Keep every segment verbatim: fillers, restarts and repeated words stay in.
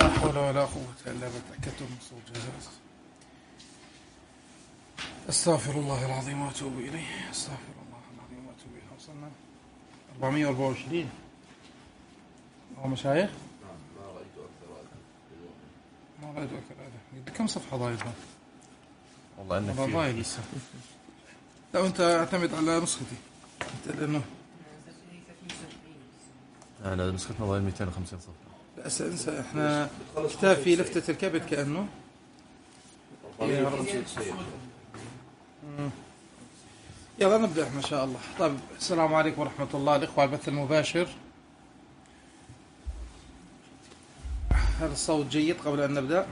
لا حول ولا قوة إلا بالله. تأكدت من صوت جزاز. أستغفر الله العظيم وأتوب إليه. أستغفر الله العظيم وأتوب إليه. وصلنا أربعمائة وأربعة وعشرين. هو مشايخ؟ ما رأيت أكثر هذا. ما رأيت أكثر هذا. كم صفحة ضايلها؟ والله أنك والله ضايل لسه. لا أنت اعتمد على نسختي. لأنه أنا نسختنا ضايل مئتين وخمسين صفحة. لا انسى، احنا كتاب في لفتة الكبد كأنه يا رب. يلا نبدأ ما شاء الله. طيب السلام عليكم ورحمة الله. الإخوة على البث المباشر، هذا الصوت جيد قبل أن نبدأ؟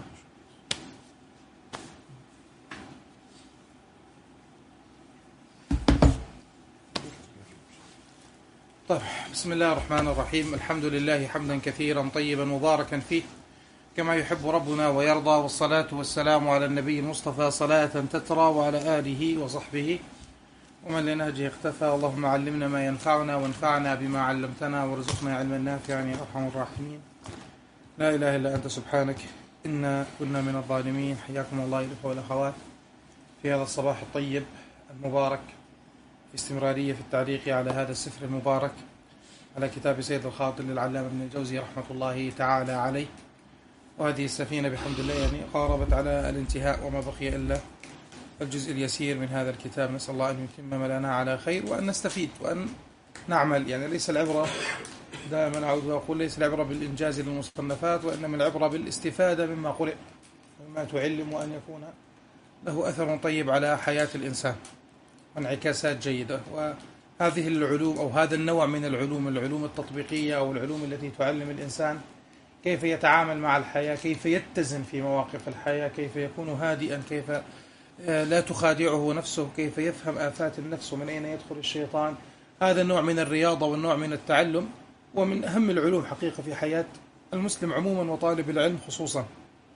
طيب بسم الله الرحمن الرحيم. الحمد لله حمدا كثيرا طيبا مباركا فيه كما يحب ربنا ويرضى، والصلاة والسلام على النبي المصطفى صلاة تترى وعلى آله وصحبه ومن لنهجه اختفى. اللهم علمنا ما ينفعنا وانفعنا بما علمتنا وارزقنا علما نافعا يا أرحم الراحمين. لا إله إلا أنت سبحانك إنا كنا من الظالمين. حياكم الله الإخوة والأخوات في هذا الصباح الطيب المبارك، في استمرارية في التعليق على هذا السفر المبارك، على كتاب سيد الخاطر للعلامة ابن الجوزي رحمة الله تعالى عليه. وهذه السفينة بحمد الله يعني قاربت على الانتهاء، وما بقي إلا الجزء اليسير من هذا الكتاب. نسأل الله أن يتم لنا على خير وأن نستفيد وأن نعمل. يعني ليس العبرة، دائما أعود وأقول، ليس العبرة بالإنجاز للمصنفات، وإنما العبرة بالاستفادة مما قرئ وما تعلم، وأن يكون له أثر طيب على حياة الإنسان وانعكاسات جيدة. وهذه العلوم أو هذا النوع من العلوم، العلوم التطبيقية أو العلوم التي تعلم الإنسان كيف يتعامل مع الحياة، كيف يتزن في مواقف الحياة، كيف يكون هادئا، كيف لا تخادعه نفسه، كيف يفهم آفات النفس ومن أين يدخل الشيطان. هذا النوع من الرياضة والنوع من التعلم، ومن أهم العلوم حقيقة في حياة المسلم عموما وطالب العلم خصوصا.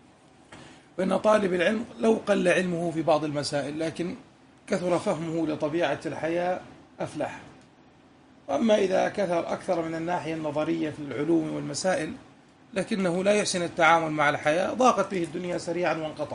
وإن طالب العلم لو قل علمه في بعض المسائل لكن كثر فهمه لطبيعة الحياة أفلح. وأما إذا كثر أكثر من الناحية النظرية في العلوم والمسائل لكنه لا يحسن التعامل مع الحياة، ضاقت به الدنيا سريعا وانقطع.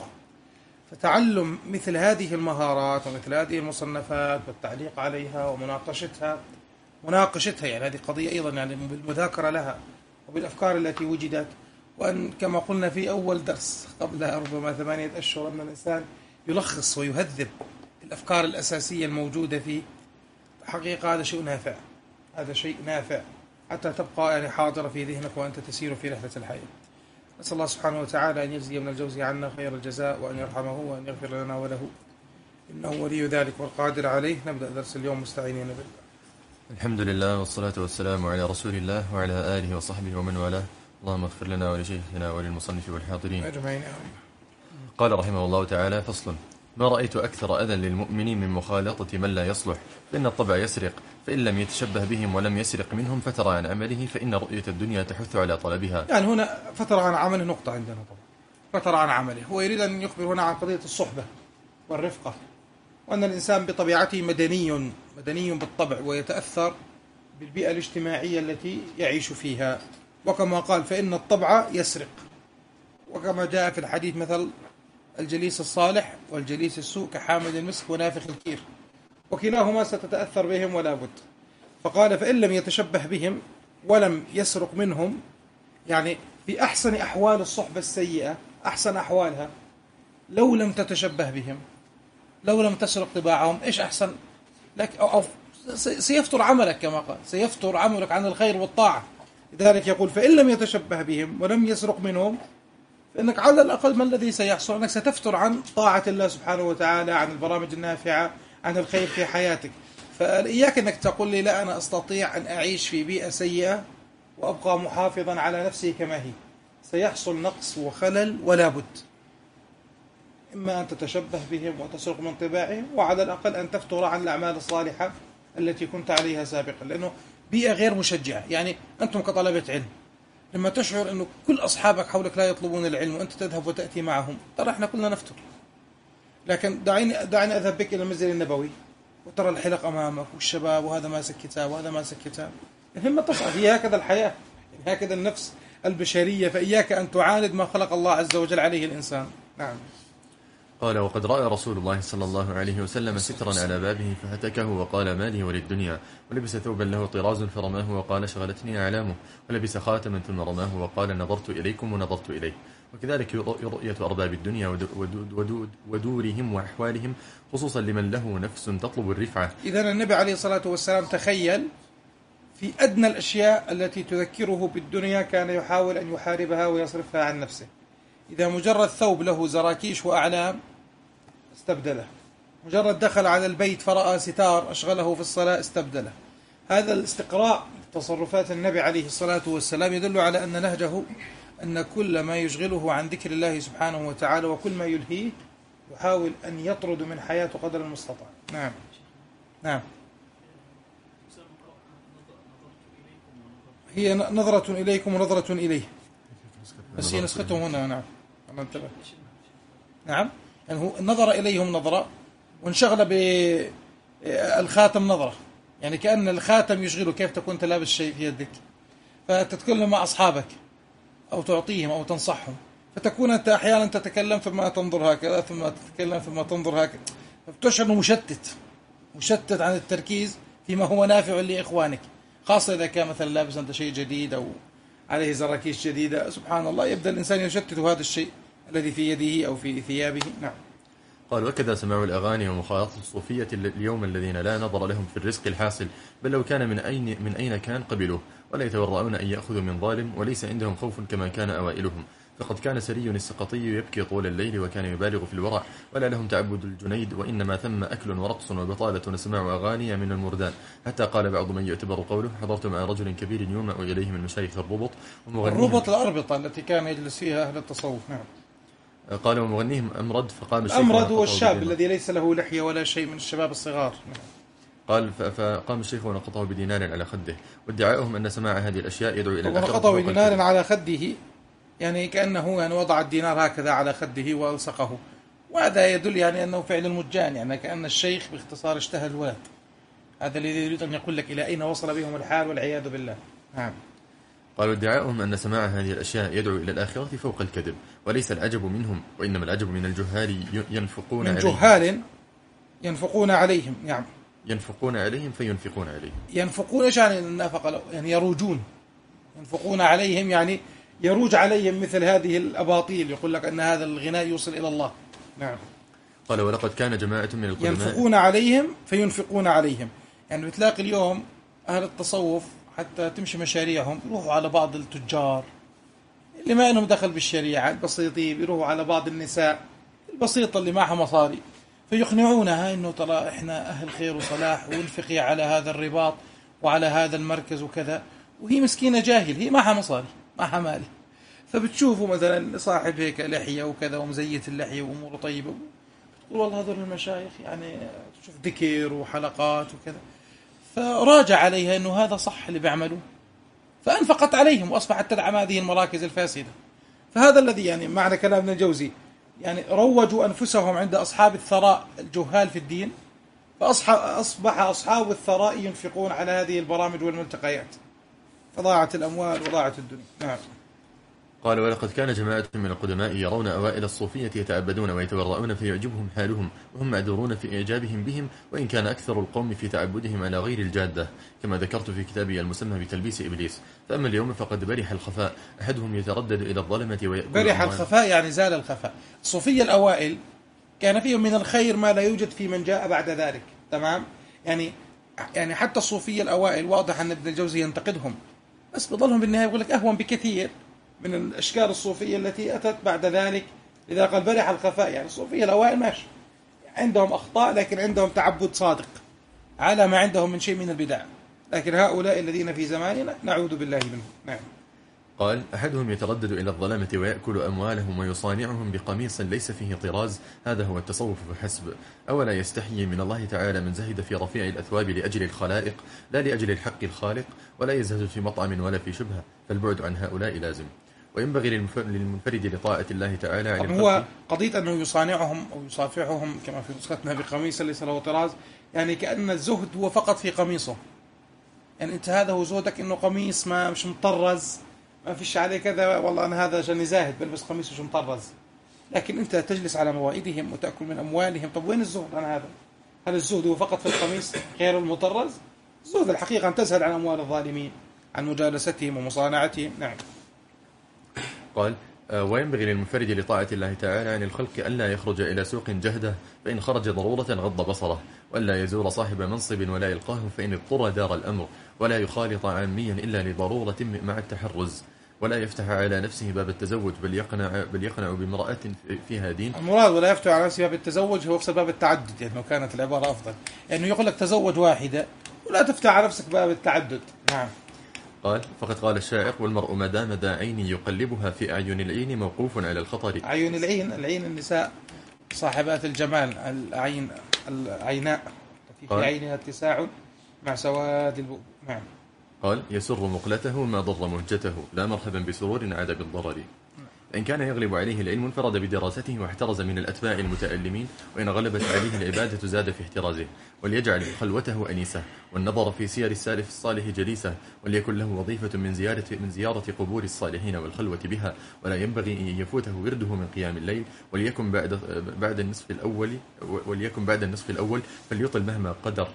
فتعلم مثل هذه المهارات ومثل هذه المصنفات والتعليق عليها ومناقشتها مناقشتها يعني هذه قضية أيضا، يعني بالمذاكرة لها وبالأفكار التي وجدت. وأن كما قلنا في أول درس قبل ربما ثمانية أشهر أن الإنسان يلخص ويهذب الأفكار الأساسية الموجودة فيه. حقيقة هذا شيء نافع، هذا شيء نافع حتى تبقى يعني حاضرة في ذهنك وأنت تسير في رحلة الحياة. نسأل الله سبحانه وتعالى أن يجزي ابن الجوزي عنا خير الجزاء، وأن يرحمه وأن يغفر لنا وله، إنه ولي ذلك والقادر عليه. نبدأ درس اليوم مستعينين بالله. الحمد لله والصلاة والسلام على رسول الله وعلى آله وصحبه ومن والاه. اللهم اغفر لنا ولشيخنا وللمصنف والحاضرين أجمعين. قال رحمه الله تعالى: فصل: ما رأيت أكثر أذى للمؤمن من مخالطة من لا يصلح، فإن الطبع يسرق، فإن لم يتشبه بهم ولم يسرق منهم فترى عن عمله، فإن رؤية الدنيا تحث على طلبها. يعني هنا فترى عن عمله نقطة عندنا طبعا، فترى عن عمله. هو يريد أن يخبر هنا عن قضية الصحبة والرفقة، وأن الإنسان بطبيعته مدني مدني بالطبع، ويتأثر بالبيئة الاجتماعية التي يعيش فيها. وكما قال فإن الطبع يسرق، وكما جاء في الحديث مثل الجليس الصالح والجليس السوء كحامل المسك ونافخ الكير، وكلاهما ستتأثر بهم ولا بد. فقال فإن لم يتشبه بهم ولم يسرق منهم، يعني في أحسن أحوال الصحبة السيئة، أحسن أحوالها لو لم تتشبه بهم، لو لم تسرق طباعهم، إيش أحسن لك؟ أو, أو سيفتر عملك، كما قال سيفتر عملك عن الخير والطاعة. لذلك يقول فإن لم يتشبه بهم ولم يسرق منهم، فإنك على الأقل ما الذي سيحصل؟ أنك ستفتر عن طاعة الله سبحانه وتعالى، عن البرامج النافعة، عن الخير في حياتك. فإياك أنك تقول لي لا أنا أستطيع أن أعيش في بيئة سيئة وأبقى محافظا على نفسي كما هي. سيحصل نقص وخلل ولا بد، إما أن تتشبه بهم وتسرق من طباعهم، وعلى الأقل أن تفتر عن الأعمال الصالحة التي كنت عليها سابقا، لأنه بيئة غير مشجعة. يعني أنتم كطلبة علم لما تشعر أنه كل أصحابك حولك لا يطلبون العلم وأنت تذهب وتأتي معهم، ترى إحنا كلنا نفتر. لكن دعيني دعني أذهب بك إلى المسجد النبوي وترى الحلق أمامك والشباب، وهذا ماسك كتاب وهذا ماسك كتاب، الهمة تصعد. هي هكذا الحياة، هكذا النفس البشرية، فإياك أن تعاند ما خلق الله عز وجل عليه الإنسان. نعم. قال وقد رأى رسول الله صلى الله عليه وسلم سترا على بابه فهتكه وقال ما لي وللدنيا، ولبس ثوبا له طراز فرماه وقال شغلتني أعلامه، ولبس خاتما ثم رماه وقال نظرت إليكم ونظرت إليه. وكذلك رؤية أرباب الدنيا ودود ودود ودورهم وأحوالهم، خصوصا لمن له نفس تطلب الرفعة. إذن النبي عليه الصلاة والسلام تخيل في أدنى الأشياء التي تذكره بالدنيا كان يحاول أن يحاربها ويصرفها عن نفسه. إذا مجرد ثوب له زراكيش وأعلام استبدله، مجرد دخل على البيت فرأى ستار أشغله في الصلاة استبدله. هذا الاستقراء تصرفات النبي عليه الصلاة والسلام يدل على أن نهجه أن كل ما يشغله عن ذكر الله سبحانه وتعالى وكل ما يلهيه يحاول أن يطرد من حياته قدر المستطاع. نعم نعم. هي نظرة إليكم ونظرة إليه، بس هي نسختهم هنا. نعم أنا انتبه. نعم يعني هو نظر إليهم نظرة وانشغل بالخاتم نظرة، يعني كأن الخاتم يشغله. كيف تكون لابس شيء في يدك فتتكلم مع أصحابك أو تعطيهم أو تنصحهم، فتكون أنت أحيانا تتكلم ثم تنظر هكذا ثم تتكلم ثم تنظر هكذا، فبتشعر مشتت مشتت عن التركيز فيما هو نافع لإخوانك، خاصة إذا كان مثلا لابس أنت شيء جديد أو عليه زراكيش جديدة. سبحان الله يبدأ الإنسان يشتت هذا الشيء الذي في يده أو في ثيابه. نعم. قال وكذا سماع الأغاني ومخالطة الصوفية اليوم الذين لا نظر لهم في الرزق الحاصل، بل لو كان من أين من أين كان قبلوه، ولا يتورعون أن يأخذوا من ظالم، وليس عندهم خوف كما كان أوائلهم. فقد كان سري السقطي يبكي طول الليل وكان يبالغ في الورع، ولا لهم تعبد الجنيد، وإنما ثم أكل ورقص وبطالة وسماع أغاني من المردان. حتى قال بعض من يعتبر قوله حضرت مع رجل كبير يومأ إليه من مشايخ الربط الربط الأربطة التي كان يجلس فيها أهل التصوف. نعم. قال ومغنيهم أمرد فقام الشيخ. الأمرد هو الشاب الذي ليس له لحية ولا شيء من الشباب الصغار. نعم. قال فقام الشيخ ونقطه بدينار على خده، وادعاؤهم أن سماع هذه الأشياء يدعو إلى الآخرة. ونقطه بدينار على خده يعني كأنه يعني وضع الدينار هكذا على خده وألصقه، وهذا يدل يعني أنه فعل المجان، يعني كأن الشيخ باختصار اشتهى الولد. هذا الذي يريد أن يقول لك إلى أين وصل بهم الحال والعياذ بالله. نعم. قالوا ادعاؤهم أن سماع هذه الأشياء يدعو إلى الآخرة فوق الكذب، وليس العجب منهم، وإنما العجب من الجهال ينفقون من عليهم. جهال ينفقون عليهم. نعم. ينفقون عليهم فينفقون عليهم. ينفقون ايش يعني النفقة؟ يعني يروجون. ينفقون عليهم يعني يروج عليهم مثل هذه الأباطيل، يقول لك أن هذا الغناء يوصل إلى الله. نعم. قال ولقد كان جماعة من القدماء ينفقون عليهم فينفقون عليهم، يعني بتلاقي اليوم أهل التصوف حتى تمشي مشاريعهم يروحوا على بعض التجار اللي ما إنهم دخل بالشريعة، البسيطين يروحوا على بعض النساء البسيطة اللي معها مصاري، فيقنعونها إنه ترى إحنا أهل خير وصلاح وانفقي على هذا الرباط وعلى هذا المركز وكذا، وهي مسكينة جاهل، هي معها مصاري معها مال. فبتشوفوا مثلا صاحب هيك لحية وكذا ومزيت اللحية وأموره طيبة، تقول والله هذول المشايخ يعني تشوف ذكر وحلقات وكذا، فراجع عليها إنه هذا صح اللي بيعملوه، فأنفقت عليهم وأصبحت تدعم هذه المراكز الفاسدة. فهذا الذي يعني معنى كلام ابن الجوزي، يعني روجوا أنفسهم عند أصحاب الثراء الجهال في الدين، فأصبح أصحاب الثراء ينفقون على هذه البرامج والملتقيات، فضاعت الأموال وضاعت الدنيا. نعم. قال ولقد كان جماعة من القدماء يرون أوائل الصوفية يتعبدون ويتورعون فيعجبهم حالهم، وهم معذورون في إعجابهم بهم، وإن كان أكثر القوم في تعبدهم على غير الجادة، كما ذكرت في كتابي المسمى بتلبيس إبليس. فأما اليوم فقد برح الخفاء، أحدهم يتردد إلى الظلمة ويأكل. برح الخفاء يعني زال الخفاء. الصوفية الأوائل كان فيهم من الخير ما لا يوجد في من جاء بعد ذلك. تمام. يعني يعني حتى الصوفية الأوائل واضح أن ابن الجوزي ينتقدهم، بس بظلهم بالنهاية يقول لك أهون بكثير من الأشكال الصوفية التي أتت بعد ذلك. إذا قال برح الخفاء يعني الصوفية الأوائل ماشي، عندهم أخطاء لكن عندهم تعبد صادق على ما عندهم من شيء من البدع، لكن هؤلاء الذين في زماننا نعوذ بالله منهم. نعم. قال أحدهم يتردد إلى الظلامة ويأكل أموالهم ويصانعهم بقميص ليس فيه طراز، هذا هو التصوف فحسب. أولا يستحيي من الله تعالى من زهد في رفيع الأثواب لأجل الخلائق لا لأجل الحق الخالق، ولا يزهد في مطعم ولا في شبهة، فالبعد عن هؤلاء لازم. وينبغي للمنفرد لطاعة الله تعالى عن الخلق. هو قضية أنه يصانعهم أو يصافحهم كما في نسختنا بقميص ليس له طراز، يعني كأن الزهد هو فقط في قميصه، يعني أنت هذا هو زهدك، إنه قميص ما مش مطرز ما فيش عليه كذا، والله أنا هذا جاني زاهد بلبس قميص وش مطرز. لكن أنت تجلس على موائدهم وتأكل من أموالهم. طب وين الزهد عن هذا؟ هل الزهد هو فقط في القميص غير المطرز؟ الزهد الحقيقة أن تزهد عن أموال الظالمين، عن مجالستهم ومصانعتهم. نعم. قال: وينبغي للمنفرد لطاعة الله تعالى عن الخلق ألا يخرج إلى سوق جهده، فإن خرج ضرورة غض بصره، وألا يزور صاحب منصب ولا يلقاه فإن اضطر دار الأمر، ولا يخالط عاميا إلا لضرورة مع التحرز، ولا يفتح على نفسه باب التزوج، بل يقنع, بل يقنع بامرأة فيها دين. المراد ولا يفتح على نفسه باب التزوج هو باب التعدد، يعني لو كانت العبارة أفضل، لأنه يعني يقول لك تزوج واحدة ولا تفتح على نفسك باب التعدد. نعم. قال: فقد قال الشاعر: والمرء ما دام ذا عين يقلبها في أعين العين موقوف على الخطر. أعين العين، العين النساء صاحبات الجمال، العين العيناء التي في عينها اتساع مع سواد البؤ. نعم. قال: يسر مقلته ما ضر مهجته، لا مرحبا بسرور عاد بالضرر. إن كان يغلب عليه العلم انفرد بدراسته واحترز من الأتباع المتألمين، وإن غلبت عليه العبادة زاد في احترازه، وليجعل خلوته أنيسة، والنظر في سير السالف الصالح جليسة، وليكن له وظيفة من زيارة من زيارة قبور الصالحين والخلوة بها، ولا ينبغي أن يفوته ورده من قيام الليل، وليكن بعد بعد النصف الأول وليكن بعد النصف الأول فليطل مهما قدر،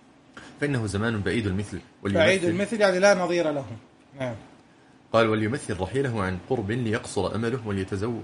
فإنه زمان بعيد المثل. بعيد المثل يعني لا نظير له. نعم. قال: وليمثل رحيله عن قرب ليقصر أمله، وليتزو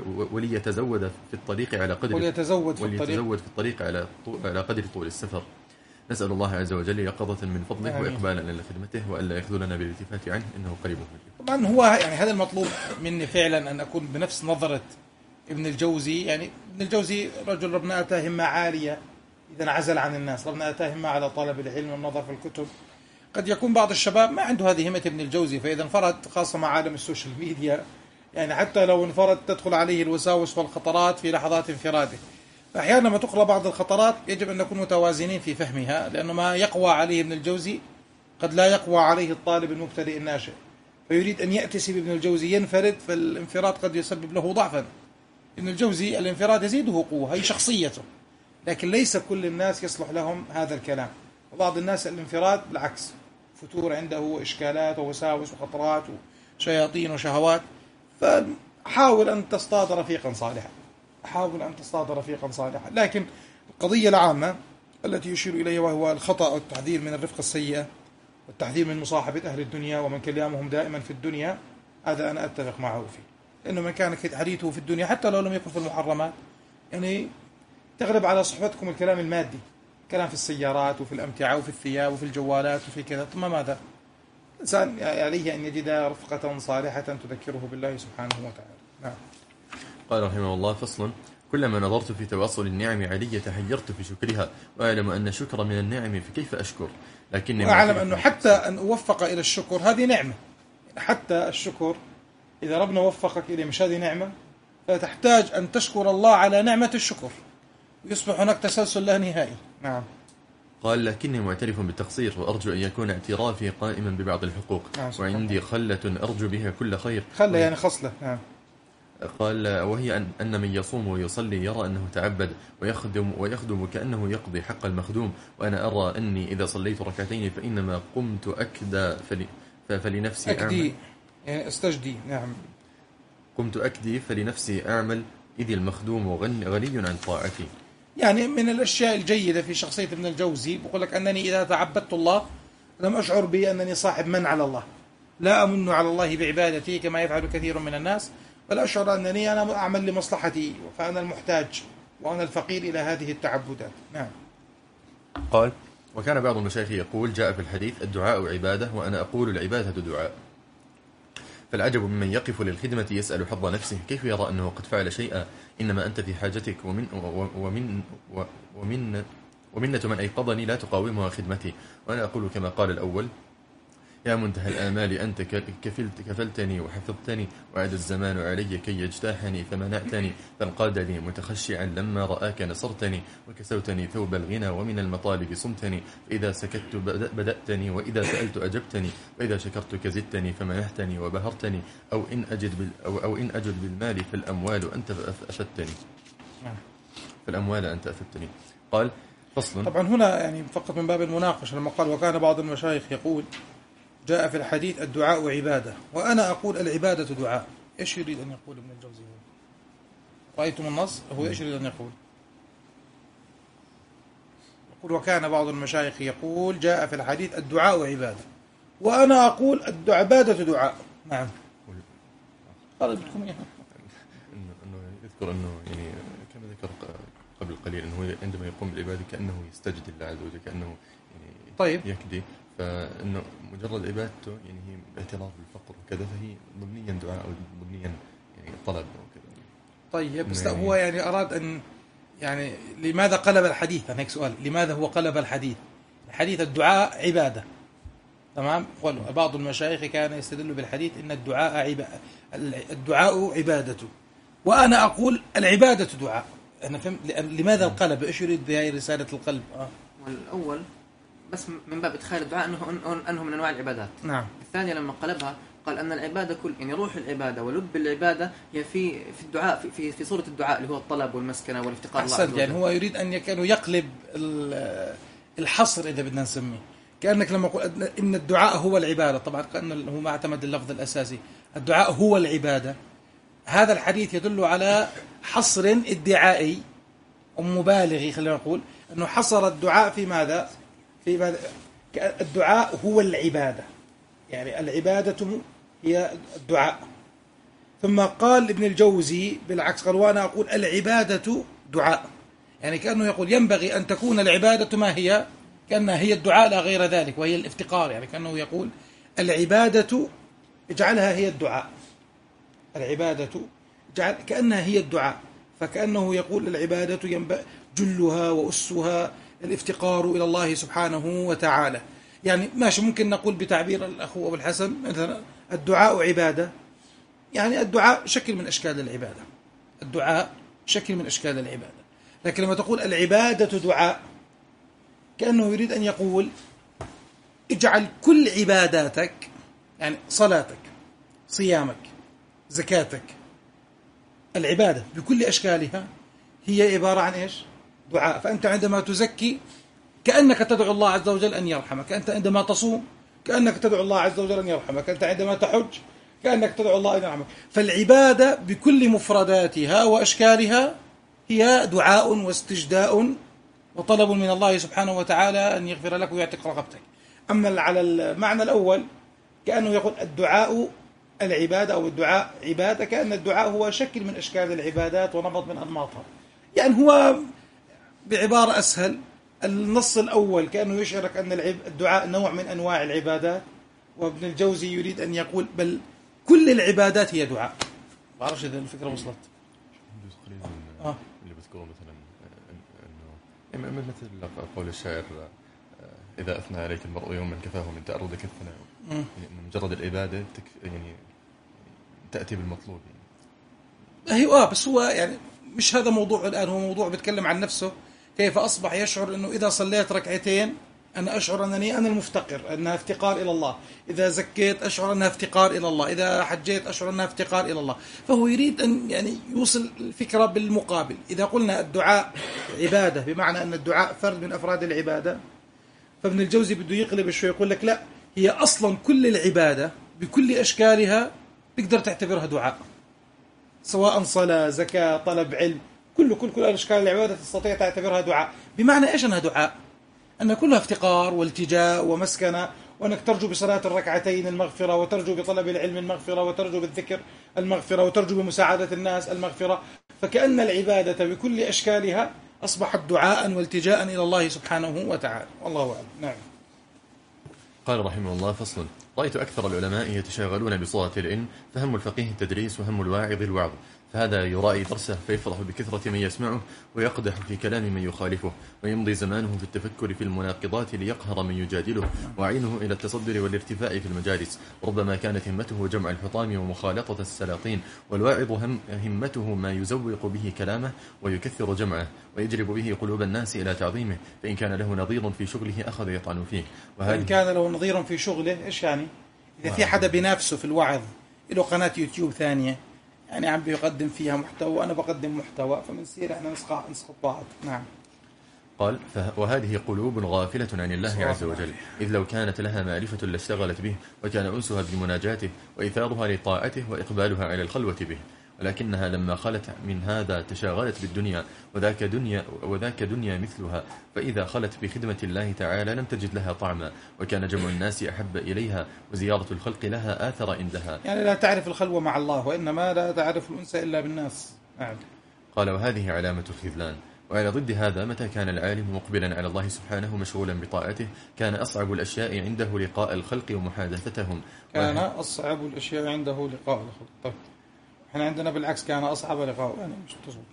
وليتزود في الطريق على قدر وليتزود في الطريق, وليتزود في الطريق على على قدر طول السفر. نسأل الله عز وجل يقظة من فضله وإقبالا إلى خدمته، وألا يخذلنا بالالتفات عنه، إنه قريب مجيب. طبعا هو يعني هذا المطلوب مني فعلا، أن أكون بنفس نظرة ابن الجوزي. يعني ابن الجوزي رجل ربنا آتاه همة عالية، إذا انعزل عن الناس ربنا آتاه همة على طلب العلم والنظر في الكتب. قد يكون بعض الشباب ما عنده هذه همة ابن الجوزي، فإذا انفرد خاصة مع عالم السوشيال ميديا، يعني حتى لو انفرد تدخل عليه الوساوس والخطرات في لحظات انفراده. فأحيانا ما تقرأ بعض الخطرات يجب أن نكون متوازنين في فهمها، لأنه ما يقوى عليه ابن الجوزي قد لا يقوى عليه الطالب المبتدئ الناشئ، فيريد أن يأتسي بابن الجوزي ينفرد، فالانفراد قد يسبب له ضعفا. ابن الجوزي الانفراد يزيده قوة، هي شخصيته، لكن ليس كل الناس يصلح لهم هذا الكلام. وبعض الناس الانفراد بالعكس فتور عنده إشكالات ووساوس وخطرات وشياطين وشهوات. فحاول أن تصطاد رفيقا صالحا، حاول أن تصطاد رفيقا صالحا. لكن القضية العامة التي يشير إليها وهو الخطأ والتحذير من الرفقة السيئة، والتحذير من مصاحبة أهل الدنيا ومن كلامهم دائما في الدنيا، هذا أنا أتفق معه فيه. لأنه من كان حديثه في الدنيا حتى لو لم يكن في المحرمات، يعني تغلب على صحبتكم الكلام المادي، كلام في السيارات وفي الأمتعة وفي الثياب وفي الجوالات وفي كذا. ثم ماذا؟ الإنسان عليه أن يجد رفقة صالحة تذكره بالله سبحانه وتعالى. نعم. قال رحمه الله: فصل: كلما نظرت في تواصل النعم علي تحيرت في شكرها، وأعلم أن الشكر من النعم فكيف أشكر، لكني أعلم أنه حتى أن أوفق إلى الشكر هذه نعمة. حتى الشكر إذا ربنا وفقك إليه مش هذه نعمة، فتحتاج أن تشكر الله على نعمة الشكر، ويصبح هناك تسلسل لا نهائي. نعم. قال: لكني معترف بالتقصير، وأرجو أن يكون اعترافي قائما ببعض الحقوق، نعم. وعندي خلة أرجو بها كل خير. خلة يعني خصلة. نعم. قال: وهي أن, أن من يصوم ويصلي يرى أنه تعبد ويخدم, ويخدم كأنه يقضي حق المخدوم، وأنا أرى أني إذا صليت ركعتين فإنما قمت أكدى فل فلنفسي أكدي أعمل. يعني استجدي. نعم. قمت أكدي فلنفسي أعمل، إذ المخدوم غني, غني عن طاعتي. يعني من الأشياء الجيدة في شخصية ابن الجوزي بقول لك أنني إذا تعبدت الله لم أشعر بي أنني صاحب من على الله، لا أمن على الله بعبادتي كما يفعل كثير من الناس، بل أشعر أنني أنا أعمل لمصلحتي، فأنا المحتاج وأنا الفقير إلى هذه التعبدات. نعم. قال: وكان بعض المشايخ يقول: جاء في الحديث الدعاء عبادة، وأنا أقول العبادة دعاء. فالعجب ممن يقف للخدمة يسأل حظ نفسه، كيف يرى أنه قد فعل شيئا، إنما أنت في حاجتك، ومن ومن ومن ومنة من أيقظني لا تقاومها خدمتي. وأنا أقول كما قال الأول: يا منتهى الآمال أنت كفلت كفلتني وحفظتني، وعد الزمان علي كي يجتاحني فمنعتني، فانقاد لي متخشعا لما رآك نصرتني، وكسوتني ثوب الغنى ومن المطالب صمتني، فإذا سكت بدأتني، وإذا سألت أجبتني، وإذا شكرتك زدتني فمنحتني وبهرتني، أو إن أجد بال أو, أو إن أجد بالمال فالأموال أنت أفدتني فالأموال أنت أفدتني. قال: فصل. طبعا هنا يعني فقط من باب المناقشة، لما قال وكان بعض المشايخ يقول جاء في الحديث الدعاء عبادة وأنا أقول العبادة دعاء. إيش يريد أن يقول ابن الجوزي؟ رأيتم النص؟ هو إيش يريد أن يقول؟ يقول وكان بعض المشايخ يقول جاء في الحديث الدعاء عبادة وأنا أقول العبادة دعاء. نعم. قال لكم إياها. إنه يذكر إنه يعني كما ذكر قبل قليل إنه عندما يقوم بالعبادة كأنه يستجد الله عز وجل، كأنه يعني طيب يكدي، فإنه مجرد عبادته يعني هي اعتراف بالفقر وكذا، فهي ضمنيا دعاء أو ضمنيا يعني طلب وكذا. طيب بس يعني هو يعني أراد أن يعني لماذا قلب الحديث؟ أنا هيك سؤال، لماذا هو قلب الحديث؟ الحديث الدعاء عبادة، تمام؟ بعض المشايخ كان يستدل بالحديث إن الدعاء عبادة، الدعاء عبادته، وأنا أقول العبادة دعاء. أنا فهم لماذا القلب؟ إيش يريد بهاي رسالة القلب؟ آه. والأول بس من باب إدخال الدعاء أنه أنه من أنواع العبادات. نعم. الثانية لما قلبها قال أن العبادة كل يعني روح العبادة ولب العبادة هي في في الدعاء في في, في صورة الدعاء اللي هو الطلب والمسكنة والافتقار الله عز وجل. يعني هو يريد أن يكون يقلب الحصر إذا بدنا نسميه، كأنك لما قل إن الدعاء هو العبادة، طبعا كأنه هو ما اعتمد اللفظ الأساسي الدعاء هو العبادة. هذا الحديث يدل على حصر ادعائي ومبالغي، خلينا نقول أنه حصر الدعاء في ماذا؟ في ماذا؟ الدعاء هو العبادة، يعني العبادة هي الدعاء. ثم قال ابن الجوزي بالعكس، قال وأنا أقول العبادة دعاء، يعني كأنه يقول ينبغي أن تكون العبادة ما هي؟ كأنها هي الدعاء لا غير ذلك، وهي الافتقار، يعني كأنه يقول العبادة اجعلها هي الدعاء، العبادة اجعل كأنها هي الدعاء، فكأنه يقول العبادة ينبغي جلها وأسها الافتقار إلى الله سبحانه وتعالى. يعني ماشي، ممكن نقول بتعبير الأخو أبو الحسن مثلا الدعاء عبادة، يعني الدعاء شكل من أشكال العبادة، الدعاء شكل من أشكال العبادة. لكن لما تقول العبادة دعاء كأنه يريد أن يقول اجعل كل عباداتك، يعني صلاتك، صيامك، زكاتك، العبادة بكل أشكالها هي عبارة عن إيش؟ دعاء. فأنت عندما تزكي كأنك تدعو الله عز وجل أن يرحمك، أنت عندما تصوم كأنك تدعو الله عز وجل أن يرحمك، أنت عندما تحج كأنك تدعو الله أن يرحمك. فالعبادة بكل مفرداتها وأشكالها هي دعاء واستجداء وطلب من الله سبحانه وتعالى أن يغفر لك ويعتق رقبتك. أما على المعنى الأول كأنه يقول الدعاء العبادة أو الدعاء عبادة، كأن الدعاء هو شكل من أشكال العبادات ونمط من أنماطها. يعني هو بعبارة أسهل، النص الأول كأنه يشعرك أن الدعاء نوع من أنواع العبادات، وابن الجوزي يريد أن يقول بل كل العبادات هي دعاء. ما أعرفش إذا الفكرة وصلت. آه. اللي بذكره مثلا إنه مثل قول الشاعر إذا أثنى عليك المرء يوما كفاه من تأرضك الثناء، يعني مجرد العبادة تك يعني تأتي بالمطلوب يعني. أيوة آه بس هو يعني مش هذا موضوع الآن، هو موضوع بيتكلم عن نفسه، كيف أصبح يشعر أنه إذا صليت ركعتين أنا أشعر أنني أنا المفتقر، أنها افتقار إلى الله، إذا زكيت أشعر أنها افتقار إلى الله، إذا حجيت أشعر أنها افتقار إلى الله. فهو يريد أن يعني يوصل الفكرة بالمقابل. إذا قلنا الدعاء عبادة بمعنى أن الدعاء فرد من أفراد العبادة، فابن الجوزي بده يقلب شوي، يقول لك لا، هي أصلا كل العبادة بكل أشكالها تقدر تعتبرها دعاء، سواء صلاة، زكاة، طلب علم، كل كل كل أشكال العبادة تستطيع تعتبرها دعاء. بمعنى إيش أنها دعاء؟ أن كلها افتقار والتجاء ومسكنة، وأنك ترجو بصلاة الركعتين المغفرة، وترجو بطلب العلم المغفرة، وترجو بالذكر المغفرة، وترجو بمساعدة الناس المغفرة. فكأن العبادة بكل أشكالها أصبحت دعاء والتجاء إلى الله سبحانه وتعالى. والله أعلم. نعم. قال رحمه الله: فصل. رأيت أكثر العلماء يتشاغلون بصورة العلم، فهم الفقيه التدريس وهم الواعظ الوعظ، فهذا يرائي درسه فيفرح بكثرة من يسمعه ويقدح في كلام من يخالفه، ويمضي زمانه في التفكر في المناقضات ليقهر من يجادله، وعينه إلى التصدر والارتفاع في المجالس. وربما كانت همته جمع الحطام ومخالطة السلاطين، والواعظ هم همته ما يزوق به كلامه ويكثر جمعه ويجلب به قلوب الناس إلى تعظيمه، فإن كان له نظير في شغله أخذ يطعن فيه. وإن كان له نظير في شغله إيش يعني؟ إذا في حدا بينافسه في الوعظ، له قناة يوتيوب ثانية يعني عم بيقدم فيها محتوى وأنا بقدم محتوى، فمنصير احنا نسقط نسقط بعض. نعم. قال وهذه قلوب غافلة عن الله عز وجل، إذ لو كانت لها معرفة لاشتغلت به، وكان أنسها بمناجاته وإيثارها لطاعته وإقبالها على الخلوة به، ولكنها لما خلت من هذا تشاغلت بالدنيا، وذاك دنيا, وذاك دنيا مثلها، فإذا خلت بخدمة الله تعالى لم تجد لها طعما، وكان جمع الناس أحب إليها، وزيارة الخلق لها آثر عندها. يعني لا تعرف الخلوة مع الله، وإنما لا تعرف الأنس إلا بالناس. نعم. قال وهذه علامة الخذلان. وعلى ضد هذا متى كان العالم مقبلا على الله سبحانه مشغولا بطاعته كان أصعب الأشياء عنده لقاء الخلق ومحادثتهم. كان أصعب الأشياء عنده لقاء الخلق. طيب احنا عندنا بالعكس كان أصعب لقاء، يعني مش تزوج.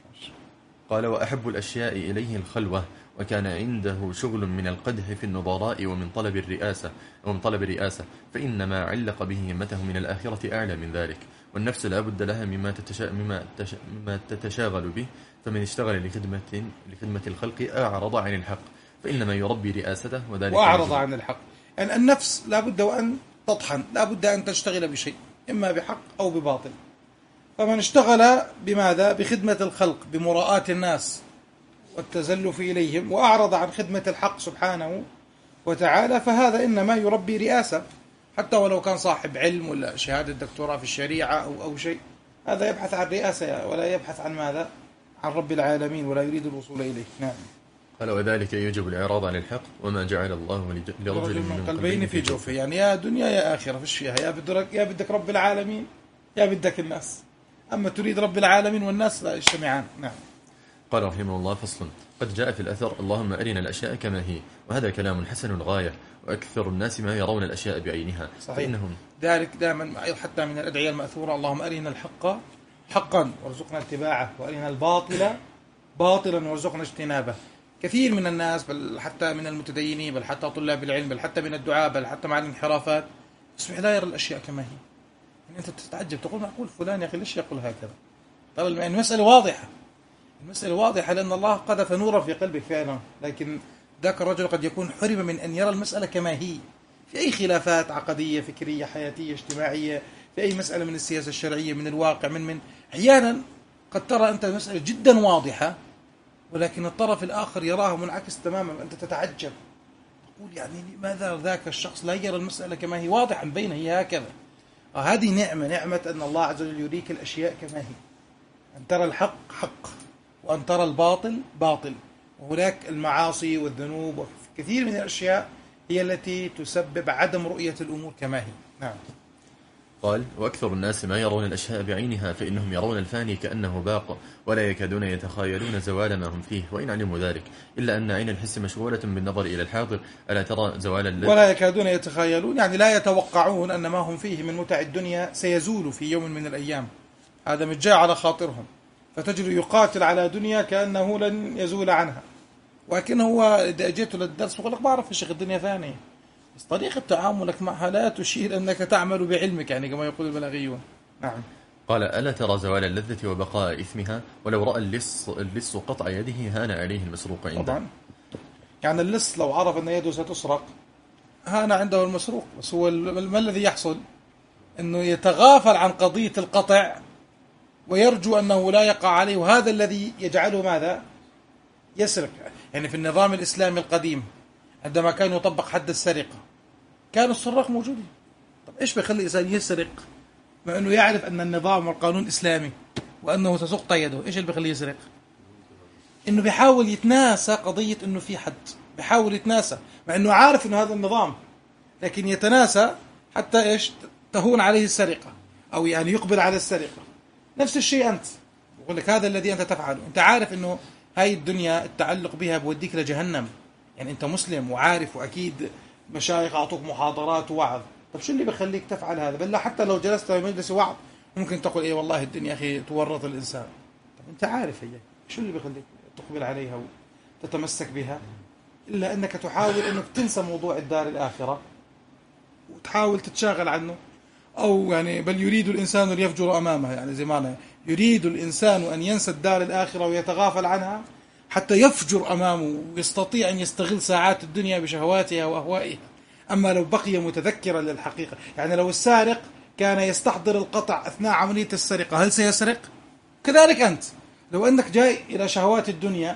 قال وأحب الأشياء إليه الخلوة، وكان عنده شغل من القدح في النظراء ومن طلب الرئاسة ومن طلب الرئاسة، فإن ما علق به همته من الآخرة أعلى من ذلك، والنفس لا بد لها مما, تتشا... مما, تش... مما تتشاغل به، فمن اشتغل لخدمة لخدمة الخلق أعرض عن الحق، فإنما يربي رئاسته وذلك وأعرض عن الحق. يعني النفس لا بد وأن تطحن، لا بد أن تشتغل بشيء إما بحق أو بباطل. فمن اشتغل بماذا؟ بخدمة الخلق، بمراءاة الناس والتزلف إليهم، وأعرض عن خدمة الحق سبحانه وتعالى، فهذا إنما يربي رئاسة، حتى ولو كان صاحب علم ولا شهادة دكتوراه في الشريعة أو, أو شيء، هذا يبحث عن رئاسة ولا يبحث عن ماذا؟ عن رب العالمين، ولا يريد الوصول إليه. نعم. قال وذلك يجب الإعراض عن الحق، وما جعل الله لرجل من قلبين في جوفه. يعني يا دنيا يا آخرة فيش فيها، يا بدك يا بدك رب العالمين يا بدك الناس، أما تريد رب العالمين والناس لا يجتمعان. نعم. قال رحمه الله فصل. قد جاء في الأثر اللهم أرنا الأشياء كما هي، وهذا كلام حسن غاية، وأكثر الناس ما يرون الأشياء بعينها. صحيح. فإنهم ذلك دائما حتى من الأدعية المأثورة اللهم أرنا الحق حقا وارزقنا اتباعه، وأرنا الباطل باطلا وارزقنا اجتنابه. كثير من الناس، بل حتى من المتدينين، بل حتى طلاب العلم، بل حتى من الدعاء، بل حتى مع الانحرافات، يصبح لا يرى الأشياء كما هي. يعني أنت تتعجب تقول معقول فلان يا أخي ليش يقول هكذا؟ طبعا المسألة واضحة، المسألة واضحة لأن الله قذف نورا في قلبك فعلا، لكن ذاك الرجل قد يكون حرم من أن يرى المسألة كما هي، في أي خلافات عقدية فكرية حياتية اجتماعية، في أي مسألة من السياسة الشرعية، من الواقع، من من أحيانا قد ترى أنت مسألة جدا واضحة، ولكن الطرف الآخر يراها منعكس تماما، أنت تتعجب تقول يعني لماذا ذاك الشخص لا يرى المسألة كما هي واضحا بين هي هكذا. هذه نعمة، نعمة أن الله عز وجل يريك الأشياء كما هي، أن ترى الحق حق وأن ترى الباطل باطل. وهناك المعاصي والذنوب وكثير من الأشياء هي التي تسبب عدم رؤية الأمور كما هي. نعم. قال وأكثر الناس ما يرون الأشياء بعينها، فإنهم يرون الفاني كأنه باق، ولا يكادون يتخيلون زوال ما هم فيه، وإن علموا ذلك، إلا أن عين الحس مشغولة بالنظر إلى الحاضر، ألا ترى زوال اللذة؟ ولا يكادون يتخيلون، يعني لا يتوقعون أن ما هم فيه من متع الدنيا سيزول في يوم من الأيام، هذا متجاء على خاطرهم، فتجد يقاتل على دنيا كأنه لن يزول عنها، ولكن هو إذا أجيت للدرس يقول لك بعرف يا شيخ الدنيا فانية، بس طريقة تعاملك معها لا تشير أنك تعمل بعلمك، يعني كما يقول البلاغيون. نعم. قال ألا ترى زوال اللذة وبقاء إثمها، ولو رأى اللص, اللص قطع يده هان عليه المسروق عنده. طبعا، يعني اللص لو عرف أن يده ستسرق هان عنده المسروق، بس هو ما الذي يحصل؟ أنه يتغافل عن قضية القطع ويرجو أنه لا يقع عليه، وهذا الذي يجعله ماذا؟ يسرق. يعني في النظام الإسلامي القديم عندما كان يطبق حد السرقة كانوا السراق موجودين. طب إيش بيخلي الإنسان يسرق مع أنه يعرف أن النظام والقانون إسلامي وأنه تسقط يده؟ إيش اللي بيخليه يسرق؟ إنه بيحاول يتناسى قضية أنه في حد، بيحاول يتناسى مع أنه عارف أنه هذا النظام، لكن يتناسى حتى إيش؟ تهون عليه السرقة، أو يعني يقبل على السرقة. نفس الشيء أنت، يقول لك هذا الذي أنت تفعله، أنت عارف أنه هاي الدنيا التعلق بها بوديك لجهنم، يعني أنت مسلم وعارف، وأكيد مشايخ أعطوك محاضرات ووعظ، طب شو اللي بيخليك تفعل هذا؟ بل حتى لو جلست في مجلس وعظ ممكن تقول إيه والله الدنيا أخي تورط الإنسان. طب أنت عارف هي شو اللي بيخليك تقبل عليها وتتمسك بها؟ إلا أنك تحاول أنك تنسى موضوع الدار الآخرة وتحاول تتشاغل عنه، أو يعني بل يريد الإنسان ليفجر أمامه، يعني زي ما يريد الإنسان أن ينسى الدار الآخرة ويتغافل عنها حتى يفجر أمامه ويستطيع أن يستغل ساعات الدنيا بشهواتها وأهوائها. أما لو بقي متذكرا للحقيقة، يعني لو السارق كان يستحضر القطع أثناء عملية السرقة هل سيسرق؟ كذلك أنت لو أنك جاي إلى شهوات الدنيا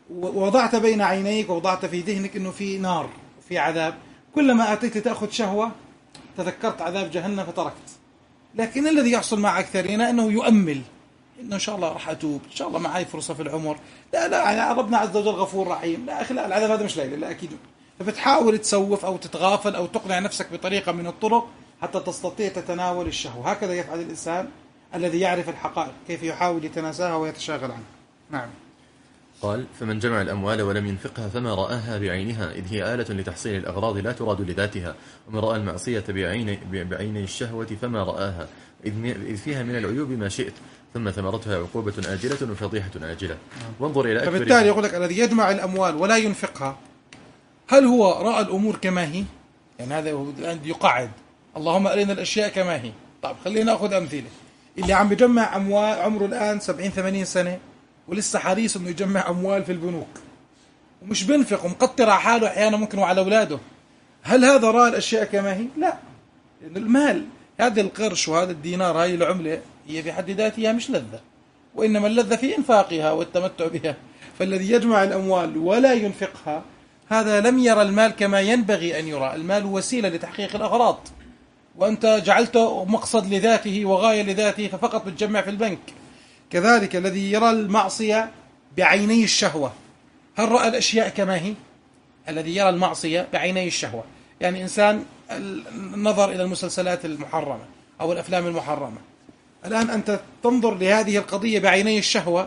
ووضعت بين عينيك ووضعت في ذهنك أنه في نار وفي عذاب، كلما أتيت تأخذ شهوة تذكرت عذاب جهنم فتركت. لكن الذي يحصل مع أكثرنا أنه يؤمل إنه إن شاء الله راح أتوب، إن شاء الله معي فرصة في العمر، لا لا يعني ربنا عز وجل غفور رحيم، لا أخي لا العذاب هذا مش ليلة، لا أكيد. فبتحاول تسوف أو تتغافل أو تقنع نفسك بطريقة من الطرق حتى تستطيع تتناول الشهوة. هكذا يفعل الإنسان الذي يعرف الحقائق، كيف يحاول يتناساها ويتشاغل عنها. نعم. قال: فمن جمع الأموال ولم ينفقها فما رآها بعينها، إذ هي آلة لتحصيل الأغراض لا تراد لذاتها. ومن رأى المعصية بعيني, بعيني الشهوة فما رآها، إذ فيها من العيوب ما شئت، ثم ثمرتها عقوبة آجلة وفضيحة آجلة. وانظر إلى أكبر. فبالتالي يقول لك الذي يجمع الأموال ولا ينفقها، هل هو رأى الأمور كما هي؟ يعني هذا يقعد اللهم أرنا الأشياء كما هي. طيب خلينا نأخذ أمثلة. اللي عم بيجمع أموال عمره الآن سبعين ثمانين سنة ولسه حريص إنه يجمع أموال في البنوك ومش بينفق ومقطر على حاله أحيانا ممكن وعلى أولاده، هل هذا رأى الأشياء كما هي؟ لا. لأن المال هذا القرش وهذا الدينار هاي العملة هي في حد ذاتها مش لذة، وإنما اللذة في إنفاقها والتمتع بها. فالذي يجمع الأموال ولا ينفقها هذا لم يرى المال كما ينبغي أن يرى. المال وسيلة لتحقيق الأغراض، وأنت جعلته مقصد لذاته وغاية لذاته ففقط بتجمع في البنك. كذلك الذي يرى المعصية بعيني الشهوة، هل رأى الأشياء كما هي؟ الذي يرى المعصية بعيني الشهوة، يعني إنسان النظر إلى المسلسلات المحرمة أو الأفلام المحرمة، الآن أنت تنظر لهذه القضية بعيني الشهوة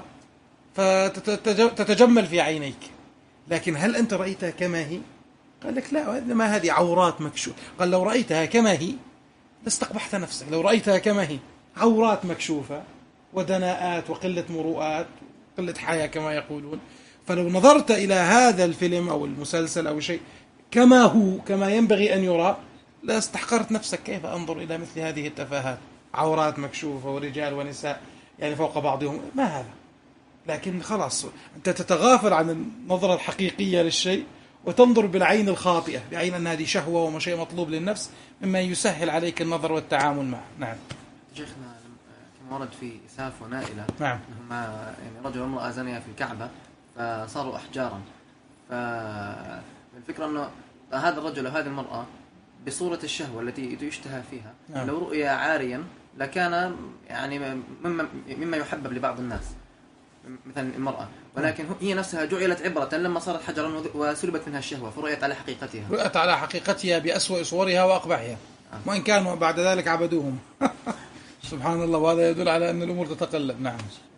فتتجمل في عينيك، لكن هل أنت رأيتها كما هي؟ قال لك لا، ما هذه عورات مكشوفة. قال لو رأيتها كما هي لاستقبحت نفسك. لو رأيتها كما هي عورات مكشوفة ودناءات وقلة مروءات قلة حياة كما يقولون، فلو نظرت إلى هذا الفيلم أو المسلسل أو شيء كما هو كما ينبغي أن يرى لا استحقرت نفسك. كيف أنظر إلى مثل هذه التفاهات؟ عورات مكشوفة ورجال ونساء يعني فوق بعضهم، ما هذا؟ لكن خلاص أنت تتغافل عن النظرة الحقيقية للشيء وتنظر بالعين الخاطئة، بعين أن هذه شهوة وشيء مطلوب للنفس مما يسهل عليك النظر والتعامل معه. نعم. شيخنا كما ورد في إساف ونائلة، نعم، هما يعني رجل وامرأة زنيا في الكعبة فصاروا أحجارا. فالفكرة أنه هذا الرجل وهذه المرأة بصورة الشهوة التي يشتهى فيها، نعم، لو رؤيا عاريا لكان يعني مما, مما يحبب لبعض الناس مثلا المرأة، ولكن هي نفسها جعلت عبرة لما صارت حجرا وسلبت منها الشهوة فرؤيت على حقيقتها، رؤيت على حقيقتها بأسوأ صورها وأقبحها، آه. وإن كانوا بعد ذلك عبدوهم. سبحان الله. وهذا يدل على أن الأمور تتقلب. نعم.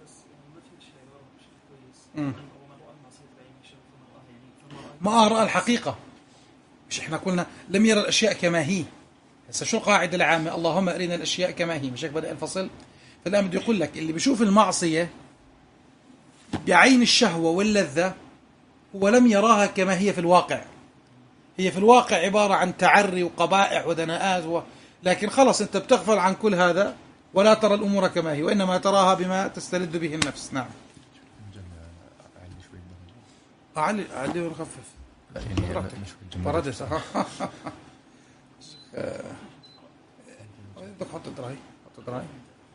م. ما رأى الحقيقة، مش إحنا قلنا لم يرى الأشياء كما هي. هسه شو القاعدة العامة؟ اللهم أرنا الأشياء كما هي، مش هيك بدأ الفصل؟ فالآن بده يقول لك اللي بيشوف المعصية بعين الشهوة واللذة هو لم يراها كما هي في الواقع. هي في الواقع عبارة عن تعري وقبائح ودناءات و... لكن خلص أنت بتغفل عن كل هذا ولا ترى الأمور كما هي، وإنما تراها بما تستلذ به النفس. نعم. أعلي أعلي ونخفف. بردس. بدك حط دراي حط دراي.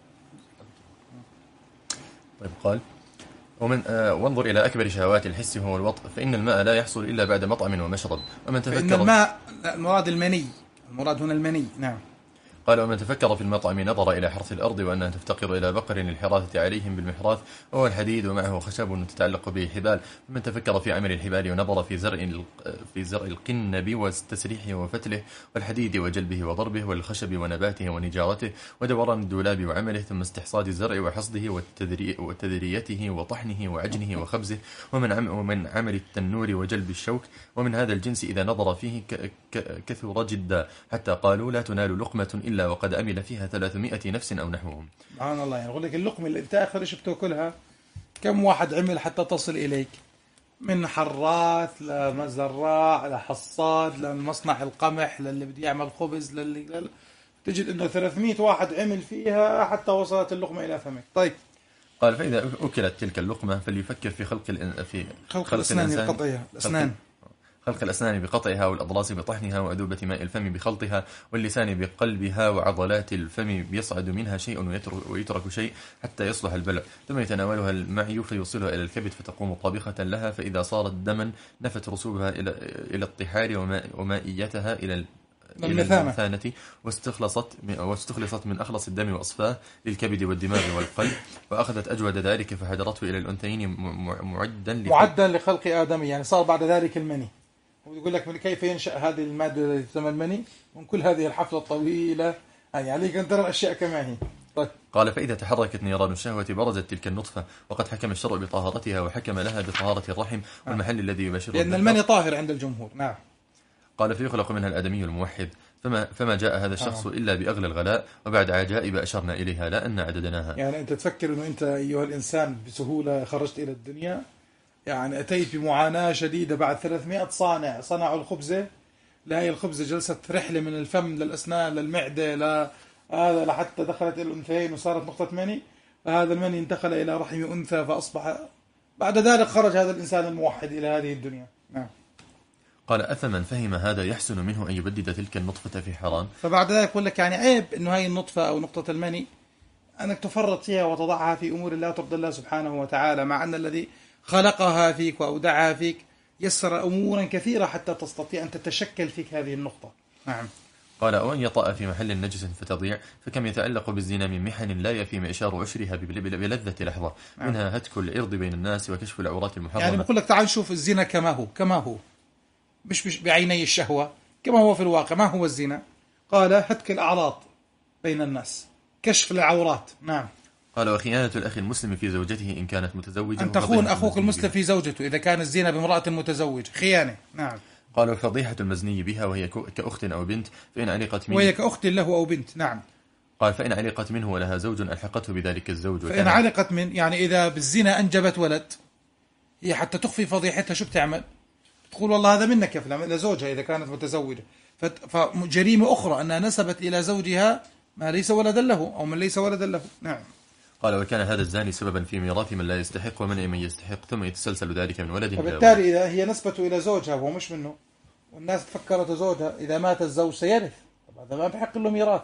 طيب قال: ومن آه وانظر إلى أكبر شهوات الحس وهو الوطء، فإن الماء لا يحصل إلا بعد مطعم ومشرب. ومن تفكر فإن الماء المراد المني، المراد هنا المني. نعم. قال: ومن تفكر في المطعم نظر إلى حرث الأرض وأنها تفتقر إلى بقر للحراثة عليهم بالمحراث، وهو الحديد ومعه خشب تتعلق به حبال. ومن تفكر في عمل الحبال ونظر في زرع في زرع القنب وتسريحه وفتله والحديد وجلبه وضربه والخشب ونباته ونجارته ودوران الدولاب وعمله، ثم استحصاد الزرع وحصده وتذريته وطحنه وعجنه وخبزه، ومن عم ومن عمل التنور وجلب الشوك. ومن هذا الجنس إذا نظر فيه كثر جدا، حتى قالوا لا تنال لقمة إلا وقد أمل فيها ثلاثمائة نفس أو نحوهم. سبحان الله. يعني أقول لك اللقمة اللي أنت آخر إيش بتأكلها كم واحد عمل حتى تصل إليك، من حراث لمزراع لحصاد لمصنع القمح للي بدي يعمل خبز للي لل... تجد إنه ثلاثمائة واحد عمل فيها حتى وصلت اللقمة إلى فمك. طيب قال: فإذا أكلت تلك اللقمة فليفكر في خلق الإن... في خلق, خلق الأسنان القطعية. الأسنان خلق الأسنان بقطعها والأضراس بطحنها وأذوبة ماء الفم بخلطها واللسان بقلبها وعضلات الفم يصعد منها شيء ويترك, ويترك شيء حتى يصلح البلع ثم يتناولها المعي فيوصلها إلى الكبد فتقوم طابخة لها فإذا صارت دما نفت رسوبها إلى إلى الطحال ومائيتها إلى المثانة واستخلصت واستخلصت من أخلص الدم وأصفاه للكبد والدماغ والقلب وأخذت أجود ذلك فحضرته إلى الأنثيين معدا معدا لخلق آدم، يعني صار بعد ذلك المني. ويقول لك كيف ينشأ هذه المادة التي تسمى المني من كل هذه الحفلة الطويلة، يعني عليك أن ترى الأشياء كما هي. طيب. قال فإذا تحركت نيران الشهوة برزت تلك النطفة وقد حكم الشرع بطهارتها وحكم لها بطهارة الرحم والمحل الذي يباشره لأن المني طاهر عند الجمهور. نعم. قال فيخلق منها الآدمي الموحد فما, فما جاء هذا الشخص آه. إلا بأغلى الغلاء وبعد عجائب أشرنا إليها لا أن عددناها. يعني أنت تفكر أنه أنت أيها الإنسان بسهولة خرجت إلى الدنيا، يعني أتيت بمعاناة شديدة. بعد ثلاثمائة صانع صنعوا الخبزة، لا هي الخبزة جلست رحلة من الفم للأسنان للمعدة لا هذا لحتى دخلت إلى الأنثيين وصارت نقطة مني، فهذا المني انتقل إلى رحم أنثى فأصبح بعد ذلك خرج هذا الإنسان الموحد إلى هذه الدنيا. نعم. قال أفمن فهم هذا يحسن منه أن يبدد تلك النطفة في حرام. فبعد ذلك يقول لك يعني عيب إنه هاي النطفة أو نقطة المني أنك تفرط فيها وتضعها في أمور لا ترضي الله سبحانه وتعالى، مع أن الذي خلقها فيك وأودعها فيك يسر أمورا كثيرة حتى تستطيع أن تتشكل فيك هذه النقطة. نعم. قال أو أن يطأ في محل نجس فتضيع فكم يتعلق بالزنا من محن لا يفي معشار عشرها بلذة لحظة. نعم. منها هتك العرض بين الناس وكشف العورات المحرمة. يعني بقول لك تعال نشوف الزنا كما هو كما هو مش, مش بعيني الشهوة، كما هو في الواقع. ما هو الزنا؟ قال هتك الأعراض بين الناس، كشف العورات. نعم. قال وخيانة الأخ المسلم في زوجته إن كانت متزوجة، أن تخون أخوك المسلم في زوجته إذا كان الزنا بامرأة متزوجة خيانة. نعم. قال فضيحة المزني بها وهي كأخت أو بنت فإن علقت منه وهي كأخت له أو بنت. نعم. قال فإن علقت منه ولها زوج ألحقته بذلك الزوج. فإن علقت من يعني إذا بالزنا أنجبت ولد، هي حتى تخفي فضيحتها شو بتعمل؟ تقول والله هذا منك يا فلان، إلى زوجها إذا كانت متزوجة. فجريمة أخرى أنها نسبت إلى زوجها ما ليس ولدا له أو من ليس ولدا له. نعم. قال وكان هذا الزاني سببا في ميراث من لا يستحق ومنع من يستحق ثم يتسلسل ذلك من ولد. فبالتالي إذا هي نسبته إلى زوجها وهو مش منه، والناس تفكرت زوجها إذا مات الزوج سيرث، هذا ما بحق له ميراث.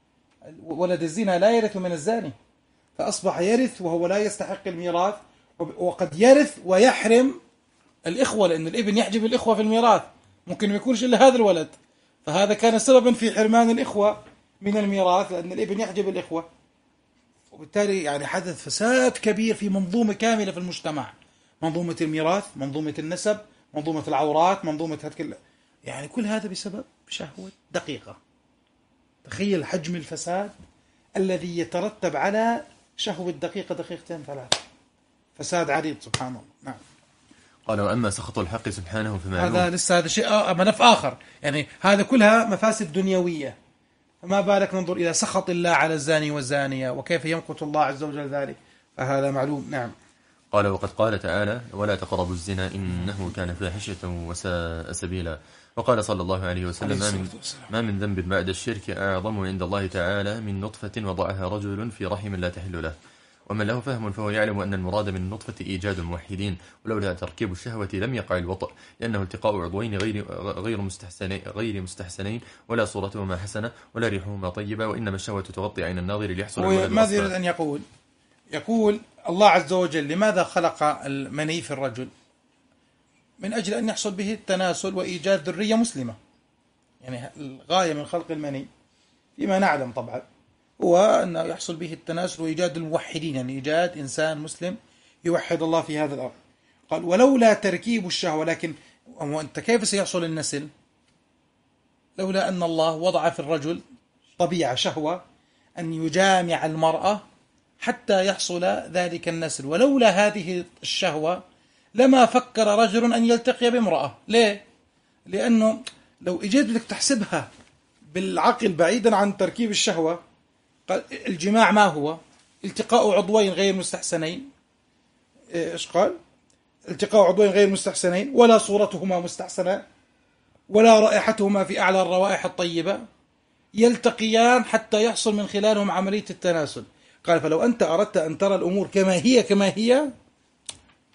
ولد الزنا لا يرث من الزاني، فأصبح يرث وهو لا يستحق الميراث، وقد يرث ويحرم الإخوة، لأن الابن يحجب الإخوة في الميراث، ممكن ما يكونش إلا هذا الولد، فهذا كان سببا في حرمان الإخوة من الميراث لأن الابن يحجب الإخوة. وبالتالي يعني حدث فساد كبير في منظومة كاملة في المجتمع، منظومة الميراث، منظومة النسب، منظومة العورات، منظومة هتك، يعني كل هذا بسبب شهوة دقيقة. تخيل حجم الفساد الذي يترتب على شهوة دقيقة دقيقتين ثلاثة، فساد عريض سبحان الله. نعم. قال وأما سخط الحق سبحانه فما هذا لسه هذا شيء ملف آخر، يعني هذا كلها مفاسد دنيوية، فما بالك ننظر إلى سخط الله على الزاني والزانية وكيف يمقت الله عز وجل ذلك، فهذا معلوم. نعم. قال وقد قال تعالى ولا تقربوا الزنا إنه كان فاحشة وساء سبيلا. وقال صلى الله عليه وسلم ما من, ما من ذنب بعد الشرك أعظم عند الله تعالى من نطفة وضعها رجل في رحم لا تحل له. ومن له فهم فهو يعلم أن المراد من النطفة إيجاد الموحدين، ولولا تركيب الشهوة لم يقع الوطء، لأنه التقاء عضوين غير غير مستحسنين غير مستحسنين ولا صورتهما حسنة ولا ريحهما طيبة، وإنما الشهوة تغطي عين الناظر ليحصل الولد. ماذا يريد أن يقول؟ يقول الله عز وجل لماذا خلق المني في الرجل؟ من أجل أن يحصل به التناسل وإيجاد ذرية مسلمة. يعني الغاية من خلق المني فيما نعلم طبعا هو أن يحصل به التناسل وإيجاد الموحدين، يعني إيجاد إنسان مسلم يوحد الله في هذا الأرض. قال ولولا تركيب الشهوة، لكن أنت كيف سيحصل النسل؟ لولا أن الله وضع في الرجل طبيعة شهوة أن يجامع المرأة حتى يحصل ذلك النسل، ولولا هذه الشهوة لما فكر رجل أن يلتقي بامرأة. ليه؟ لأنه لو إجيت بدك تحسبها بالعقل بعيدا عن تركيب الشهوة، قال الجماع ما هو؟ التقاء عضوين غير مستحسنين. إيش قال؟ التقاء عضوين غير مستحسنين ولا صورتهما مستحسنة ولا رائحتهما في أعلى الروائح الطيبة، يلتقيان حتى يحصل من خلالهم عملية التناسل. قال فلو أنت أردت أن ترى الأمور كما هي كما هي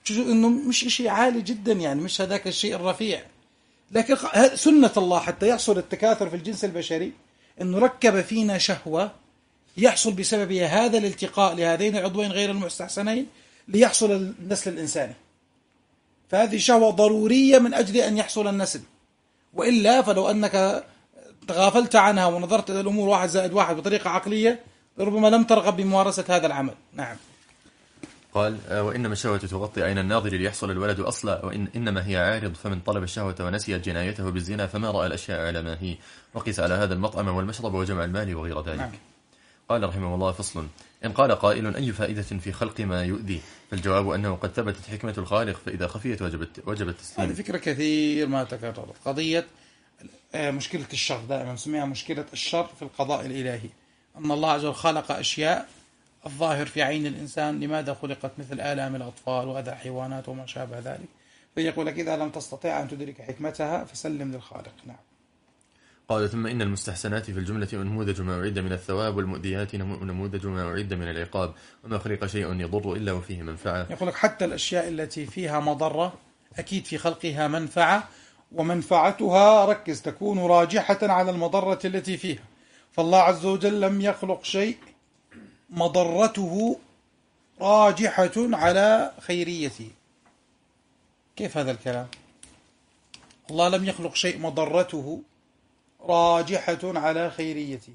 إنه مش شيء عالي جدا، يعني مش هذاك الشيء الرفيع، لكن سنة الله حتى يحصل التكاثر في الجنس البشري إنه ركب فينا شهوة يحصل بسببها هذا الالتقاء لهذين العضوين غير المستحسنين ليحصل النسل الإنساني. فهذه شهوة ضرورية من أجل أن يحصل النسل، وإلا فلو أنك تغافلت عنها ونظرت إلى الأمور واحد زائد واحد بطريقة عقلية ربما لم ترغب بممارسة هذا العمل. نعم. قال وإنما الشهوة تغطي عين الناظر ليحصل الولد أصلا، وإن إنما هي عارض، فمن طلب الشهوة ونسي جنايته بالزنا فما رأى الأشياء على ما هي، وقيس على هذا المطعم والمشرب وجمع المال وغير ذلك. نعم. قال رحمه الله: فصل. إن قال قائل: أي فائدة في خلق ما يؤذي؟ فالجواب أنه قد ثبتت حكمة الخالق، فإذا خفيت وجبت وجب التسليم. هذه فكرة كثير ما تكررت، قضية مشكلة الشر، دائما نسميها مشكلة الشر في القضاء الإلهي، أن الله عز وجل خلق أشياء الظاهر في عين الإنسان لماذا خلقت، مثل آلام الأطفال وأذى الحيوانات وما شابه ذلك، فيقول لك إذا لم تستطيع أن تدرك حكمتها فسلم للخالق. نعم. قال: ثم إن المستحسنات في الجملة نموذج ما أعد من الثواب، والمؤذيات نموذج ما أعد من العقاب، وما خلق شيء يضر إلا وفيه منفعة. يقول لك حتى الأشياء التي فيها مضرة أكيد في خلقها منفعة، ومنفعتها ركز تكون راجحة على المضرة التي فيها، فالله عز وجل لم يخلق شيء مضرته راجحة على خيريته. كيف هذا الكلام؟ الله لم يخلق شيء مضرته راجحة على خيريته.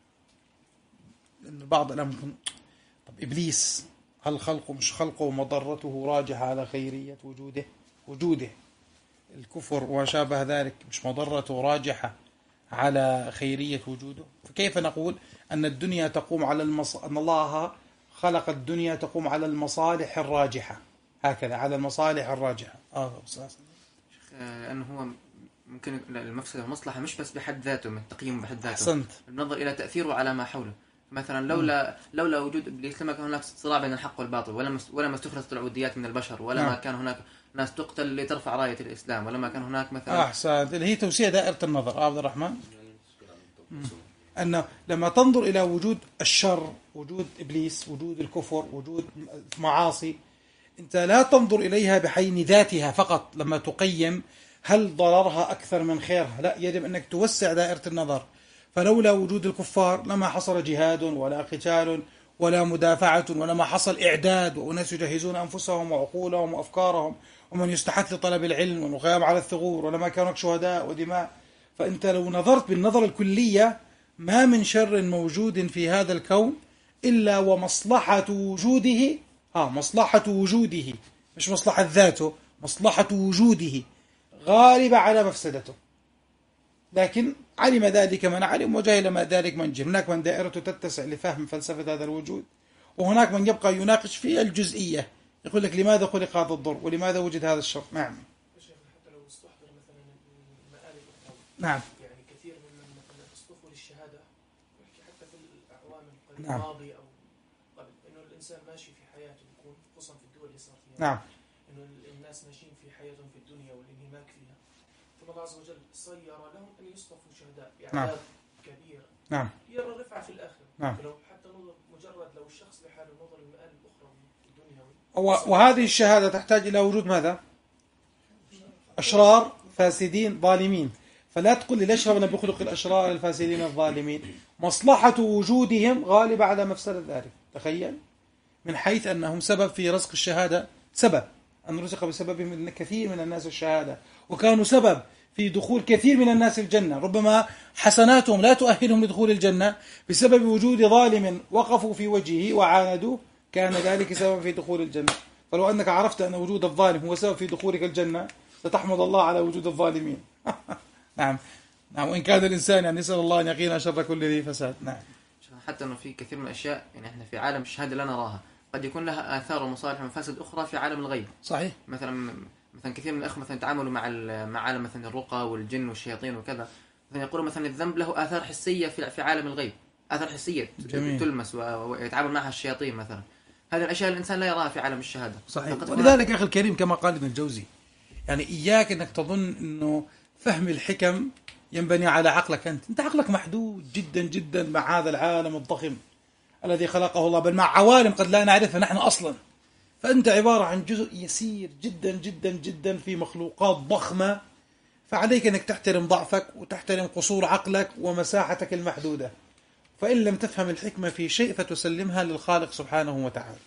لأن البعض الآن ممكن طب إبليس هل خلقه مش خلقه مضرته راجحة على خيرية وجوده؟ وجوده الكفر وشابه ذلك مش مضرته راجحة على خيرية وجوده؟ فكيف نقول أن الدنيا تقوم على المص... أن الله خلق الدنيا تقوم على المصالح الراجحة، هكذا على المصالح الراجحة. آه أنه هو ممكن المفسدة والمصلحة مش بس بحد ذاته، من التقييم بحد ذاته، أحسنت. النظر إلى تأثيره على ما حوله. مثلا لولا لولا وجود إبليس لما كان هناك صراع بين الحق والباطل، ولا ولا ما استخلصت العبوديات من البشر، ولا ما كان هناك ناس تقتل لترفع راية الإسلام، ولا ما كان هناك مثلا. أحسنت، اللي هي توسيع دائرة النظر. عبد الرحمن، أن لما تنظر إلى وجود الشر، وجود إبليس، وجود الكفر، وجود معاصي، أنت لا تنظر إليها بحين ذاتها فقط لما تقيم هل ضررها أكثر من خيرها، لا، يجب أنك توسع دائرة النظر. فلولا وجود الكفار لما حصل جهاد ولا قتال ولا مدافعة، ولا ما حصل إعداد وأناس يجهزون أنفسهم وعقولهم وأفكارهم، ومن يستحث لطلب العلم والقيام على الثغور، ولما كانوا شهداء ودماء. فأنت لو نظرت بالنظر الكلية ما من شر موجود في هذا الكون إلا ومصلحة وجوده آه مصلحة وجوده مش مصلحة ذاته، مصلحة وجوده غالبة على مفسدته. لكن علم ذلك من علم وجهل ما ذلك من جهل. هناك من دائرته تتسع لفهم فلسفة هذا الوجود، وهناك من يبقى يناقش في الجزئية، يقول لك لماذا خلق هذا الضر ولماذا وجد هذا الشر. نعم. حتى لو استحضر مثلا المآل الأخرى، نعم، يعني كثير من مثلا اصطفوا للشهادة، نحكي حتى في الأعوام نعم. الماضية أو قبل، إنه الإنسان ماشي في حياته بيكون خصوصا في الدول اللي صار فيها، نعم، إنه الناس ماشيين في حياتهم في الدنيا والانهماك فيها، ثم الله عز وجل صير لهم أن يصطفوا شهداء بأعداد كبيرة، نعم، يرى رفعة في الآخرة. نعم. لو حتى نظر مجرد لو الشخص لحاله نظر المآل الأخرى في الدنيا، وهذه الشهادة تحتاج إلى وجود ماذا؟ أشرار فاسدين ظالمين. فلا تقول لي ليش ربنا بيخلق الأشرار الفاسدين الظالمين، مصلحة وجودهم غالبة على مفسدة ذلك. تخيل، من حيث أنهم سبب في رزق الشهادة، سبب أن رزق بسببهم من كثير من الناس الشهادة، وكانوا سبب في دخول كثير من الناس الجنة، ربما حسناتهم لا تؤهلهم لدخول الجنة بسبب وجود ظالم وقفوا في وجهه وعاندوه، كان ذلك سبب في دخول الجنة. فلو أنك عرفت أن وجود الظالم هو سبب في دخولك الجنة ستحمد الله على وجود الظالمين. نعم، نعم، وإن كان الإنسان يعني نسأل الله أن يقينا شر كل ذي فساد. نعم. حتى أنه في كثير من الأشياء يعني إحنا في عالم الشهادة لا نراها، قد يكون لها آثار ومصالح ومفاسد أخرى في عالم الغيب. صحيح. مثلا مثلا كثير من الأخوة مثلا يتعاملوا مع مع عالم مثلا الرقى والجن والشياطين وكذا، مثلا يقولوا مثلا الذنب له آثار حسية في في عالم الغيب، آثار حسية جميل. تلمس ويتعامل معها الشياطين مثلا. هذه الأشياء الإنسان لا يراها في عالم الشهادة. صحيح. ولذلك أخي الكريم كما قال ابن الجوزي، يعني إياك أنك تظن أنه فهم الحكم ينبني على عقلك أنت. أنت عقلك محدود جدا جدا مع هذا العالم الضخم الذي خلقه الله، بل مع عوالم قد لا نعرفها نحن أصلا. فأنت عبارة عن جزء يسير جدا جدا جدا في مخلوقات ضخمة، فعليك أنك تحترم ضعفك وتحترم قصور عقلك ومساحتك المحدودة. فإن لم تفهم الحكمة في شيء فتسلمها للخالق سبحانه وتعالى.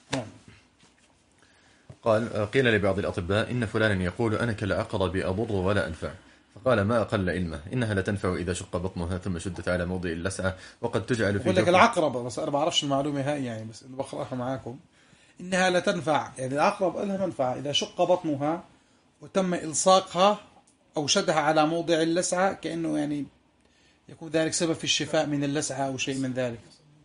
قال قيل لبعض الأطباء إن فلانا يقول أنا كالعقرب أضر ولا أنفع، فقال ما أقل علمه، إنها لتنفع إذا شق بطنها ثم شدت على موضع اللسعة، وقد تجعل في يقول لك العقرب، بس أنا بعرفش المعلومة هاي يعني، بس إنه بقرأها معاكم. إنها لتنفع يعني العقرب لها منفعة إذا شق بطنها وتم إلصاقها أو شدها على موضع اللسعة، كأنه يعني يكون ذلك سبب في الشفاء من اللسعة أو شيء من ذلك.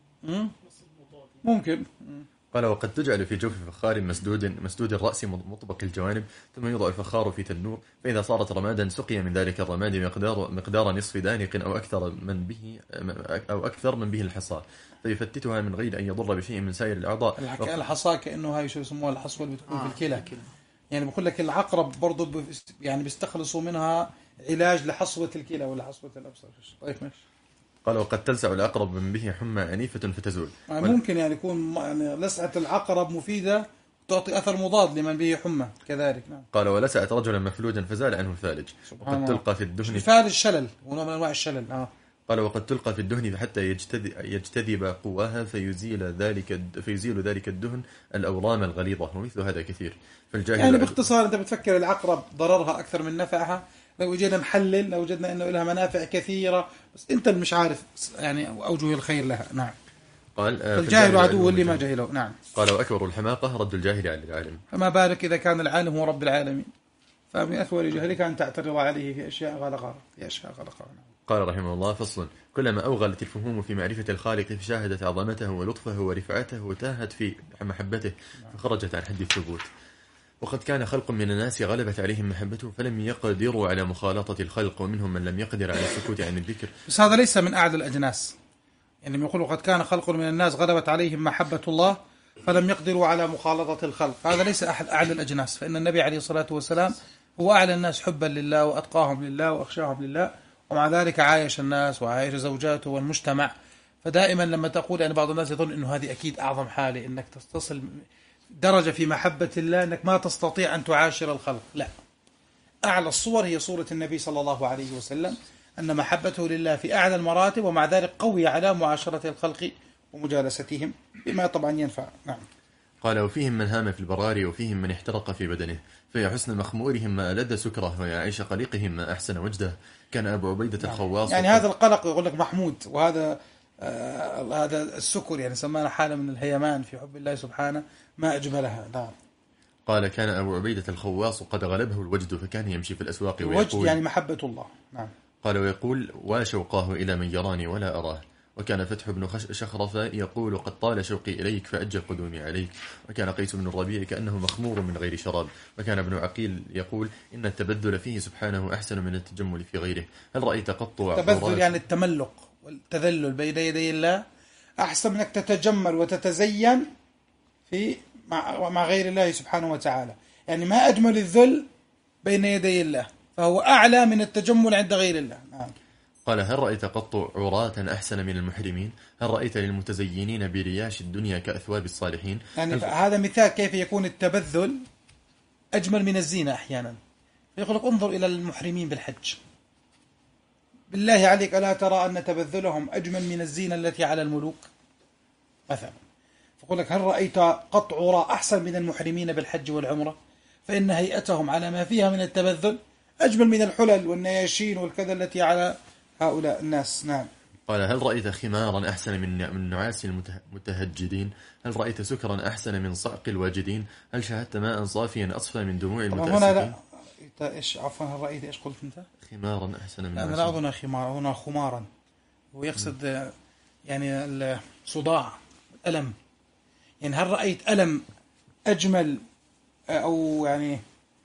ممكن. قال وقد تجعل في جوف فخار مسدود مسدود الرأس مطبق الجوانب، ثم يوضع الفخار في تنور، فإذا صارت رمادا سقي من ذلك الرماد مقدار مقدار نصف دانق أو أكثر من به أو أكثر من به الحصى، فيفتتها من غير أن يضر بشيء من سائر الأعضاء. الحصى كأنه هاي شو يسموها الحصوة اللي بتكون آه. في الكلى، يعني بقول لك العقرب برضو يعني بيستخلصوا منها علاج لحصوة الكلى ولا حصوة الأبصر. طيب ماشي. قال وقد تلسع العقرب من به حمى عنيفة فتزول. يعني ممكن يعني يكون يعني لسعة العقرب مفيدة تعطي أثر مضاد لمن به حمى كذلك. نعم. قال ولسعت رجلا مفلوجا فزال عنه الفالج، وقد تلقى في الدهن. فالج شلل ونوع من أنواع الشلل. آه. قال وقد تلقى في الدهن حتى يجتذب, يجتذب قواها فيزيل ذلك فيزيل ذلك الدهن الأورام الغليظة، ومثل هذا كثير. فالجاهل يعني باختصار أنت بتفكر العقرب ضررها أكثر من نفعها، لو وجدنا نحلل لو وجدنا أنه لها منافع كثيرة، بس أنت مش عارف يعني أوجه الخير لها. نعم. قال فالجاهل عدو لما جهله. نعم. قال وأكبر الحماقة رد الجاهل على العالم، فما بالك إذا كان العالم هو رب العالمين، فمن أثور جهلك أن تعترض عليه في أشياء غلقها في أشياء غلقها. قال رحمه الله فصل كلما أوغلت الفهوم في معرفة الخالق فشاهدت عظمته ولطفه ورفعته وتاهت في محبته فخرجت عن حد الثبوت. وقد كان خلق من الناس غلبت عليهم محبته فلم يقدروا على مخالطة الخلق، ومنهم من لم يقدر على السكوت عن الذكر. بس هذا ليس من أعلى الأجناس، يعني يقول وقد كان خلق من الناس غلبت عليهم محبة الله فلم يقدروا على مخالطة الخلق، هذا ليس أحد أعلى الأجناس، فإن النبي عليه الصلاة والسلام هو أعلى الناس حبا لله وأتقاهم لله وأخشاهم لله، ومع ذلك عايش الناس وعايش زوجاته والمجتمع. فدائما لما تقول أن بعض الناس يظن أنه هذه أكيد أعظم حالة أنك تصل درجة في محبة الله أنك ما تستطيع أن تعاشر الخلق، لا، أعلى الصور هي صورة النبي صلى الله عليه وسلم، أن محبته لله في أعلى المراتب، ومع ذلك قوي على معاشرة الخلق ومجالستهم بما طبعا ينفع. نعم. قال وفيهم من هام في البراري وفيهم من احترق في بدنه، فيا حسن مخمورهم ما ألد سكره ويا عيش قلقهم ما أحسن وجده. كان أبو عبيدة نعم. الخواص يعني هذا القلق يقول لك محمود، وهذا آه هذا السكر يعني سمانا حالة من الهيمان في حب الله سبحانه ما أجملها. نعم. قال كان أبو عبيدة الخواص قد غلبه الوجد فكان يمشي في الأسواق ويقول يعني محبة الله. نعم. قال ويقول وشوقاه إلى من يراني ولا أراه. وكان فتح بن شخرف يقول قد طال شوقي إليك فأجل قدومي عليك. وكان قيس بن الربيع كأنه مخمور من غير شراب. وكان ابن عقيل يقول إن التبذل فيه سبحانه أحسن من التجمل في غيره. هل رأيت قط التبذل يعني التملق والتذلل بين يدي الله أحسن من أنك تتجمل وتتزين في مع, مع غير الله سبحانه وتعالى، يعني ما أجمل الذل بين يدي الله، فهو أعلى من التجمل عند غير الله. نعم. قال هل رأيت قط عراة أحسن من المحرمين؟ هل رأيت للمتزينين برياش الدنيا كأثواب الصالحين؟ يعني هذا مثال كيف يكون التبذل أجمل من الزينة أحيانا. يقول لك انظر إلى المحرمين بالحج، بالله عليك ألا ترى أن تبذلهم أجمل من الزينة التي على الملوك مثلا؟ فقول لك هل رأيت قط عراة أحسن من المحرمين بالحج والعمرة؟ فإن هيئتهم على ما فيها من التبذل أجمل من الحلل والنياشين والكذا التي على هؤلاء الناس. نعم. قال هل رأيت خمارا أحسن من نعاس المتهجدين؟ هل رأيت سكرا أحسن من صعق الواجدين؟ هل شاهدت ماء صافيا أصفى من دموع المتأسفين؟ هنا لا إيش عفوا هل رأيت إيش قلت أنت؟ خمارا أحسن من أنا لا أظن خمارا، هنا خمارا، ويقصد يعني الصداع ألم. يعني هل رأيت ألم أجمل أو يعني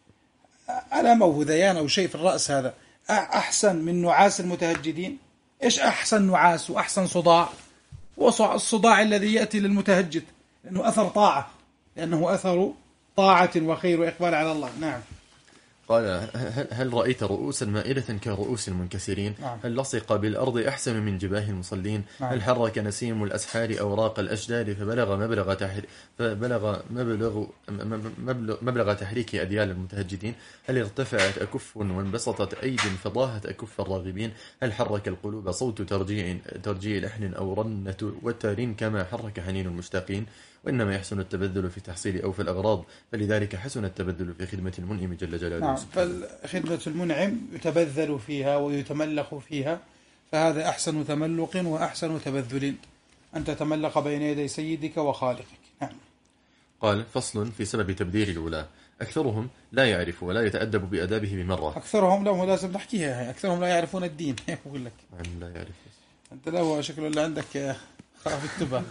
ألم أو هذيان أو شيء في الرأس هذا أحسن من نعاس المتهجدين؟ إيش أحسن نعاس وأحسن صداع؟ والصداع الذي يأتي للمتهجد لأنه أثر طاعة، لأنه أثر طاعة وخير وإقبال على الله. نعم. قال هل رأيت رؤوسا مائلة كرؤوس المنكسرين؟ نعم. هل لصق بالأرض أحسن من جباه المصلين؟ نعم. هل حرك نسيم الأسحار أوراق الأشجار فبلغ مبلغ تحر... فبلغ مبلغ مبلغ, مبلغ تحريك أديال المتهجدين؟ هل ارتفعت أكف وانبسطت أيد فضاهت أكف الراغبين؟ هل حرك القلوب صوت ترجيع ترجيع لحن أو رنة وتر كما حرك حنين المشتاقين؟ وإنما يحسن التبذل في تحصيل أوفى الأغراض، فلذلك حسن التبذل في خدمة المنعم جل جلاله. نعم، فخدمة المنعم يتبذل فيها ويتملق فيها، فهذا أحسن تملق وأحسن تبذل، أن تتملق بين يدي سيدك وخالقك. نعم. قال فصل في سبب تبذير الولاة. أكثرهم لا يعرف ولا يتأدب بأدابه بمرة. أكثرهم لو لازم نحكيها هي. أكثرهم لا يعرفون الدين. أقول لك لا يعرف أنت له شكله اللي عندك خاف التبع.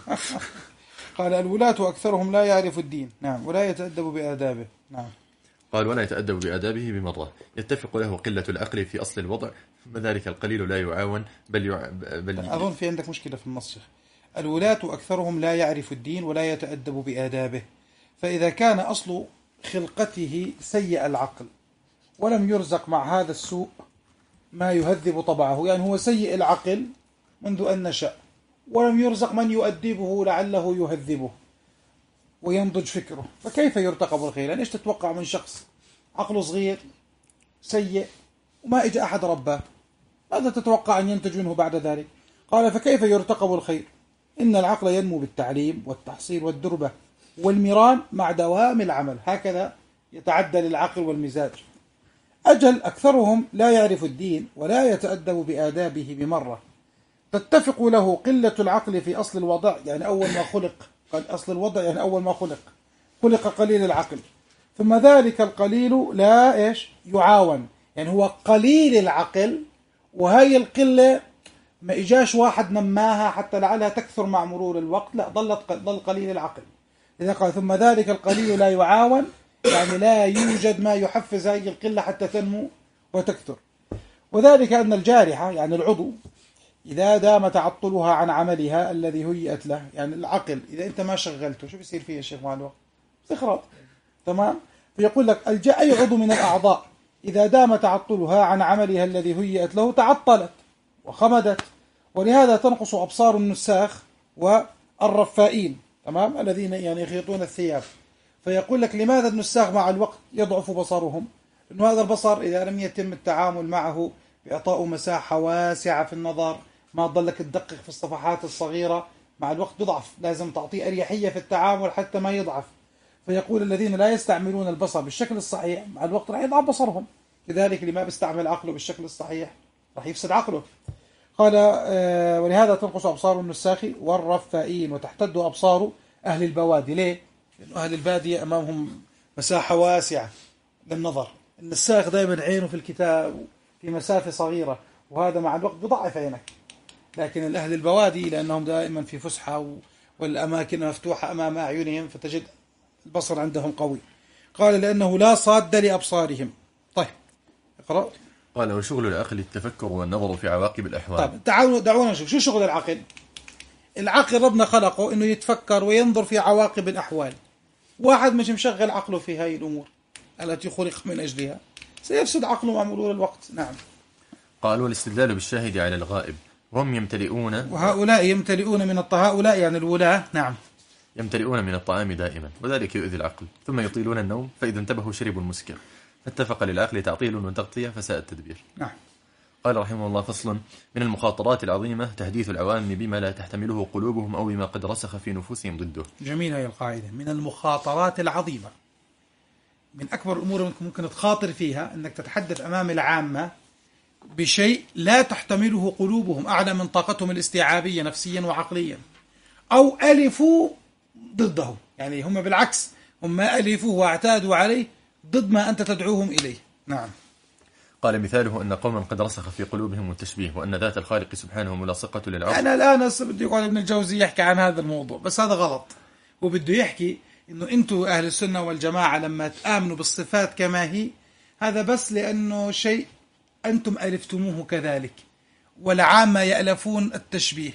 قال الولاة أكثرهم لا يعرف الدين. نعم. ولا يتأدب بآدابه. نعم. قال ولا يتأدب بآدابه بمرة، يتفق له قلة العقل في أصل الوضع، فذلك القليل لا يعاون بل, يع... بل أظن في عندك مشكلة في النص. الولاة أكثرهم لا يعرف الدين ولا يتأدب بآدابه، فإذا كان أصل خلقته سيء العقل ولم يرزق مع هذا السوء ما يهذب طبعه، يعني هو سيء العقل منذ أن نشأ ولم يرزق من يؤدبه لعله يهذبه وينضج فكره، فكيف يرتقب الخير؟ يعني إيش تتوقع من شخص عقله صغير سيء وما إجا أحد رباه؟ ماذا تتوقع أن ينتج منه بعد ذلك؟ قال فكيف يرتقب الخير؟ إن العقل ينمو بالتعليم والتحصيل والدربة والمران مع دوام العمل، هكذا يتعدل العقل والمزاج. أجل أكثرهم لا يعرف الدين ولا يتأدب بآدابه بمرة، تتفق له قلة العقل في أصل الوضع، يعني أول ما خلق، قال أصل الوضع يعني أول ما خلق خلق قليل العقل، ثم ذلك القليل لا إيش يعاون، يعني هو قليل العقل وهي القلة ما إجاش واحد نماها حتى لعلها تكثر مع مرور الوقت، لا ظلت ظل قليل العقل. إذا قال ثم ذلك القليل لا يعاون، يعني لا يوجد ما يحفز هذه القلة حتى تنمو وتكثر. وذلك أن الجارحة يعني العضو إذا دام تعطلها عن عملها الذي هيئت له، يعني العقل إذا أنت ما شغلته شو بيصير فيه يا شيخ مع الوقت؟ استخراج. تمام؟ فيقول لك أي عضو من الأعضاء إذا دام تعطلها عن عملها الذي هيئت له تعطلت وخمدت، ولهذا تنقص أبصار النساخ والرفائين، تمام، الذين يعني يخيطون الثياب. فيقول لك لماذا النساخ مع الوقت يضعف بصرهم؟ إنه هذا البصر إذا لم يتم التعامل معه بإعطاء مساحة واسعة في النظر، ما تضلك تدقق في الصفحات الصغيرة، مع الوقت بضعف، لازم تعطيه أريحية في التعامل حتى ما يضعف. فيقول الذين لا يستعملون البصر بالشكل الصحيح مع الوقت راح يضعف بصرهم، كذلك اللي ما بيستعمل عقله بالشكل الصحيح راح يفسد عقله. قال آه ولهذا تنقص أبصار النساخ والرفائين وتحتد أبصار أهل البوادي. ليه؟ لأن أهل البادية أمامهم مساحة واسعة للنظر، النساخ دائما عينه في الكتاب في مسافة صغيرة، وهذا مع الوقت بضعف عينك. لكن الأهل البوادي لأنهم دائما في فسحة والأماكن مفتوحة أمام أعينهم فتجد البصر عندهم قوي. قال لأنه لا صاد لأبصارهم. طيب اقرأ. قال وشغل العقل التفكر والنظر في عواقب الأحوال. طيب تعالوا دعونا نشوف شو شغل العقل. العقل ربنا خلقه إنه يتفكر وينظر في عواقب الأحوال. واحد مش مشغل عقله في هاي الأمور التي خلق من أجلها سيفسد عقله مع مرور الوقت. نعم. قال والاستدلال بالشاهد على الغائب، وهم يمتلئون، وهؤلاء يمتلئون من الطعام، هؤلاء يعني الولاة. نعم. يمتلئون من الطعام دائما وذلك يؤذي العقل، ثم يطيلون النوم فإذا انتبهوا شربوا المسكر، فاتفق للعقل تعطيل وتغطية فساء التدبير. نعم. قال رحمه الله فصل من المخاطرات العظيمة تحديث العوام بما لا تحتمله قلوبهم أو بما قد رسخ في نفوسهم ضده. جميل هي القاعدة، من المخاطرات العظيمة، من أكبر الأمور ممكن تخاطر فيها أنك تتحدث أمام العامة بشيء لا تحتمله قلوبهم، أعلى من طاقتهم الاستيعابية نفسيا وعقليا، أو ألفوا ضده، يعني هم بالعكس هم ألفوا واعتادوا عليه ضد ما أنت تدعوهم إليه. نعم. قال مثاله أن قوما قد رسخ في قلوبهم التشبيه وأن ذات الخالق سبحانه ملاصقة للعرش. أنا الآن بدي يقول ابن الجوزي يحكي عن هذا الموضوع، بس هذا غلط. وبده يحكي إنه أنتوا أهل السنة والجماعة لما تآمنوا بالصفات كما هي، هذا بس لأنه شيء أنتم ألفتموه كذلك، والعامة يألفون التشبيه.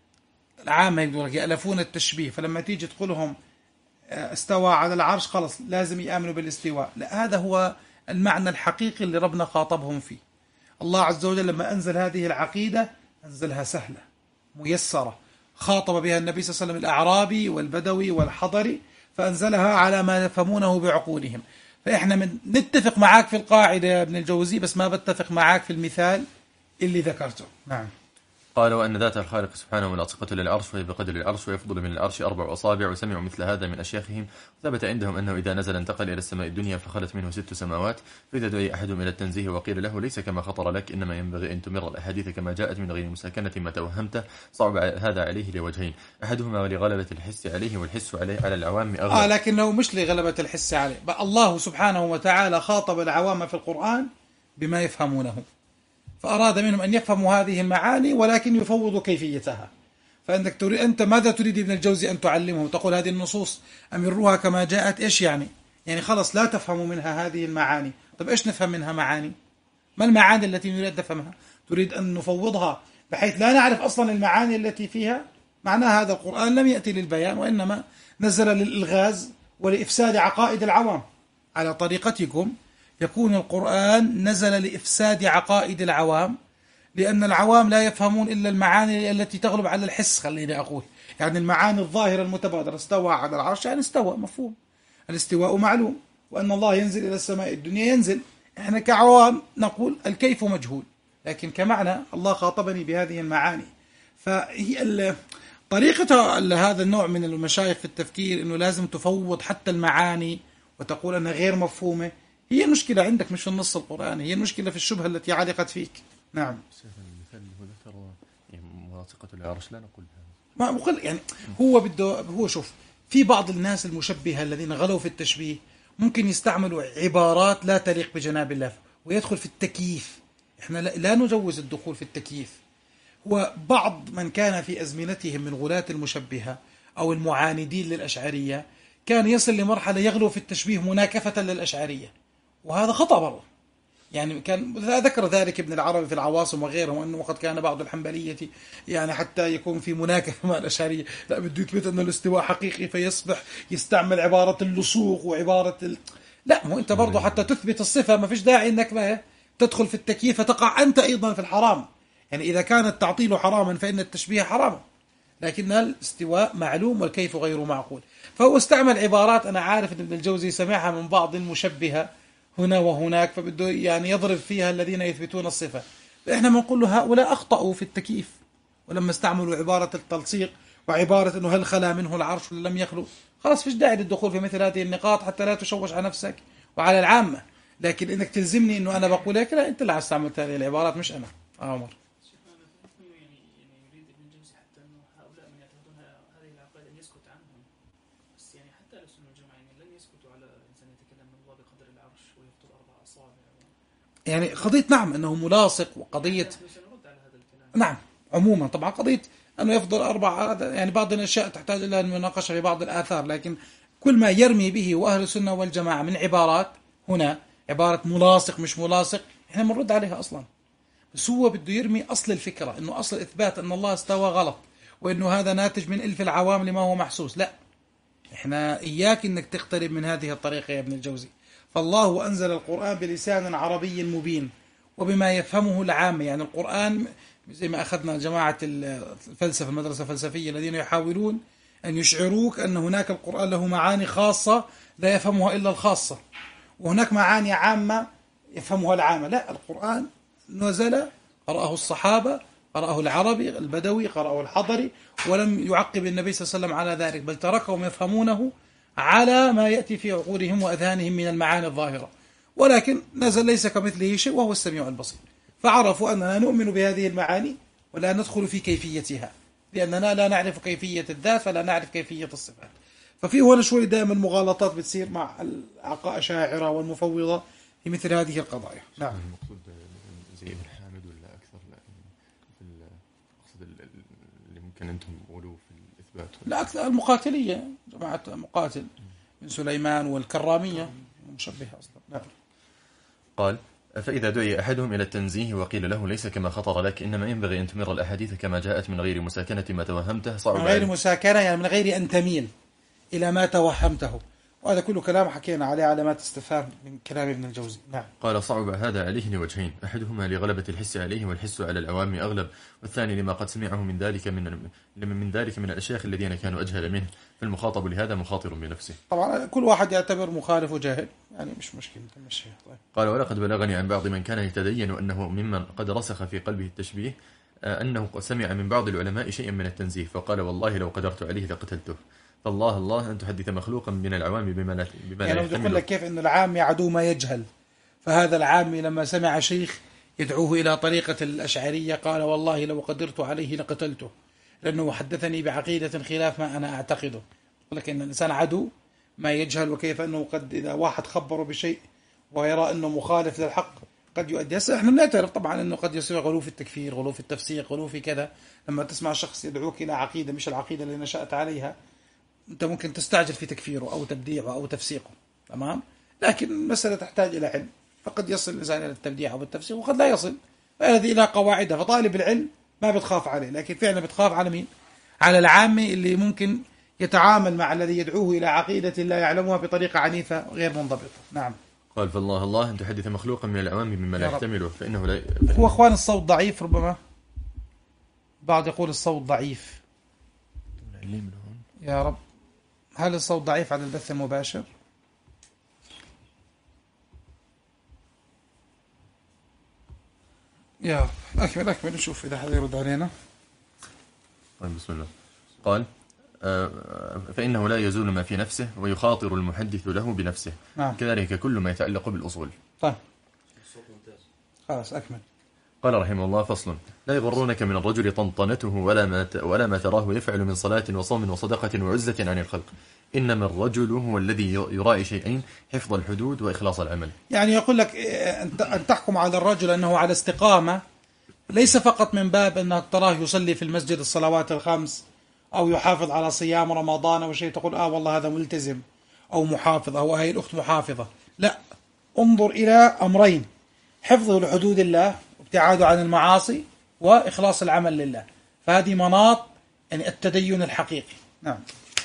العامة يألفون التشبيه، فلما تيجي تقولهم استوى على العرش خلص لازم يآمنوا بالاستواء. لا، هذا هو المعنى الحقيقي اللي ربنا خاطبهم فيه. الله عز وجل لما أنزل هذه العقيدة أنزلها سهلة ميسرة، خاطب بها النبي صلى الله عليه وسلم الأعرابي والبدوي والحضري، فأنزلها على ما يفهمونه بعقولهم. فإحنا من نتفق معاك في القاعدة يا ابن الجوزي، بس ما بتفق معاك في المثال اللي ذكرته. نعم. قال وأن ذات الخالق سبحانه ملاصقة للعرش، وهي بقدر العرش، ويفضل من العرش أربع أصابع، وسمعوا مثل هذا من أشياخهم. ثبت عندهم أنه إذا نزل انتقل إلى السماء الدنيا فخلت منه ست سماوات. فإذا دعي أحدهم إلى التنزيه وقيل له ليس كما خطر لك، إنما ينبغي أن تمر الأحاديث كما جاءت من غير مساكنة ما توهمته، صعب هذا عليه لوجهين: أحدهما لغلبة الحس عليه، والحس عليه على العوام أغلب. آه لكنه مش لغلبة الحس عليه، الله سبحانه وتعالى خاطب العوام في القرآن بما يفهمونه، فأراد منهم أن يفهموا هذه المعاني ولكن يفوضوا كيفيتها. فأنك تريد، أنت ماذا تريد ابن الجوزي أن تعلمهم؟ تقول هذه النصوص أمروها كما جاءت، إيش يعني؟ يعني خلص لا تفهموا منها هذه المعاني. طب إيش نفهم منها معاني؟ ما المعاني التي نريد نفهمها؟ تريد أن نفوضها بحيث لا نعرف أصلا المعاني التي فيها؟ معناها هذا القرآن لم يأتي للبيان، وإنما نزل للإلغاز ولإفساد عقائد العوام. على طريقتكم يكون القرآن نزل لإفساد عقائد العوام، لأن العوام لا يفهمون إلا المعاني التي تغلب على الحس. خليني أقول يعني المعاني الظاهرة المتبادرة، استوى على العرش يعني استوى، مفهوم، الاستواء معلوم، وأن الله ينزل إلى السماء الدنيا ينزل. إحنا كعوام نقول الكيف مجهول، لكن كمعنى الله خاطبني بهذه المعاني. فهي طريقة هذا النوع من المشايخ في التفكير أنه لازم تفوض حتى المعاني وتقول أنها غير مفهومة. هي المشكلة عندك مش في النص القرآني، هي المشكلة في الشبهة التي علقت فيك. نعم. المثال اللي هو ذكر ملاصقة العرش لا نقول ما مقل يعني هو بده هو شوف، في بعض الناس المشبهة الذين غلوا في التشبيه ممكن يستعملوا عبارات لا تليق بجناب الله ويدخل في التكييف. احنا لا نجوز الدخول في التكييف. هو بعض من كان في أزمنتهم من غلاة المشبهة أو المعاندين للأشعرية كان يصل لمرحلة يغلو في التشبيه مناكفة للأشعرية، وهذا خطأ برضه. يعني كان ذكر ذلك ابن العربي في العواصم وغيره، أنه وقد كان بعض الحنبلية يعني حتى يكون في مناكفة مع الأشعرية لا بده يثبت أن الاستواء حقيقي فيصبح يستعمل عبارة اللصوق وعبارة ال... لا مو أنت برضه حتى تثبت الصفة ما فيش داعي أنك ما تدخل في التكييف فتقع أنت أيضا في الحرام. يعني إذا كان التعطيل حراما فإن التشبيه حرام، لكن الاستواء معلوم والكيف غير معقول. فهو استعمل عبارات أنا عارف أن ابن الجوزي سمعها من بعض المشبهة هنا وهناك، فبده يعني يضرب فيها الذين يثبتون الصفة. فإحنا بنقول له هؤلاء أخطأوا في التكييف، ولما استعملوا عبارة التلصيق وعبارة أنه هل خلا منه العرش ولا لم يخلو، خلاص فيش داعي للدخول في مثل هذه النقاط حتى لا تشوش على نفسك وعلى العامة. لكن إنك تلزمني أنه أنا بقول لك لا، أنت اللي استعملت هذه العبارات مش أنا. عمر يعني قضية نعم أنه ملاصق، وقضية نعم عموما طبعا قضية أنه يفضل أربع، يعني بعض الأشياء تحتاج إلى المناقشة في بعض الآثار، لكن كل ما يرمي به وأهل السنة والجماعة من عبارات، هنا عبارة ملاصق مش ملاصق إحنا بنرد عليها أصلا. بس هو بده يرمي أصل الفكرة، أنه أصل إثبات أن الله استوى غلط، وأنه هذا ناتج من إلف العوام لما هو محسوس. لا، إحنا إياك أنك تقترب من هذه الطريقة يا ابن الجوزي. فالله أنزل القرآن بلسان عربي مبين وبما يفهمه العامة. يعني القرآن زي ما أخذنا جماعة الفلسفة المدرسة الفلسفية الذين يحاولون أن يشعروك أن هناك القرآن له معاني خاصة لا يفهمها إلا الخاصة، وهناك معاني عامة يفهمها العامة. لا، القرآن نزل قرأه الصحابة، قرأه العربي البدوي، قرأه الحضري، ولم يعقب النبي صلى الله عليه وسلم على ذلك، بل تركهم يفهمونه على ما يأتي في عقولهم وأذهانهم من المعاني الظاهرة. ولكن نزل ليس كمثله شيء وهو السميع البصير، فعرفوا أننا نؤمن بهذه المعاني ولا ندخل في كيفيتها، لأننا لا نعرف كيفية الذات فلا نعرف كيفية الصفات. ففي هنا شوي دائما مغالطات بتصير مع الأشاعرة والمفوضة في مثل هذه القضايا. نعم. المقصود زي ابن حامد ولا أكثر؟ لا، المقصود اللي ممكن أنتم تقولوا في الإثبات. لا، أكثر المقاتلية، جماعة مقاتل من سليمان والكرامية مشبهة أصلا. نعم. قال: فإذا دعي أحدهم إلى التنزيه وقيل له ليس كما خطر لك، إنما ينبغي أن تمر الأحاديث كما جاءت من غير مساكنة ما توهمته. صعب من غير مساكنة يعني من غير أن تميل إلى ما توهمته. وهذا كله كلام حكينا عليه علامات استفهام من كلام ابن الجوزي. نعم. قال صعب هذا عليه لوجهين، أحدهما لغلبة الحس عليه والحس على العوام أغلب، والثاني لما قد سمعه من ذلك من من ذلك من الأشياخ الذين كانوا أجهل منه، فالمخاطب لهذا مخاطر بنفسه. طبعا كل واحد يعتبر مخالف وجاهل، يعني مش مشكلة تمشي. طيب. قال ولقد بلغني عن بعض من كان يتدين أنه ممن قد رسخ في قلبه التشبيه أنه سمع من بعض العلماء شيئا من التنزيه فقال والله لو قدرت عليه لقتلته. فالله الله أن تحدث مخلوقا من العوام بما لا بما يعني لا يقول لك كيف أن العامي عدو ما يجهل، فهذا العامي لما سمع شيخ يدعوه إلى طريقة الأشعرية قال والله لو قدرت عليه لقتلته لأنه حدثني بعقيدة خلاف ما أنا أعتقده. يقول لك أن الإنسان عدو ما يجهل، وكيف أنه قد إذا واحد خبره بشيء ويرى أنه مخالف للحق قد يؤدي. هسه احنا بنعترف طبعا أنه قد يصير غلو في التكفير، غلو في التفسيق، غلو في كذا. لما تسمع شخص يدعوك إلى عقيدة مش العقيدة اللي نشأت عليها أنت ممكن تستعجل في تكفيره أو تبديعه أو تفسيقه، تمام؟ لكن المسألة تحتاج إلى علم، فقد يصل الإنسان إلى التبديع أو التفسيق وقد لا يصل، فهذه إلى قواعدها. فطالب العلم ما بتخاف عليه، لكن فعلا بتخاف على مين؟ على العامي اللي ممكن يتعامل مع الذي يدعوه إلى عقيدة لا يعلمها بطريقة عنيفة غير منضبطة. نعم. قال فالله الله أن تحدث مخلوقا من العوام مما لا يحتمله فإنه لا. هو أخوان الصوت ضعيف، ربما بعض يقول الصوت ضعيف. يا رب، هل الصوت ضعيف على البث المباشر؟ يا رب أكمل أكمل نشوف إذا حد يرد علينا. طيب بسم الله. قال فإنه لا يزول ما في نفسه ويخاطر المحدث له بنفسه. نعم. كذلك كل ما يتعلق بالأصول. طيب خلاص أكمل. قال رحمه الله فصل لا يغرونك من الرجل طنطنته ولا ما ولا ما تراه يفعل من صلاة وصوم وصدقة وعزة عن الخلق، إنما الرجل هو الذي يراعي شيئين: حفظ الحدود وإخلاص العمل. يعني يقول لك أن تحكم على الرجل أنه على استقامة ليس فقط من باب أنك تراه يصلي في المسجد الصلوات الخمس أو يحافظ على صيام رمضان أو شيء تقول آه والله هذا ملتزم أو محافظ أو هاي الأخت محافظة. لا، انظر إلى أمرين: حفظه لحدود الله وابتعاده عن المعاصي وإخلاص العمل لله. فهذه مناط يعني التدين الحقيقي. نعم.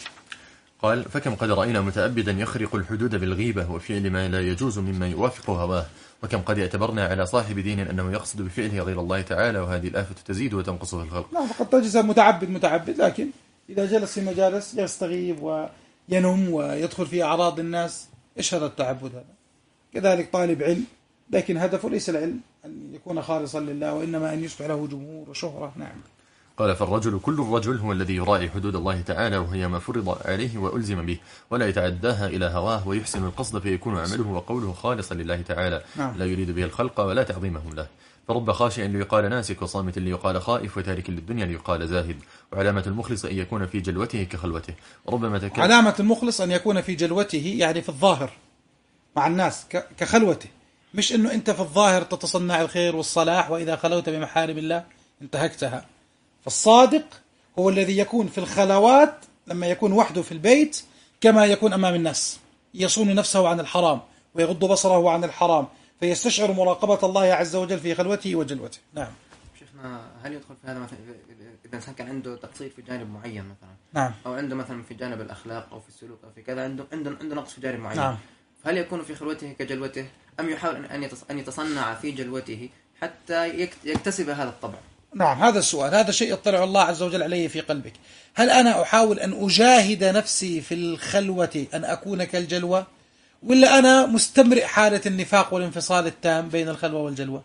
قال فكم قد رأينا متأبدا يخرق الحدود بالغيبة وفعل ما لا يجوز مما يوافق هواه، وكم قد اعتبرنا على صاحب دين أنه يقصد بفعله غير الله تعالى، وهذه الآفة تزيد وتنقص في الخلق. نعم، فقد تجد متعبد متعبد لكن إذا جلس في مجالس يستغيب وينم ويدخل في أعراض الناس. إيش هذا التعبد هذا؟ كذلك طالب علم لكن هدفه ليس العلم أن يكون خالصا لله، وإنما أن يصبح له جمهور وشهرة. نعم. قال فالرجل كل الرجل هو الذي يراعي حدود الله تعالى وهي ما فرض عليه وألزم به، ولا يتعداها إلى هواه، ويحسن القصد فيكون عمله وقوله خالصا لله تعالى. نعم. لا يريد به الخلق ولا تعظيمهم له. فرب خاشع ليقال ناسك، وصامت ليقال خائف، وتارك للدنيا ليقال زاهد. وعلامة المخلص أن يكون في جلوته كخلوته. ربما تكلم. علامة المخلص أن يكون في جلوته يعني في الظاهر مع الناس كخلوته، مش أنه أنت في الظاهر تتصنع الخير والصلاح وإذا خلوت بمحارم الله انتهكتها. فالصادق هو الذي يكون في الخلوات لما يكون وحده في البيت كما يكون أمام الناس، يصون نفسه عن الحرام ويغض بصره عن الحرام، فيستشعر مراقبة الله عز وجل في خلوته وجلوته. نعم. شيخنا هل يدخل في هذا مثلا إذا الإنسان كان عنده تقصير في جانب معين مثلا؟ نعم. أو عنده مثلا في جانب الأخلاق أو في السلوك أو في كذا عنده عنده عنده نقص في جانب معين. نعم. هل يكون في خلوته كجلوته أم يحاول أن أن يتصنع في جلوته حتى يكتسب هذا الطبع؟ نعم، هذا السؤال، هذا شيء يطلع الله عز وجل عليه في قلبك. هل أنا أحاول أن أجاهد نفسي في الخلوة أن أكون كالجلوة، ولا أنا مستمرئ حالة النفاق والانفصال التام بين الخلوة والجلوة؟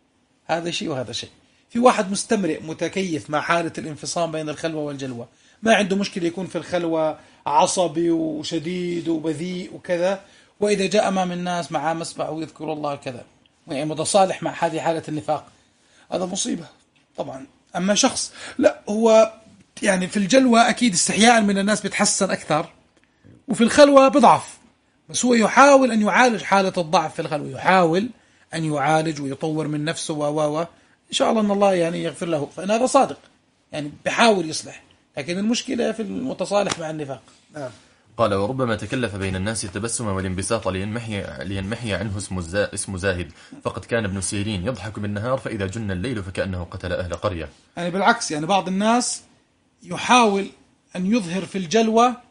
هذا شيء وهذا شيء. في واحد مستمرئ متكيف مع حالة الانفصام بين الخلوة والجلوة، ما عنده مشكلة يكون في الخلوة عصبي وشديد وبذيء وكذا، وإذا جاء أمام الناس معاه مسبح ويذكر الله كذا، يعني متصالح مع هذه حالة النفاق. هذا مصيبة طبعا. أما شخص لا، هو يعني في الجلوة أكيد استحياء من الناس بتحسن أكثر، وفي الخلوة بضعف، بس هو يحاول أن يعالج حالة الضعف في الخلوة، يحاول أن يعالج ويطور من نفسه و و إن شاء الله أن الله يعني يغفر له، فإن هذا صادق يعني بحاول يصلح، لكن المشكلة في المتصالح مع النفاق. نعم. قال وربما تكلف بين الناس التبسم والانبساط لينمحي, لينمحي عنه اسم زاهد، فقد كان ابن سيرين يضحك بالنهار فإذا جن الليل فكأنه قتل أهل قرية. يعني بالعكس، يعني بعض الناس يحاول أن يظهر في الجلوة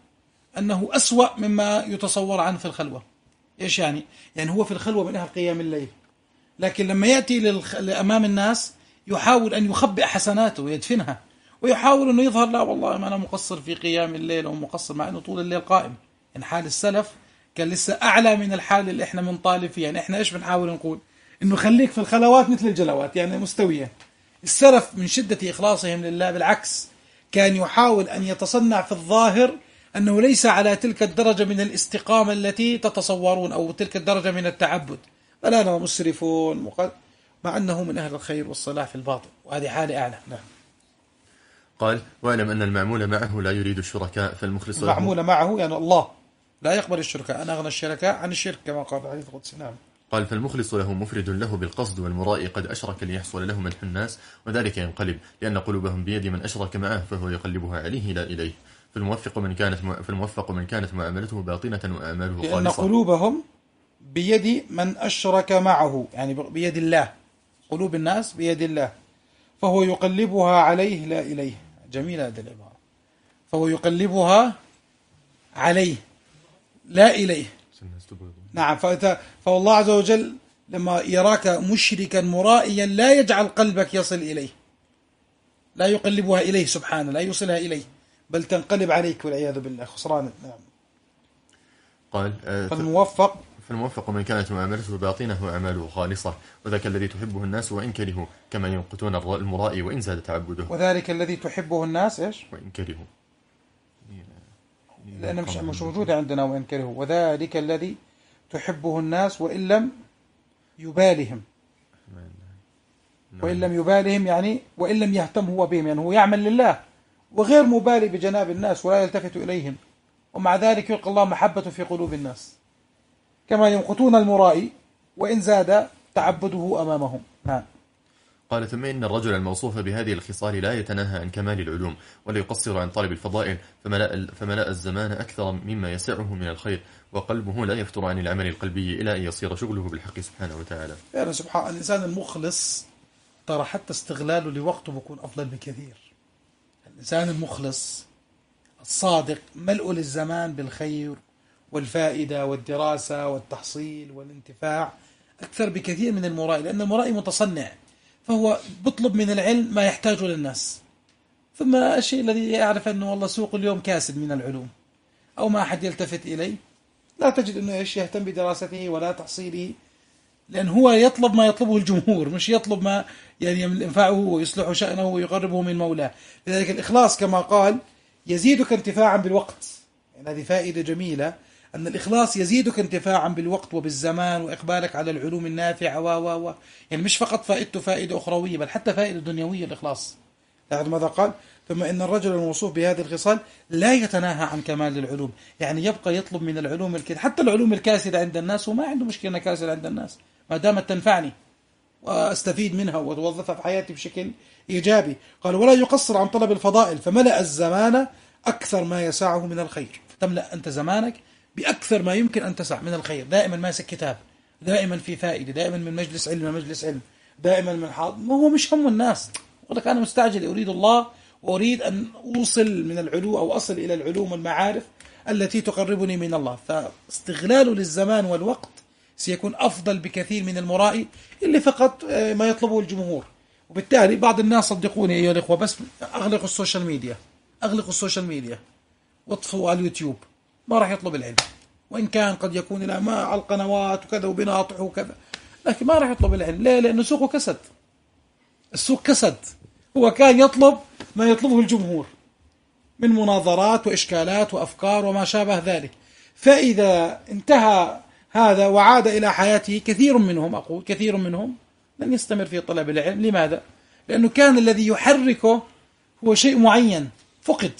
أنه أسوأ مما يتصور عنه في الخلوة. إيش يعني؟ يعني هو في الخلوة من أهل قيام الليل، لكن لما يأتي للخ... لأمام الناس يحاول أن يخبئ حسناته ويدفنها، ويحاول أنه يظهر لا والله ما أنا مقصر في قيام الليل أو مقصر، مع أنه طول الليل قائم. يعني حال السلف كان لسه أعلى من الحال اللي إحنا بنطالب فيه. يعني إحنا إيش بنحاول نقول؟ إنه خليك في الخلوات مثل الجلوات، يعني مستوية. السلف من شدة إخلاصهم لله بالعكس كان يحاول أن يتصنع في الظاهر أنه ليس على تلك الدرجة من الاستقامة التي تتصورون أو تلك الدرجة من التعبد، بل أنا مسرفون مقد... مع أنه من أهل الخير والصلاح في الباطن، وهذه حالة أعلى. نعم. قال: واعلم أن المعمول معه لا يريد الشركاء فالمخلص له. المعمول معه يعني الله لا يقبل الشركاء، أنا أغنى الشركاء عن الشرك كما قال الحديث القدسي. نعم. قال: فالمخلص له مفرد له بالقصد، والمرائي قد أشرك ليحصل له مدح الناس، وذلك ينقلب لأن قلوبهم بيد من أشرك معه فهو يقلبها عليه لا إليه. فالموفق من كانت فالموفق من كانت معاملته باطنة وأعماله خالصة. لأن قلوبهم بيد من أشرك معه، يعني بيد الله، قلوب الناس بيد الله، فهو يقلبها عليه لا إليه. جميلة هذه العبارة، فهو يقلبها عليه لا إليه. نعم. فالله عز وجل لما يراك مشركا مرائيا لا يجعل قلبك يصل إليه، لا يقلبها إليه سبحانه، لا يوصلها إليه، بل تنقلب عليك والعياذ بالله خسران. نعم. قال: فالموفق فالموفق من كانت معاملته باطنة وأعماله خالصة، وذاك الذي تحبه الناس وإن كرهوا، كما ينقتون المرائي وإن زاد تعبده. وذلك الذي تحبه الناس إيش؟ وإن كرهوا، لأن مش مش موجودة عندنا وإن كرهوا. وذلك الذي تحبه الناس وإن لم يبالهم، وإن لم يبالهم يعني وإن لم يهتم هو بهم، يعني هو يعمل لله وغير مبالي بجناب الناس ولا يلتفت إليهم، ومع ذلك يلقى الله محبته في قلوب الناس، كما ينقتون المرائي وإن زاد تعبده أمامهم. نعم. قال: ثم إن الرجل الموصوف بهذه الخصال لا يتناهى عن كمال العلوم ولا يقصر عن طلب الفضائل، فملأ, فملأ الزمان أكثر مما يسعه من الخير، وقلبه لا يفتر عن العمل القلبي إلى أن يصير شغله بالحق سبحانه وتعالى. يعني سبحان الإنسان المخلص ترى حتى استغلاله لوقته بيكون أفضل بكثير. الإنسان المخلص الصادق ملء للزمان بالخير والفائدة والدراسة والتحصيل والانتفاع أكثر بكثير من المرائي، لأن المرائي متصنع، فهو بطلب من العلم ما يحتاجه للناس، ثم الشيء الذي يعرف أنه والله سوق اليوم كاسد من العلوم أو ما أحد يلتفت إليه، لا تجد أنه يهتم بدراسته ولا تحصيله، لأن هو يطلب ما يطلبه الجمهور، مش يطلب ما يعني ينفعه ويصلح شأنه ويقربه من مولاه. لذلك الإخلاص كما قال يزيدك انتفاعا بالوقت. يعني هذه فائدة جميلة، أن الإخلاص يزيدك انتفاعا بالوقت وبالزمان وإقبالك على العلوم النافعة و و يعني مش فقط فائدته فائدة أخروية بل حتى فائدة دنيوية. الإخلاص تعرف ماذا قال؟ ثم إن الرجل الموصوف بهذه الخصال لا يتناهى عن كمال العلوم، يعني يبقى يطلب من العلوم الكثير، حتى العلوم الكاسدة عند الناس وما عنده مشكلة كاسدة عند الناس ما دامت تنفعني وأستفيد منها وتوظفها في حياتي بشكل إيجابي. قال: ولا يقصر عن طلب الفضائل، فملأ الزمان أكثر ما يسعه من الخير. تملأ أنت زمانك بأكثر ما يمكن أن تسع من الخير، دائما ماسك كتاب، دائما في فائدة، دائما من مجلس علم مجلس علم، دائما من حاضر. ما هو مش هم الناس، يقول لك أنا مستعجل أريد الله وأريد أن أوصل من العلوم أو أصل إلى العلوم والمعارف التي تقربني من الله. فاستغلاله للزمان والوقت سيكون أفضل بكثير من المرائي اللي فقط ما يطلبه الجمهور. وبالتالي بعض الناس صدقوني أيها الإخوة بس أغلقوا السوشيال ميديا، أغلقوا السوشيال ميديا واطفوا على اليوتيوب، ما راح يطلب العلم، وإن كان قد يكون لا ما على القنوات وكذا وبناطح وكذا، لكن ما راح يطلب العلم. ليه؟ لأنه سوقه كسد، السوق كسد. هو كان يطلب ما يطلبه الجمهور من مناظرات وإشكالات وأفكار وما شابه ذلك. فإذا انتهى هذا وعاد إلى حياته كثير منهم، أقول كثير منهم لن يستمر في طلب العلم. لماذا؟ لأنه كان الذي يحركه هو شيء معين فقد،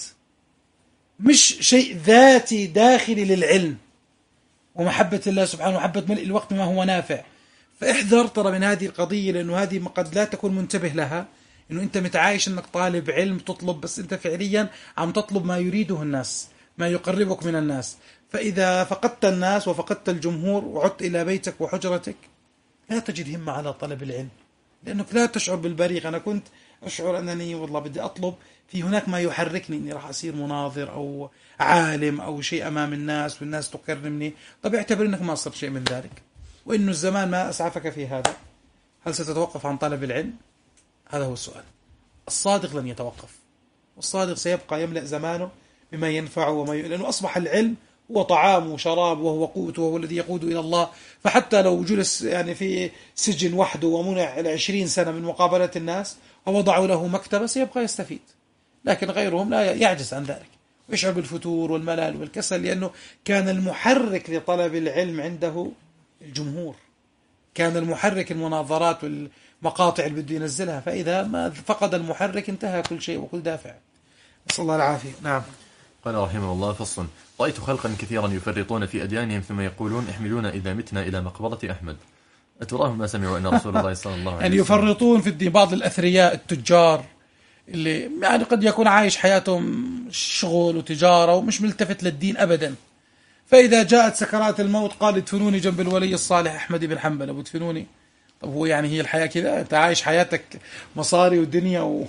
مش شيء ذاتي داخلي للعلم ومحبة الله سبحانه ومحبة ملء الوقت ما هو نافع. فاحذر ترى من هذه القضية، لأنه هذه قد لا تكون منتبه لها، إنه أنت متعايش إنك طالب علم تطلب، بس أنت فعليا عم تطلب ما يريده الناس، ما يقربك من الناس. فإذا فقدت الناس وفقدت الجمهور وعدت إلى بيتك وحجرتك لا تجد همة على طلب العلم، لأنك لا تشعر بالبريق. أنا كنت أشعر أنني والله بدي أطلب في هناك ما يحركني إني راح أصير مناظر أو عالم أو شيء أمام الناس والناس تكرمني. طب اعتبر أنك ما صرت شيء من ذلك، وإنه الزمان ما أسعفك في هذا، هل ستتوقف عن طلب العلم؟ هذا هو السؤال. الصادق لن يتوقف، والصادق سيبقى يملأ زمانه بما ينفعه وما ي... لأنه أصبح العلم هو طعام وشراب وهو قوته وهو الذي يقود إلى الله. فحتى لو جلس يعني في سجن وحده ومنع العشرين سنة من مقابلة الناس ووضعوا له مكتبة سيبقى يستفيد، لكن غيرهم لا يعجز عن ذلك ويشعر بالفتور والملل والكسل، لأنه كان المحرك لطلب العلم عنده الجمهور، كان المحرك المناظرات والمقاطع اللي بده ينزلها، فإذا ما فقد المحرك انتهى كل شيء وكل دافع. نسأل الله العافية. نعم. قال رحمه الله: فصل: رأيت خلقا كثيرا يفرطون في أديانهم ثم يقولون احملونا إذا متنا إلى مقبرة أحمد. أتراهم ما سمعوا أن رسول الله صلى الله عليه وسلم يعني يفرطون في الدين. بعض الأثرياء التجار اللي يعني قد يكون عايش حياتهم شغل وتجارة ومش ملتفت للدين أبدا، فإذا جاءت سكرات الموت قال ادفنوني جنب الولي الصالح أحمد بن حنبل. أبو ادفنوني؟ طب هو يعني هي الحياة كذا؟ أنت عايش حياتك مصاري ودنيا و...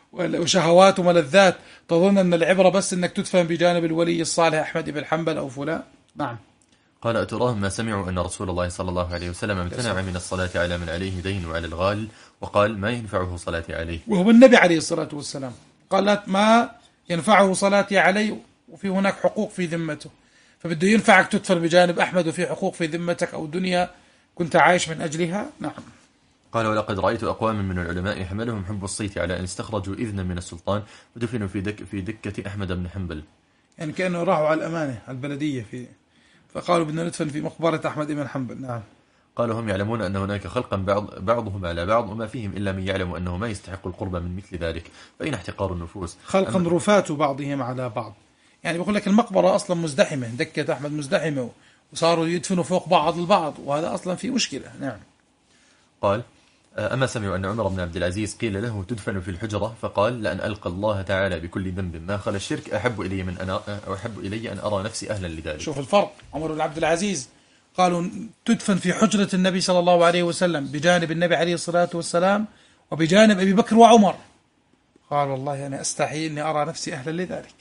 وشهوات وملذات، تظن أن العبرة بس أنك تدفن بجانب الولي الصالح أحمد بن حنبل أو فلان؟ نعم. قال: أتراهم ما سمعوا أن رسول الله صلى الله عليه وسلم امتنع من الصلاة على من عليه دين وعلى الغال، وقال ما ينفعه صلاتي عليه، وهو النبي عليه الصلاة والسلام قال ما ينفعه صلاتي عليه، وفي هناك حقوق في ذمته، فبده ينفعك تدفن بجانب أحمد وفي حقوق في ذمتك أو دنيا كنت عايش من أجلها. نعم. قال: ولقد رأيت أقواما من العلماء حملهم حب الصيت على أن استخرجوا إذنا من السلطان ودفنوا في دك في دكة أحمد بن حنبل، يعني كأنه راحوا على الأمانة على البلدية في فقالوا بدنا ندفن في مقبرة أحمد بن حنبل. نعم. قالوا: هم يعلمون أن هناك خلقا بعض بعضهم على بعض وما فيهم إلا من يعلم أنه ما يستحق القرب من مثل ذلك، فإن احتقار النفوس خلقا رفات بعضهم على بعض. يعني بقول لك المقبرة أصلا مزدحمة، دكة أحمد مزدحمة وصاروا يدفنوا فوق بعض البعض، وهذا أصلا في مشكلة. نعم. قال: أما سمعوا أن عمر بن عبد العزيز قيل له تدفن في الحجرة فقال: لأن ألقى الله تعالى بكل ذنب ما خلا الشرك أحب إلي من أنا أو أحب إلي أن أرى نفسي أهلا لذلك. شوف الفرق. عمر بن عبد العزيز قالوا تدفن في حجرة النبي صلى الله عليه وسلم بجانب النبي عليه الصلاة والسلام وبجانب أبي بكر وعمر، قال والله أنا أستحي أني أرى نفسي أهلا لذلك.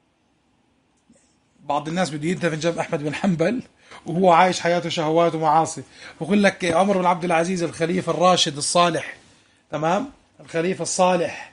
بعض الناس بده يدفن جنب أحمد بن حنبل وهو عايش حياته شهوات ومعاصي. بقول لك عمر بن عبد العزيز الخليفة الراشد الصالح، تمام، الخليفة الصالح،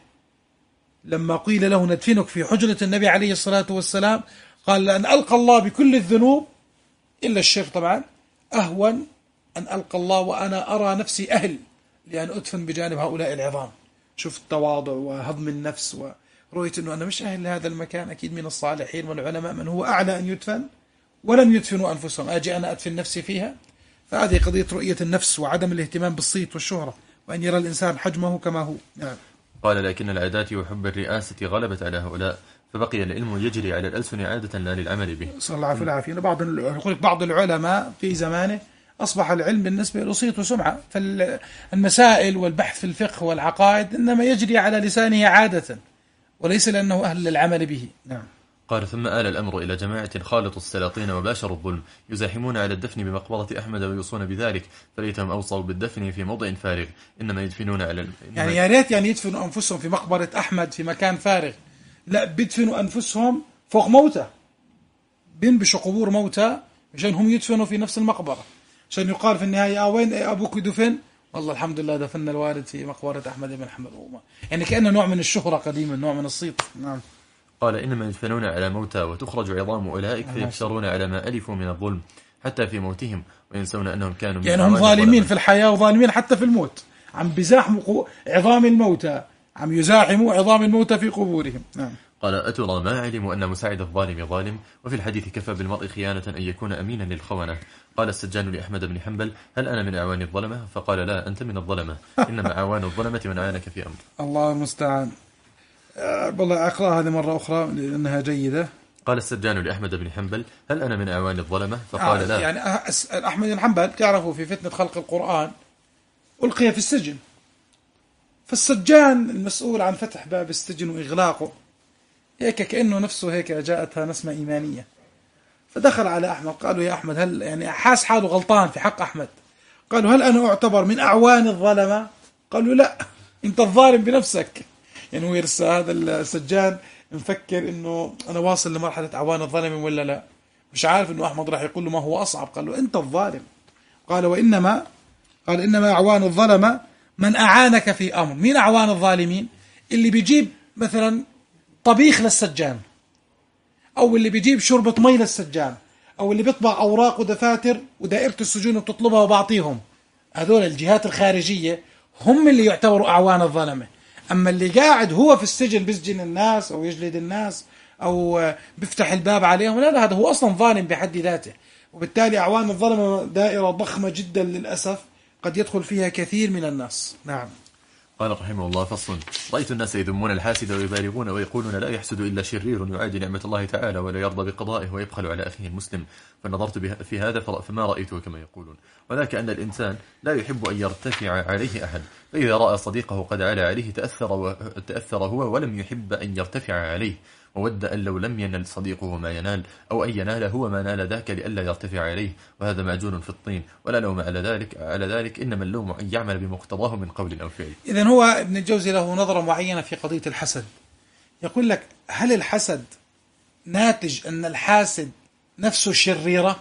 لما قيل له ندفنك في حجرة النبي عليه الصلاة والسلام قال: لأن ألقى الله بكل الذنوب إلا الشرك طبعا أهون أن ألقى الله وأنا أرى نفسي أهل لأن أدفن بجانب هؤلاء العظام. شوف التواضع وهضم النفس ورؤية أنه أنا مش أهل لهذا المكان، أكيد من الصالحين والعلماء من هو أعلى أن يدفن ولم يدفنوا أنفسهم، أجي أنا أدفن نفسي فيها. فهذه قضية رؤية النفس وعدم الاهتمام بالصيت والشهرة وأن يرى الإنسان حجمه كما هو. نعم. قال: لكن العادات وحب الرئاسة غلبت على هؤلاء فبقي العلم يجري على الألسن عادة لا للعمل به. صلى الله عليه وسلم. بعض يقول بعض العلماء في زمانه أصبح العلم بالنسبة له صيت وسمعة، فالمسائل والبحث في الفقه والعقائد إنما يجري على لسانه عادة وليس لأنه أهل للعمل به. نعم. قال: ثم آل الأمر إلى جماعة خالطوا السلاطين وباشروا الظلم يزاحمون على الدفن بمقبرة أحمد ويوصون بذلك، فليتهم أوصوا بالدفن في موضع فارغ، إنما يدفنون على إنما يعني يا ريت يعني يدفنوا أنفسهم في مقبرة أحمد في مكان فارغ، لا بيدفنوا أنفسهم فوق موتى، بينبشوا قبور موتى عشان هم يدفنوا في نفس المقبرة، عشان يقال في النهاية آه وين أبوك دفن؟ والله الحمد لله دفن الوالد في مقبرة أحمد بن حنبل. يعني كأنه نوع من الشهرة قديما، نوع من الصيت. نعم. قال: إنما يدفنون على موتى وتخرج عظام أولئك فيبشرون على ما ألفوا من الظلم حتى في موتهم وينسون أنهم كانوا يعني هم ظالمين في الحياة وظالمين حتى في الموت، عم بزاحموا عظام الموتى، عم يزاحموا عظام الموتى في قبورهم. نعم. قال: أترى ما علموا أن مساعد الظالم ظالم، وفي الحديث كفى بالمرء خيانة أن يكون أمينا للخونة. قال السجان لأحمد بن حنبل: هل أنا من أعوان الظلمة؟ فقال: لا، أنت من الظلمة، إنما أعوان الظلمة من عانك في أمر. الله المستعان. والله أقرأ هذه مرة أخرى لأنها جيدة. قال السجان لأحمد بن حنبل: هل أنا من أعوان الظلمة؟ فقال: آه لا. يعني أحمد بن حنبل تعرفوا في فتنة خلق القرآن ألقي في السجن، فالسجان المسؤول عن فتح باب السجن وإغلاقه هيك كأنه نفسه هيك جاءتها نسمة إيمانية، فدخل على أحمد قالوا: يا أحمد، هل يعني حاس حاله غلطان في حق أحمد، قالوا: هل أنا أعتبر من أعوان الظلمة؟ قالوا: لا، أنت الظالم بنفسك. يعني هو لسه هذا السجان مفكر إنه أنا واصل لمرحلة أعوان الظلم ولا لا، مش عارف إنه أحمد راح يقول له ما هو أصعب. قال له أنت الظالم. قال وإنما قال إنما أعوان الظلمة من أعانك في أمر. مين أعوان الظالمين؟ اللي بيجيب مثلا طبيخ للسجان، أو اللي بيجيب شربة مي للسجان، أو اللي بيطبع أوراق ودفاتر ودائرة السجون وبتطلبها وبعطيهم. هذول الجهات الخارجية هم اللي يعتبروا أعوان الظلمة. أما اللي قاعد هو في السجن بيسجن الناس أو يجلد الناس أو بيفتح الباب عليهم، لا لا، هذا هو أصلا ظالم بحد ذاته. وبالتالي أعوان الظلمة دائرة ضخمة جدا للأسف قد يدخل فيها كثير من الناس. نعم. قال رحمه الله: فصل: رأيت الناس يذمون الحاسد ويبالغون ويقولون لا يحسد إلا شرير يعادي نعمة الله تعالى ولا يرضى بقضائه ويبخل على أخيه المسلم، فنظرت في هذا فما رأيته كما يقولون، وذاك أن الإنسان لا يحب أن يرتفع عليه أحد، فإذا رأى صديقه قد علا عليه تأثر, و... تأثر هو ولم يحب أن يرتفع عليه، وود أن لو لم ينل صديقه ما ينال أو أن ينال هو ما نال ذاك لئلا يرتفع عليه، وهذا معجون في الطين ولا لوم على ذلك على ذلك إنما اللوم أن يعمل بمقتضاه من قول أو فعل. إذن هو ابن الجوزي له نظرة معينة في قضية الحسد. يقول لك: هل الحسد ناتج أن الحاسد نفسه شريرة،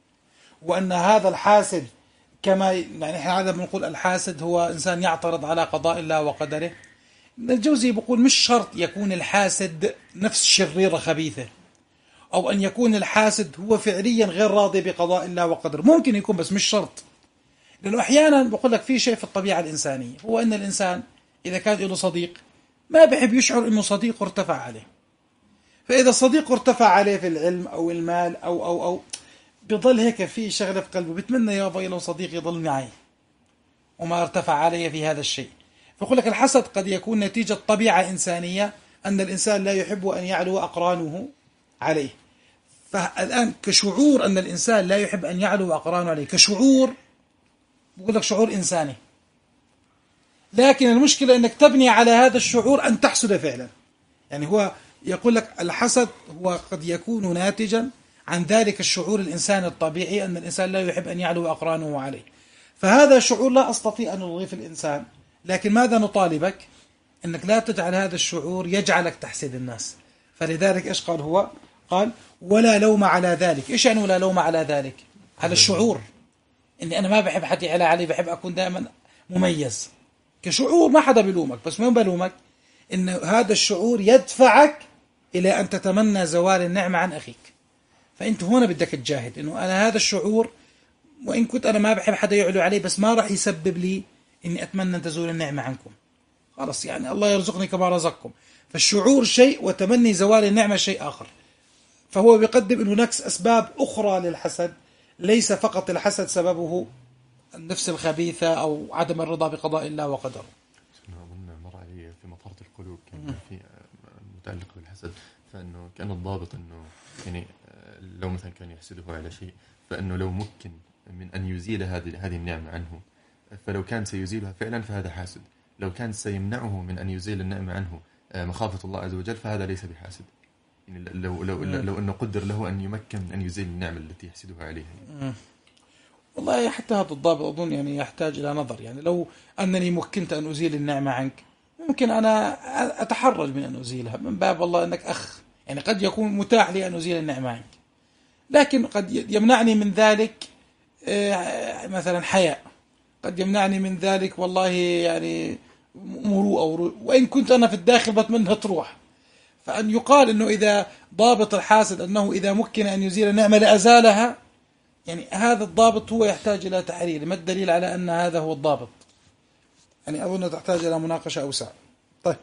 وأن هذا الحاسد كما يعني احنا عادة بنقول الحاسد هو إنسان يعترض على قضاء الله وقدره؟ ابن الجوزي بيقول مش شرط يكون الحاسد نفس شريرة خبيثة، أو أن يكون الحاسد هو فعليا غير راضي بقضاء الله وقدره، ممكن يكون بس مش شرط. لأنه أحيانا بقول لك في شيء في الطبيعة الإنسانية، هو أن الإنسان إذا كان له صديق ما بحب يشعر أنه صديقه ارتفع عليه، فإذا صديقه ارتفع عليه في العلم أو المال أو أو أو بيضل هيك في شغلة في قلبه، بتمنى يا أبي لو صديقي يضل معي وما ارتفع علي في هذا الشيء. فقل لك الحسد قد يكون نتيجة طبيعة إنسانية، أن الإنسان لا يحب أن يعلو أقرانه عليه. فالآن كشعور أن الإنسان لا يحب أن يعلو أقرانه عليه كشعور، بقول لك شعور إنساني، لكن المشكلة أنك تبني على هذا الشعور أن تحسد فعلا. يعني هو يقول لك الحسد هو قد يكون ناتجا عن ذلك الشعور الإنساني الطبيعي أن الإنسان لا يحب أن يعلو أقرانه عليه. فهذا شعور لا أستطيع أن ألغيه في الإنسان، لكن ماذا نطالبك؟ أنك لا تجعل هذا الشعور يجعلك تحسد الناس. فلذلك إيش قال هو؟ قال ولا لوم على ذلك. إيش يعني ولا لوم على ذلك؟ على الشعور إني أنا ما بحب حد يعلى علي، بحب أكون دائما مميز كشعور، ما حدا بلومك، بس من بلومك إن هذا الشعور يدفعك إلى أن تتمنى زوال النعمة عن أخيك. فأنت هنا بدك تجاهد إنه أنا هذا الشعور وإن كنت أنا ما بحب حدا يعلو علي، بس ما راح يسبب لي إني أتمنى أن تزول النعمة عنكم. خلاص يعني الله يرزقني كما رزقكم. فالشعور شيء وتمني زوال النعمة شيء آخر. فهو بيقدم إنه هناك أسباب أخرى للحسد، ليس فقط الحسد سببه النفس الخبيثة أو عدم الرضا بقضاء الله وقدره. أظن مر علي في مطهرة القلوب كان في متعلق بالحسد، فإنه كان الضابط إنه يعني لو مثلا كان يحسده على شيء، فإنه لو ممكن من أن يزيل هذه هذه النعمة عنه، فلو كان سيزيلها فعلا فهذا حاسد. لو كان سيمنعه من أن يزيل النعمة عنه مخافة الله عز وجل فهذا ليس بحاسد. يعني لو لو لو, لو أنه قدر له أن يمكن أن يزيل النعمة التي يحسدها عليها. يعني. والله حتى هذا الضابط أظن يعني يحتاج إلى نظر. يعني لو أنني مكنت أن أزيل النعمة عنك، ممكن أنا أتحرج من أن أزيلها من باب والله أنك أخ، يعني قد يكون متاح لي أن أزيل النعمة عنك، لكن قد يمنعني من ذلك مثلا حياء، قد يمنعني من ذلك والله يعني مروءة، وإن كنت أنا في الداخل بتمنى تروح. فأن يقال أنه إذا ضابط الحاسد أنه إذا مكن أن يزيل النعمة لأزالها، يعني هذا الضابط هو يحتاج إلى تحرير. ما الدليل على أن هذا هو الضابط؟ يعني أظن تحتاج إلى مناقشة أوسع. طيب.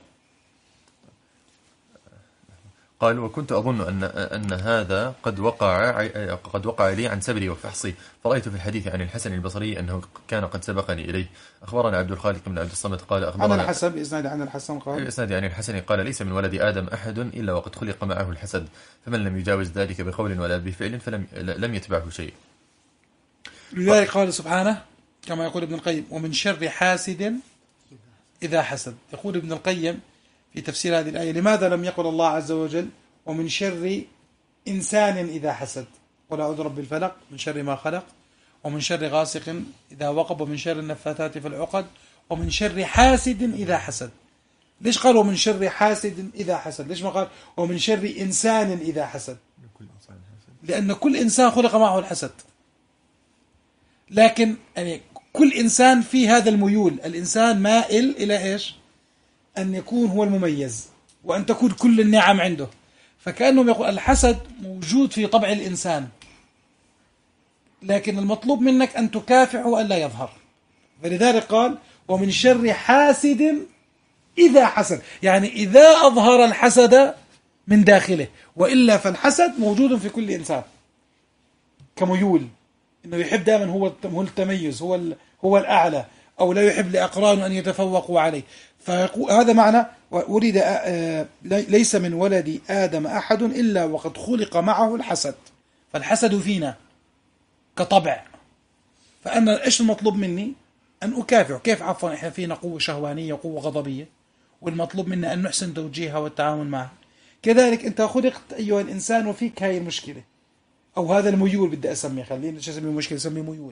قال وكنت أظن أن أن هذا قد وقع قد وقع لي عن سبري وفحصي، فرأيت في الحديث عن الحسن البصري أنه كان قد سبقني إليه. أخبرنا عبد الخالق بن عبد الصمد قال أخبرنا عن الحسن بإسناد عن الحسن قال بإسناد عن الحسن قال ليس من ولد آدم أحد إلا وقد خلق معه الحسد، فمن لم يجاوز ذلك بقول ولا بفعل فلم لم يتبعه شيء. لذلك قال سبحانه كما يقول ابن القيم ومن شر حاسد إذا حسد. يقول ابن القيم في تفسير هذه الآية لماذا لم يقل الله عز وجل ومن شر إنسان إذا حسد، ولا أعوذ برب الفلق من شر ما خلق، ومن شر غاسق إذا وقب، ومن شر النفاثات في العقد، ومن شر حاسد إذا حسد. ليش قال ومن شر حاسد إذا حسد؟ ليش ما قال ومن شر إنسان إذا حسد؟ لأن كل إنسان خلق معه الحسد، لكن يعني كل إنسان في هذا الميول. الإنسان مائل إلى إيش؟ أن يكون هو المميز وأن تكون كل النعم عنده. فكأنهم يقول الحسد موجود في طبع الإنسان، لكن المطلوب منك أن تكافحه وأن لا يظهر. فلذلك قال ومن شر حاسد إذا حسد، يعني إذا أظهر الحسد من داخله، وإلا فالحسد موجود في كل إنسان كميول، إنه يحب دائما هو هو التميز، هو هو الأعلى، أو لا يحب لأقرانه أن يتفوقوا عليه. فهذا معنى ولد ليس من ولد آدم أحد إلا وقد خلق معه الحسد. فالحسد فينا كطبع، فأنا إيش المطلوب مني؟ أن أكافح. كيف؟ عفوا إحنا فينا قوة شهوانية وقوة غضبية، والمطلوب منا أن نحسن توجيهها والتعامل معها. كذلك أنت خلقت أيها الإنسان وفيك هاي المشكلة أو هذا الميول، بدي أسميه، خلينا شو أسميه مشكلة، أسميه ميول.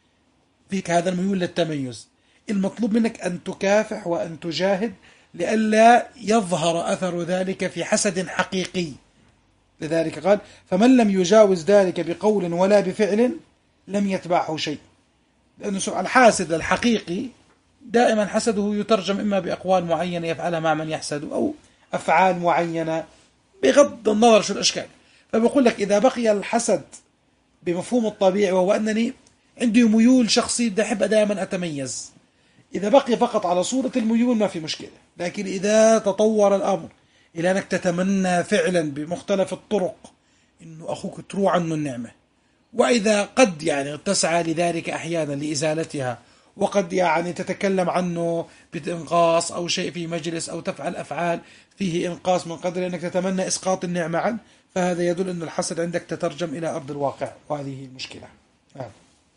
فيك هذا الميول للتميز، المطلوب منك أن تكافح وأن تجاهد لئلا يظهر أثر ذلك في حسد حقيقي. لذلك قال فمن لم يجاوز ذلك بقول ولا بفعل لم يتبعه شيء. لأنه الحاسد الحقيقي دائما حسده يترجم إما بأقوال معينة يفعلها مع من يحسد، أو أفعال معينة بغض النظر شو الأشكال. فبقول لك إذا بقي الحسد بمفهوم الطبيعي، وهو أنني عندي ميول شخصي بدي أحب دائما أتميز، إذا بقي فقط على صورة الميول ما في مشكلة. لكن إذا تطور الأمر إلى أنك تتمنى فعلا بمختلف الطرق إنه أخوك تروح عنه النعمة، وإذا قد يعني تسعى لذلك أحيانا لإزالتها، وقد يعني تتكلم عنه بإنقاص أو شيء في مجلس، أو تفعل أفعال فيه إنقاص من قدر أنك تتمنى إسقاط النعمة عنه، فهذا يدل أن الحسد عندك تترجم إلى أرض الواقع، وهذه المشكلة. آه.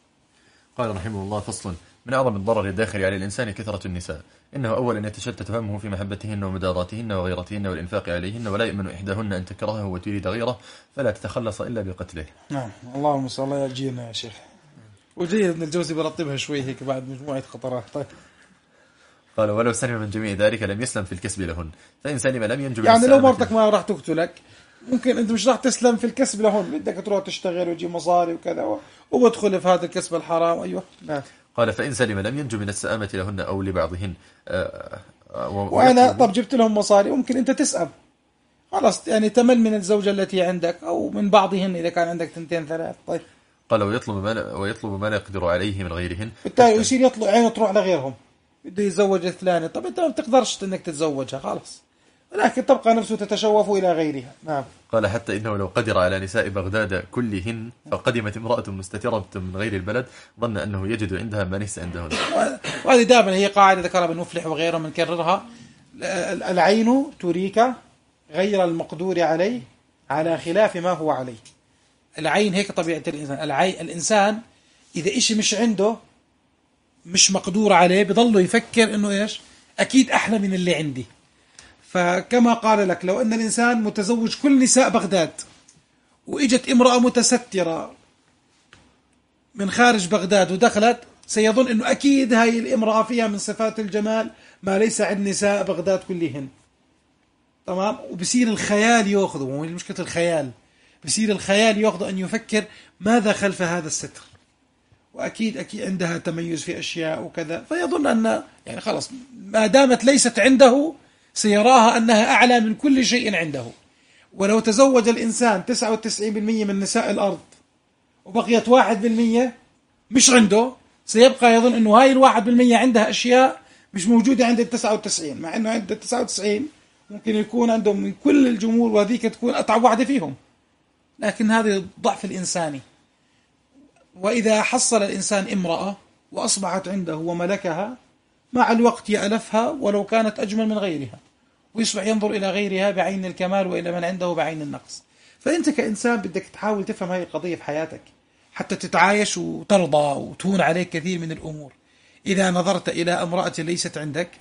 قال رحمه الله فصل: من أعظم الضرر الداخل على الإنسان كثرة النساء، إنه أولا يتشتت همه في محبتهن ومداراتهن وغيرتهن والإنفاق عليهن، ولا يؤمن إحداهن أن تكرهه وتريد غيره فلا تتخلص إلا بقتله. نعم، اللهم صل الله يجينا يا شيخ. وجيد ابن الجوزي برتبها شوي هيك بعد مجموعة خطرات. طيب قال: ولو سلم من جميع ذلك لم يسلم في الكسب لهن، فإن سلم لم ينجو. يعني لو مرتك ما راح تقتلك، ممكن أنت مش راح تسلم في الكسب لهن، بدك تروح تشتغل وتجيب مصاري وكذا وادخل في هذا الكسب الحرام. أيوه. نعم. قال: فإن سلم لم ينجو من السآمة لهن أو لبعضهن. آه وأنا طب جبت لهم مصاري، ممكن أنت تسأم خلاص، يعني تمل من الزوجة التي عندك أو من بعضهن إذا كان عندك تنتين ثلاث. طيب قال: ويطلب ما لا ويطلب ما لا يقدر عليه من غيرهن، بالتالي يصير يطلب عينه تروح لغيرهم، بده يتزوج الثانية. طب أنت ما بتقدرش إنك تتزوجها خلاص، ولكن تبقى نفسه تتشوف إلى غيرها. نعم. قال: حتى إنه لو قدر على نساء بغداد كلهن فقدمت امرأة مستترة من غير البلد ظن أنه يجد عندها ما ليس عندهن. وهذه دائما هي قاعدة ذكرها ابن مفلح وغيره منكررها: العين تريك غير المقدور عليه على خلاف ما هو عليه. العين هيك طبيعة الإنسان. العين الإنسان إذا إشي مش عنده مش مقدور عليه بضله يفكر إنه إيش أكيد أحلى من اللي عندي. فكما قال لك لو أن الإنسان متزوج كل نساء بغداد وإجت امرأة متسترة من خارج بغداد ودخلت، سيظن أنه أكيد هاي الامرأة فيها من صفات الجمال ما ليس عند نساء بغداد كلهن. تمام. وبصير الخيال يأخذه، مو مشكلة الخيال، بصير الخيال يأخذه أن يفكر ماذا خلف هذا الستر، وأكيد أكيد عندها تميز في أشياء وكذا، فيظن أن يعني خلاص ما دامت ليست عنده سيراها أنها أعلى من كل شيء عنده. ولو تزوج الإنسان تسعة وتسعين بالمئة من نساء الأرض وبقيت واحد بالمئة مش عنده، سيبقى يظن أنه هاي الواحد بالمئة عندها أشياء مش موجودة عند التسعة وتسعين، مع أنه عند التسعة وتسعين ممكن يكون عندهم من كل الجمهور وذيك تكون أتعب واحدة فيهم. لكن هذا الضعف الإنساني. وإذا حصل الإنسان امرأة وأصبحت عنده وملكها، مع الوقت يألفها ولو كانت أجمل من غيرها، ويصبح ينظر إلى غيرها بعين الكمال وإلى من عنده بعين النقص. فأنت كإنسان بدك تحاول تفهم هذه القضية في حياتك حتى تتعايش وترضى وتهون عليك كثير من الأمور. إذا نظرت إلى امرأة ليست عندك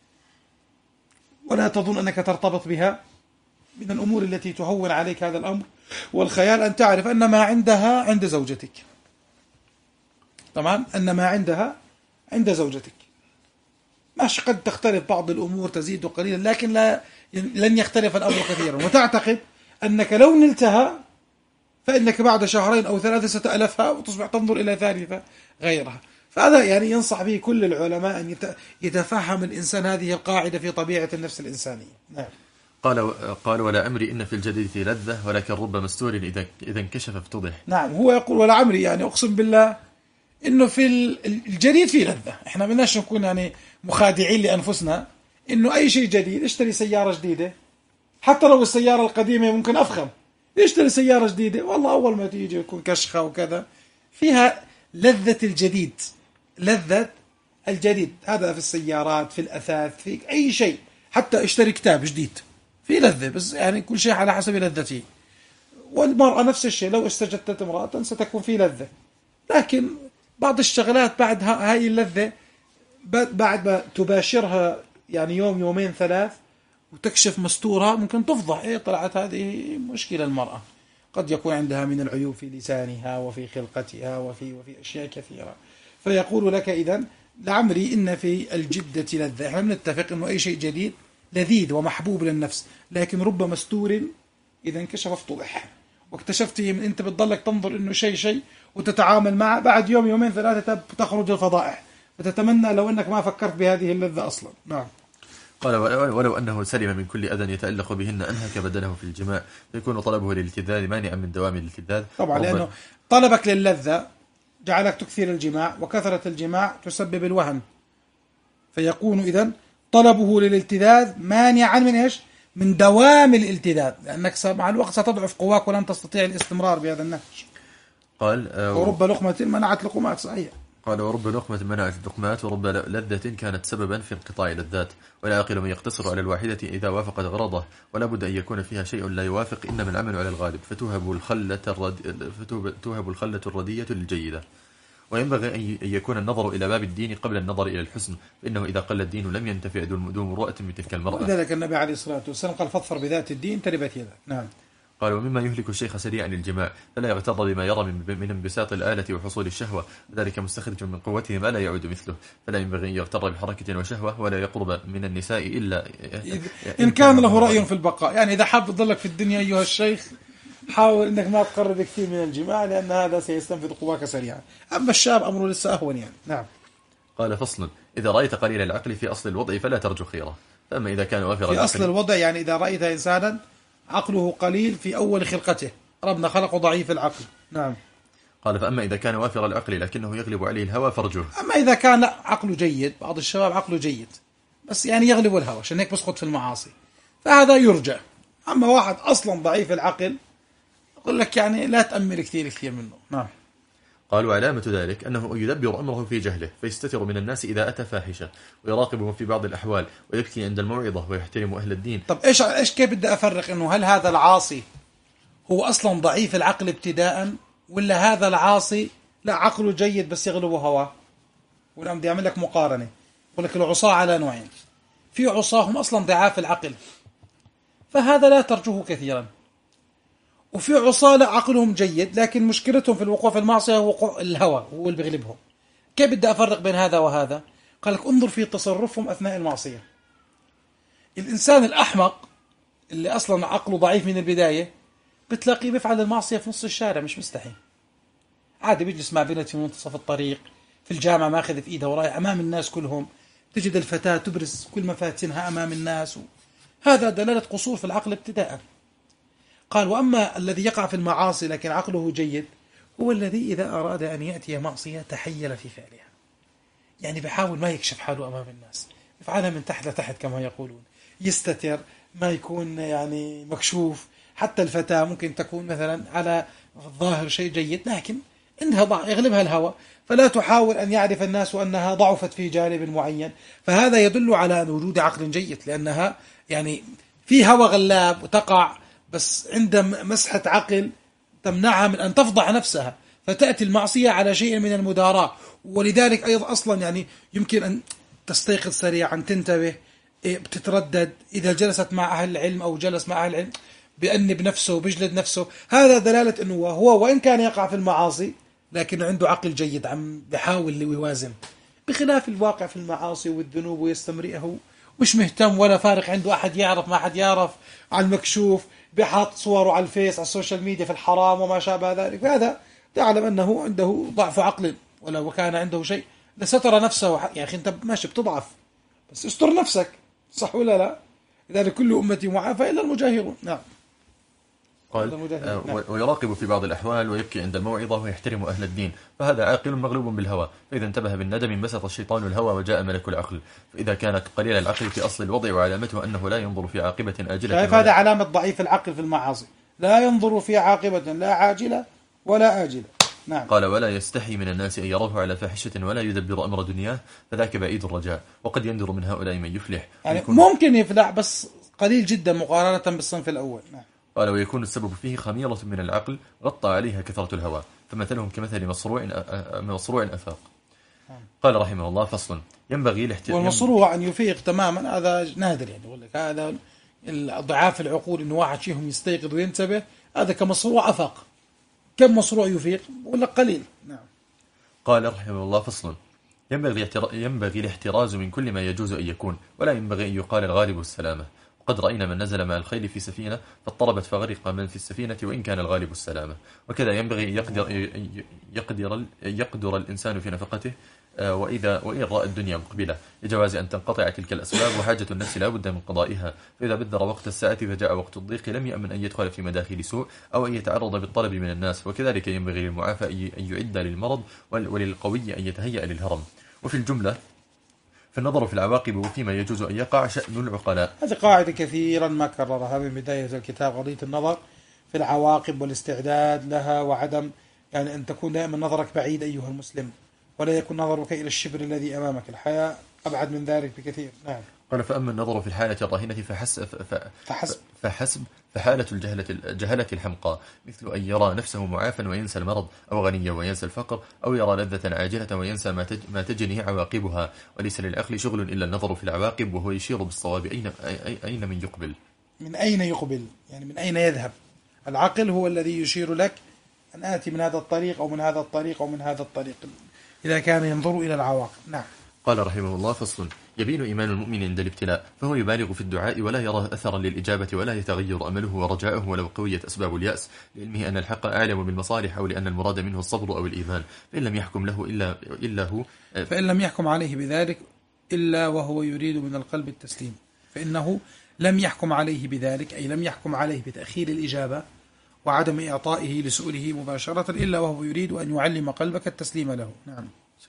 ولا تظن أنك ترتبط بها، من الأمور التي تهون عليك هذا الأمر والخيال أن تعرف أن ما عندها عند زوجتك. تمام. أن ما عندها عند زوجتك، ماشي قد تختلف بعض الأمور تزيد قليلا، لكن لا لن يختلف الأمر كثيرا، وتعتقد أنك لو نلتها فإنك بعد شهرين أو ثلاثة ستألفها وتصبح تنظر إلى ثالثة غيرها. فهذا يعني ينصح به كل العلماء أن يتفهم الإنسان هذه القاعدة في طبيعة النفس الإنسانية. نعم. قال قال ولا أمري إن في الجديد لذة ولكن رب مستور إذا إذا انكشف افتضح. نعم، هو يقول ولا عمري، يعني أقسم بالله إنه في الجديد في لذة. إحنا بدناش نكون يعني مخادعين لأنفسنا إنه أي شيء جديد، اشتري سيارة جديدة حتى لو السيارة القديمة ممكن أفخم، اشتري سيارة جديدة والله أول ما تيجي يكون كشخة وكذا، فيها لذة الجديد، لذة الجديد. هذا في السيارات، في الأثاث، في أي شيء، حتى اشتري كتاب جديد في لذة، بس يعني كل شيء على حسب لذته. والمرأة نفس الشيء، لو استجدت امرأة ستكون في لذة، لكن بعض الشغلات بعد هاي اللذة بعد ما تباشرها يعني يوم يومين ثلاث وتكشف مستورها ممكن تفضح. إيه طلعت هذه مشكلة المرأة، قد يكون عندها من العيوب في لسانها وفي خلقتها وفي وفي أشياء كثيرة. فيقول لك إذن لعمري إن في الجدة لذة. احنا بنتفق إنه أي شيء جديد لذيذ ومحبوب للنفس، لكن رب مستور إذا انكشف افتضح. واكتشفته من أنت بتضلك تنظر إنه شيء شيء وتتعامل معه، بعد يوم يومين ثلاثة تخرج الفضائح، فتتمنى لو أنك ما فكرت بهذه اللذة أصلا. نعم. قال ولو أنه سلم من كل أذى يتألق بهن أنهك بدنه في الجماع، فيكون طلبه للالتذاذ مانعا من دوام الالتذاذ. طبعا لأنه طلبك للذة جعلك تكثر الجماع، وكثرة الجماع تسبب الوهن، فيكون إذن طلبه للالتذاذ مانعا من إيش؟ من دوام الالتذاذ، لأنك مع الوقت ستضعف قواك ولن تستطيع الاستمرار بهذا النهج. قال آه ورب لقمة منعت لقمات. صحيح. قال ورب لقمة منعت اللقمات ورب لذة كانت سببا في انقطاع لذات، ولا يعقل من يقتصر على الواحدة إذا وافقت غرضه، ولا بد أن يكون فيها شيء لا يوافق، إنما العمل على الغالب، فتوهب الخلة الرد... فتوهب الخلة الردية للجيدة. وينبغي أن يكون النظر إلى باب الدين قبل النظر إلى الحسن، فإنه إذا قل الدين لم ينتفع ذو مروءة بتلك المرأة. لذلك النبي عليه الصلاة والسلام قال فاظفر بذات الدين تربت يداك. نعم. قال ومما يهلك الشيخ سريعا الجماع، فلا يغتر بما يرى من انبساط الآلة وحصول الشهوة، ذلك مستخرج من قوته ما لا يعود مثله، فلا ينبغي أن يغتر بحركة وشهوة ولا يقرب من النساء إلا إن كان له رأي في البقاء. يعني إذا حاب تضلك في الدنيا أيها الشيخ حاول أنك ما تقرب كثير من الجماع، لأن هذا سيستنفذ قواك سريعا. أما الشاب أمره لسه أهون يعني. نعم. قال فصل إذا رأيت قليل العقل في أصل الوضع فلا ترجو خيره، فأما إذا كان وافر في أصل الوضع يعني إذا رأيت إنسانا عقله قليل في أول خلقته، ربنا خلقه ضعيف العقل. نعم. قال فأما إذا كان وافر العقل لكنه يغلب عليه الهوى فرجوه. أما إذا كان لا عقله جيد، بعض الشباب عقله جيد بس يعني يغلب الهوى عشان هيك بسقط في المعاصي، فهذا يرجى. أما واحد أصلا ضعيف العقل أقول لك يعني لا تأمل كثير كثير منه. نعم. قال وعلامة ذلك أنه يدبر أمره في جهله، فيستتر من الناس إذا أتى فاحشة، ويراقبهم في بعض الأحوال، ويبكي عند الموعظة، ويحترم أهل الدين. طب إيش إيش كيف بدي أفرق إنه هل هذا العاصي هو أصلا ضعيف العقل ابتداء، ولا هذا العاصي لا عقله جيد بس يغلبه هواه؟ وأنا بدي أعمل لك مقارنة، أقول لك العصاة على نوعين، في عصاة هم أصلا ضعاف العقل فهذا لا ترجوه كثيرا، وفي عصاة لا عقلهم جيد لكن مشكلتهم في الوقوع في المعصية هو وقوع الهوى هو اللي بيغلبهم. كيف بدي أفرق بين هذا وهذا؟ قال لك انظر في تصرفهم أثناء المعصية. الإنسان الأحمق اللي أصلا عقله ضعيف من البداية بتلاقيه بيفعل المعصية في نص الشارع مش مستحي، عادي بيجلس مع بنت في منتصف الطريق، في الجامعة ماخذ في إيدها ورايح أمام الناس كلهم، تجد الفتاة تبرز كل مفاتنها أمام الناس، هذا دلالة قصور في العقل ابتداء. قال وأما الذي يقع في المعاصي لكن عقله جيد هو الذي إذا أراد أن يأتي معصية تحيل في فعلها، يعني بحاول ما يكشف حاله أمام الناس، يفعلها من تحت لتحت كما يقولون، يستتر، ما يكون يعني مكشوف. حتى الفتاة ممكن تكون مثلا على الظاهر شيء جيد لكن عندها ضعف يغلبها الهوى، فلا تحاول أن يعرف الناس أنها ضعفت في جانب معين، فهذا يدل على وجود عقل جيد، لأنها يعني في هوى غلاب وتقع بس عند مسحة عقل تمنعها من أن تفضح نفسها، فتأتي المعصية على شيء من المداراة. ولذلك أيضا أصلا يعني يمكن أن تستيقظ سريعا، تنتبه، بتتردد، إذا جلست مع أهل العلم أو جلس مع أهل العلم بأنب نفسه وبيجلد نفسه، هذا دلالة أنه هو وإن كان يقع في المعاصي لكن عنده عقل جيد، عم بحاول يوازن بخلاف الواقع في المعاصي والذنوب ويستمرئه، مش مهتم ولا فارق عنده أحد يعرف ما أحد يعرف، على المكشوف، بحط صوره على الفيس على السوشيال ميديا في الحرام وما شابه ذلك، فهذا تعلم أنه عنده ضعف عقل، ولو كان عنده شيء لستر نفسه. يا أخي أنت ماشي بتضعف، بس استر نفسك، صح ولا لا؟ لذلك كل أمتي معافى إلا المجاهرون. نعم. قال آه ويراقب في بعض الأحوال ويبكي عند الموعظة ويحترم أهل الدين، فهذا عاقل مغلوب بالهوى، فإذا انتبه بالندم بسط الشيطان الهوى وجاء ملك العقل، فإذا كان قليل العقل في أصل الوضع وعلامته أنه لا ينظر في عاقبة آجلة. شايف هذا علامة ضعيف العقل في المعاصي، لا ينظر في عاقبة لا عاجلة ولا آجلة. نعم. قال ولا يستحي من الناس أن يروه على فاحشة ولا يدبر أمر دنياه، فذاك بعيد الرجاء، وقد يندر من هؤلاء من يفلح، يعني ممكن يفلح بس قليل جدا مقارنة بالصنف الأول. نعم. قال ويكون السبب فيه خميرة من العقل غطى عليها كثرة الهوى، فمثلهم كمثل مصروع مصروع أفاق. قال رحمه الله فصل ينبغي الاحتياط. والمصروع أن يفيق تماما هذا نادر، يعني يقول لك هذا ضعاف العقول إنه واحد فيهم يستيقظ وينتبه، هذا كمصروع أفاق. كم مصروع يفيق ولا قليل؟ نعم. قال رحمه الله فصل ينبغي ينبغي الاحتراز من كل ما يجوز أن يكون، ولا ينبغي أن يقال الغالب السلامة. وقد رأينا من نزل مع الخيل في سفينة فاضطربت فغرق من في السفينة وإن كان الغالب السلامة. وكذا ينبغي يقدر يقدر يقدر الإنسان في نفقته، وإذا وإن رأى الدنيا مقبلة لجواز أن تنقطع تلك الأسباب، وحاجة النفس لا بد من قضائها، فإذا بدر وقت الساعة فجاء وقت الضيق لم يأمن أن يدخل في مداخل سوء أو أن يتعرض بالطلب من الناس. وكذلك ينبغي للمعافى أن يعد للمرض وللقوي أن يتهيأ للهرم. وفي الجملة فالنظر في العواقب وفيما يجوز أن يقع شأن العقلاء. هذه قاعدة كثيرا ما كررها من بداية الكتاب، قضية النظر في العواقب والاستعداد لها، وعدم يعني أن تكون دائما نظرك بعيد أيها المسلم، ولا يكون نظرك إلى الشبر الذي أمامك، الحياة أبعد من ذلك بكثير. نعم. قال فأما النظر في الحالة الراهنة فحسب فحسب, فحسب فحالة الجهلة الجهلة الحمقى، مثل أن يرى نفسه معافا وينسى المرض، أو غنيا وينسى الفقر، أو يرى لذة عاجلة وينسى ما تجني عواقبها. وليس للعقل شغل إلا النظر في العواقب، وهو يشير بالصواب أين أين من يقبل. من أين يقبل يعني من أين يذهب. العقل هو الذي يشير لك أن آتي من هذا الطريق أو من هذا الطريق أو من هذا الطريق إذا كان ينظر إلى العواقب. نعم. قال رحمه الله فصل يبين إيمان المؤمن عند الابتلاء، فهو يبالغ في الدعاء ولا يرى أثرا للإجابة ولا يتغير أمله ورجاؤه ولو قويت أسباب اليأس، لعلمه أن الحق أعلم بالمصالح أو لأن المراد منه الصبر أو الإيمان، فإن لم يحكم له إلا, إلا هو فإن لم يحكم عليه بذلك إلا وهو يريد من القلب التسليم، فإنه لم يحكم عليه بذلك أي لم يحكم عليه بتأخير الإجابة وعدم إعطائه لسؤله مباشرة إلا وهو يريد أن يعلم قلبك التسليم له. نعم.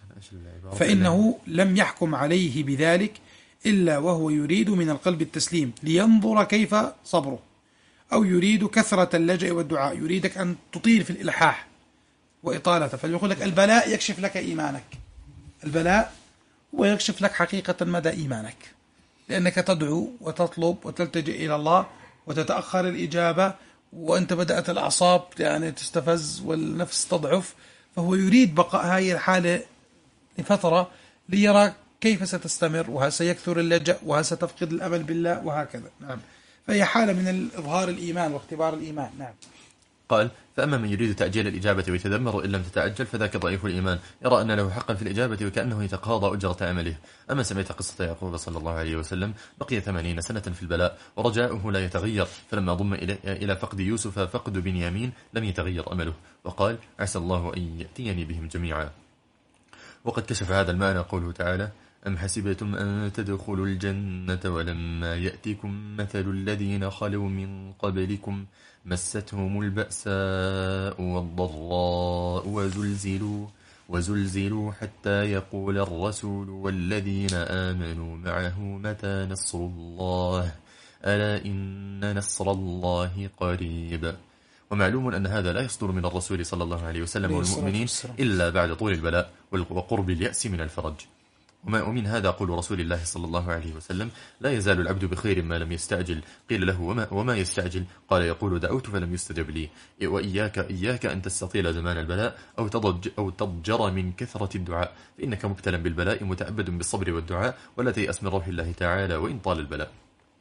فإنه لم يحكم عليه بذلك إلا وهو يريد من القلب التسليم لينظر كيف صبره، أو يريد كثرة اللجأ والدعاء، يريدك أن تطيل في الإلحاح وإطالته. فيقول لك البلاء يكشف لك إيمانك، البلاء هو يكشف لك حقيقة مدى إيمانك، لأنك تدعو وتطلب وتلتجئ إلى الله وتتأخر الإجابة، وأنت بدأت الأعصاب يعني تستفز والنفس تضعف، فهو يريد بقاء هذه الحالة لفترة ليرى كيف ستستمر، وهل سيكثر اللجأ، وهل ستفقد الأمل بالله، وهكذا. نعم. فهي حالة من إظهار الإيمان واختبار الإيمان. نعم. قال فأما من يريد تعجيل الإجابة ويتذمر إن لم تتعجل فذاك ضعيف الإيمان، يرى أن له حقا في الإجابة وكأنه يتقاضى أجرة عمله. أما سمعت قصة يعقوب صلى الله عليه وسلم بقي ثمانين سنة في البلاء ورجاؤه لا يتغير، فلما ضم إلى فقد يوسف فقد بنيامين لم يتغير أمله، وقال عسى الله أن يأتيني بهم جميعا. وقد كشف هذا المعنى قوله تعالى أم حسبتم أن تدخلوا الجنة ولما يأتكم مثل الذين خلوا من قبلكم مستهم البأساء والضراء وزلزلوا وزلزلوا حتى يقول الرسول والذين آمنوا معه متى نصر الله ألا إن نصر الله قريب. ومعلوم أن هذا لا يصدر من الرسول صلى الله عليه وسلم والمؤمنين إلا بعد طول البلاء وقرب اليأس من الفرج. ومن هذا قول رسول الله صلى الله عليه وسلم لا يزال العبد بخير ما لم يستعجل. قيل له وما, وما يستعجل؟ قال يقول دعوت فلم يستجب لي. وإياك إياك أن تستطيل زمان البلاء أو تضج أو تضجر من كثرة الدعاء، فإنك مبتلى بالبلاء متعبد بالصبر والدعاء، ولا تيأس من روح الله تعالى وإن طال البلاء.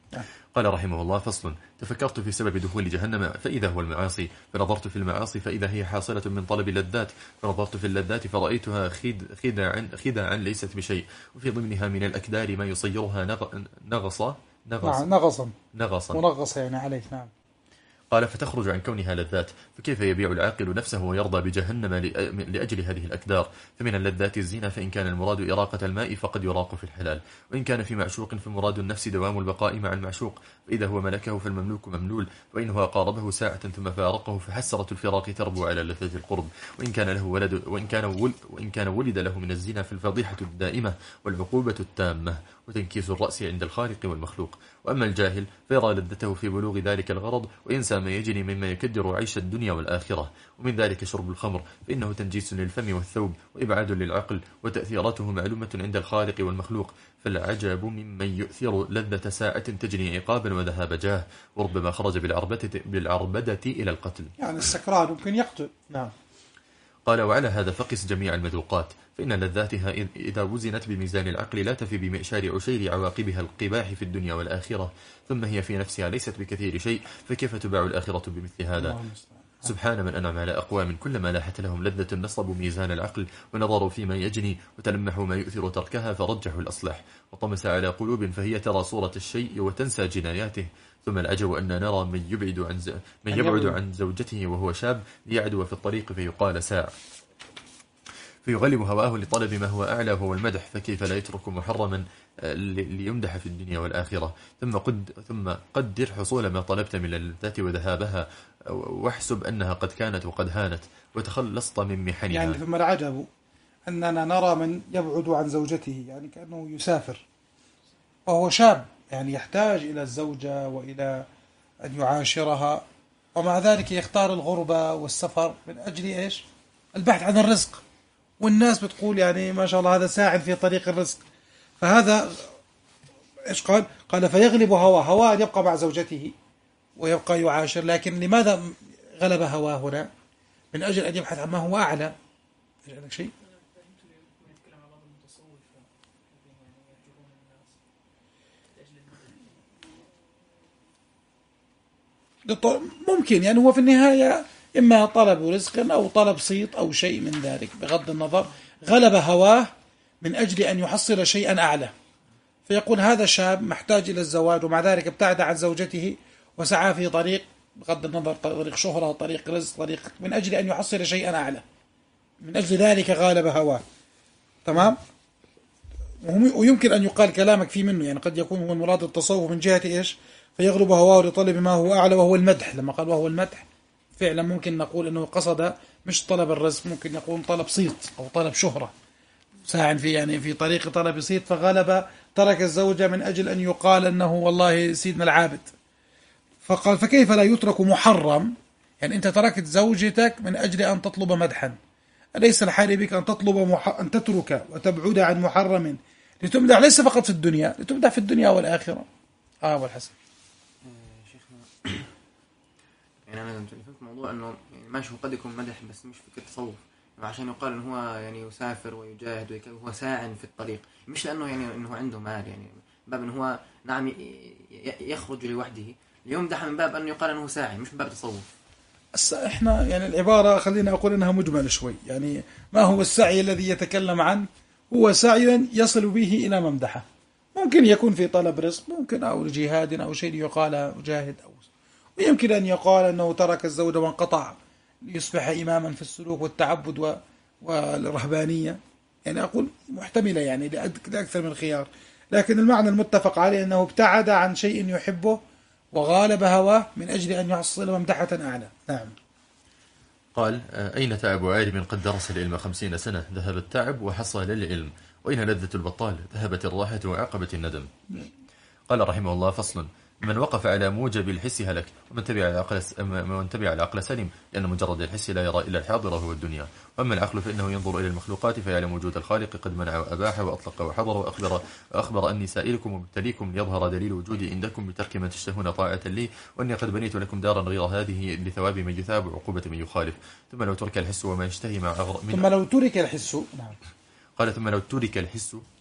قال رحمه الله: فصل. تفكرت في سبب دخول جهنم فإذا هو المعاصي، فنظرت في المعاصي فإذا هي حاصلة من طلب اللذات، فنظرت في اللذات فرأيتها خداعا خداعا ليست بشيء، وفي ضمنها من الأكدار ما يصيرها نغصا نغصا نغصا نغصا منغصة يعني عليك. نعم. قال: فتخرج عن كونها لذات، فكيف يبيع العاقل نفسه ويرضى بجهنم لأجل هذه الأكدار؟ فمن اللذات الزنا، فإن كان المراد إراقة الماء فقد يراق في الحلال، وإن كان في معشوق فمراد النفس دوام البقاء مع المعشوق، فإذا هو ملكه فالمملوك مملول، وإنه قاربه ساعة ثم فارقه فحسرة الفراق تربو على لذة القرب، وإن كان له ولد وإن كان ولد وإن كان ولد له من الزنا فالفضيحة الدائمة والعقوبة التامة وتنكيس الرأس عند الخالق والمخلوق. وأما الجاهل فيرى لذته في بلوغ ذلك الغرض، وينسى ما يجري مما يكدر عيش الدنيا والآخرة، ومن ذلك شرب الخمر، فإنه تنجيس للفم والثوب وإبعاد للعقل، وتأثيراته معلومة عند الخالق والمخلوق، فالعجب ممن يؤثر لذة ساعة تجني عقابا وذهاب جاه، وربما خرج بالعربدة, بالعربدة إلى القتل. يعني السكران ممكن يقتل. نعم. قال: وعلى هذا فقس جميع المذوقات، فإن لذاتها إذا وزنت بميزان العقل لا تفي بمئشار عشير عواقبها القباح في الدنيا والآخرة، ثم هي في نفسها ليست بكثير شيء، فكيف تباع الآخرة بمثل هذا؟ سبحان من أنعم على أقوام كلما لاحت لهم لذة نصبوا ميزان العقل ونظروا فيما يجني وتلمحوا ما يؤثر تركها فرجحوا الأصلح، وطمس على قلوب فهي ترى صورة الشيء وتنسى جناياته. ثم العجب أن نرى من يبعد عن ز... من يبعد عن زوجته وهو شاب ليعدو في الطريق فيقال ساع، فيغلب هواه لطلب ما هو أعلى وهو المدح، فكيف لا يترك محرما ليمدح في الدنيا والآخرة؟ ثم قد ثم قدر حصول ما طلبت من اللذات وذهابها، واحسب أنها قد كانت وقد هانت وتخلصت من محنها. يعني ثم العجب أننا نرى من يبعد عن زوجته، يعني كأنه يسافر وهو شاب، يعني يحتاج إلى الزوجة وإلى أن يعاشرها، ومع ذلك يختار الغربة والسفر من أجل إيش؟ البحث عن الرزق. والناس بتقول يعني ما شاء الله هذا ساعد في طريق الرزق. فهذا إيش قال؟ قال فيغلب هواه، هواه يبقى مع زوجته ويبقى يعاشر، لكن لماذا غلب هواه هنا؟ من أجل أن يبحث عن ما هو أعلى. عندك شيء؟ ممكن، يعني هو في النهاية إما طلب رزق أو طلب صيت أو شيء من ذلك، بغض النظر غلب هواه من أجل أن يحصل شيئا أعلى، فيقول هذا شاب محتاج إلى الزواج ومع ذلك ابتعد عن زوجته وسعى في طريق، بغض النظر طريق شهرة طريق رزق طريق، من أجل أن يحصل شيئا أعلى، من أجل ذلك غالب هواه. تمام. ويمكن أن يقال كلامك في منه، يعني قد يكون هو المراد التصوف من جهة إيش؟ فيغلب هواه لطلب ما هو أعلى وهو المدح. لما قال وهو المدح فعلا ممكن نقول أنه قصد مش طلب الرزق، ممكن يكون طلب صيت أو طلب شهرة، ساع في يعني في طريق طلب صيت، فغلب ترك الزوجة من أجل أن يقال أنه والله سيدنا العابد. فقال فكيف لا يترك محرم؟ يعني أنت تركت زوجتك من أجل أن تطلب مدحا، أليس الحال بك أن تطلب مح... أن تترك وتبعد عن محرم لتمدح ليس فقط في الدنيا، لتمدح في الدنيا والآخرة. آه أبو الحسن. شيخنا يعني أنا فهمت موضوع إنه يعني ماشي هو قد يكون مدح بس مش فكرة تصوف، يعني عشان يقال إنه هو يعني يسافر ويجاهد وهو ساع في الطريق، مش لأنه يعني إنه عنده مال، يعني باب إنه هو نعم يخرج لوحده ليمدح، من باب أنه يقال إنه ساعي مش من باب تصوف. إحنا يعني العبارة خلينا أقول إنها مجمل شوي، يعني ما هو السعي الذي يتكلم عنه؟ هو سعي يصل به إلى ممدحه، ممكن يكون في طلب رزق، ممكن أو جهاد أو شيء يقال جاهد، أو ويمكن أن يقال أنه ترك الزوجة وانقطع ليصبح إماما في السلوك والتعبد والرهبانية، يعني أقول محتملة يعني لأكثر من خيار، لكن المعنى المتفق عليه أنه ابتعد عن شيء يحبه وغالب هواه من أجل أن يحصل ممدحة أعلى. نعم. قال أين تعب عالم قد درس العلم خمسين سنة، ذهب التعب وحصل العلم، وأين لذة البطال، ذهبت الراحة وعقبت الندم. قال رحمه الله: فصل. من وقف على موجب الحس هلك، ومن تبع العقل من تبع العقل سلم، لأن مجرد الحس لا يرى إلا الحاضر وهو الدنيا. وأما العقل فإنه ينظر إلى المخلوقات فيعلم وجود الخالق قد منع وأباح وأطلق وحضر وأخبر, وأخبر أني سائلكم ومبتليكم ليظهر دليل وجودي عندكم بترك ما تشتهون طاعة لي، وأني قد بنيت لكم دارا غير هذه لثواب من يثاب وعقوبة من يخالف. ثم لو ترك الحس وما يشتهي مع أغر... ثم لو ترك الحس. نعم. قال ثم لو ترك الحس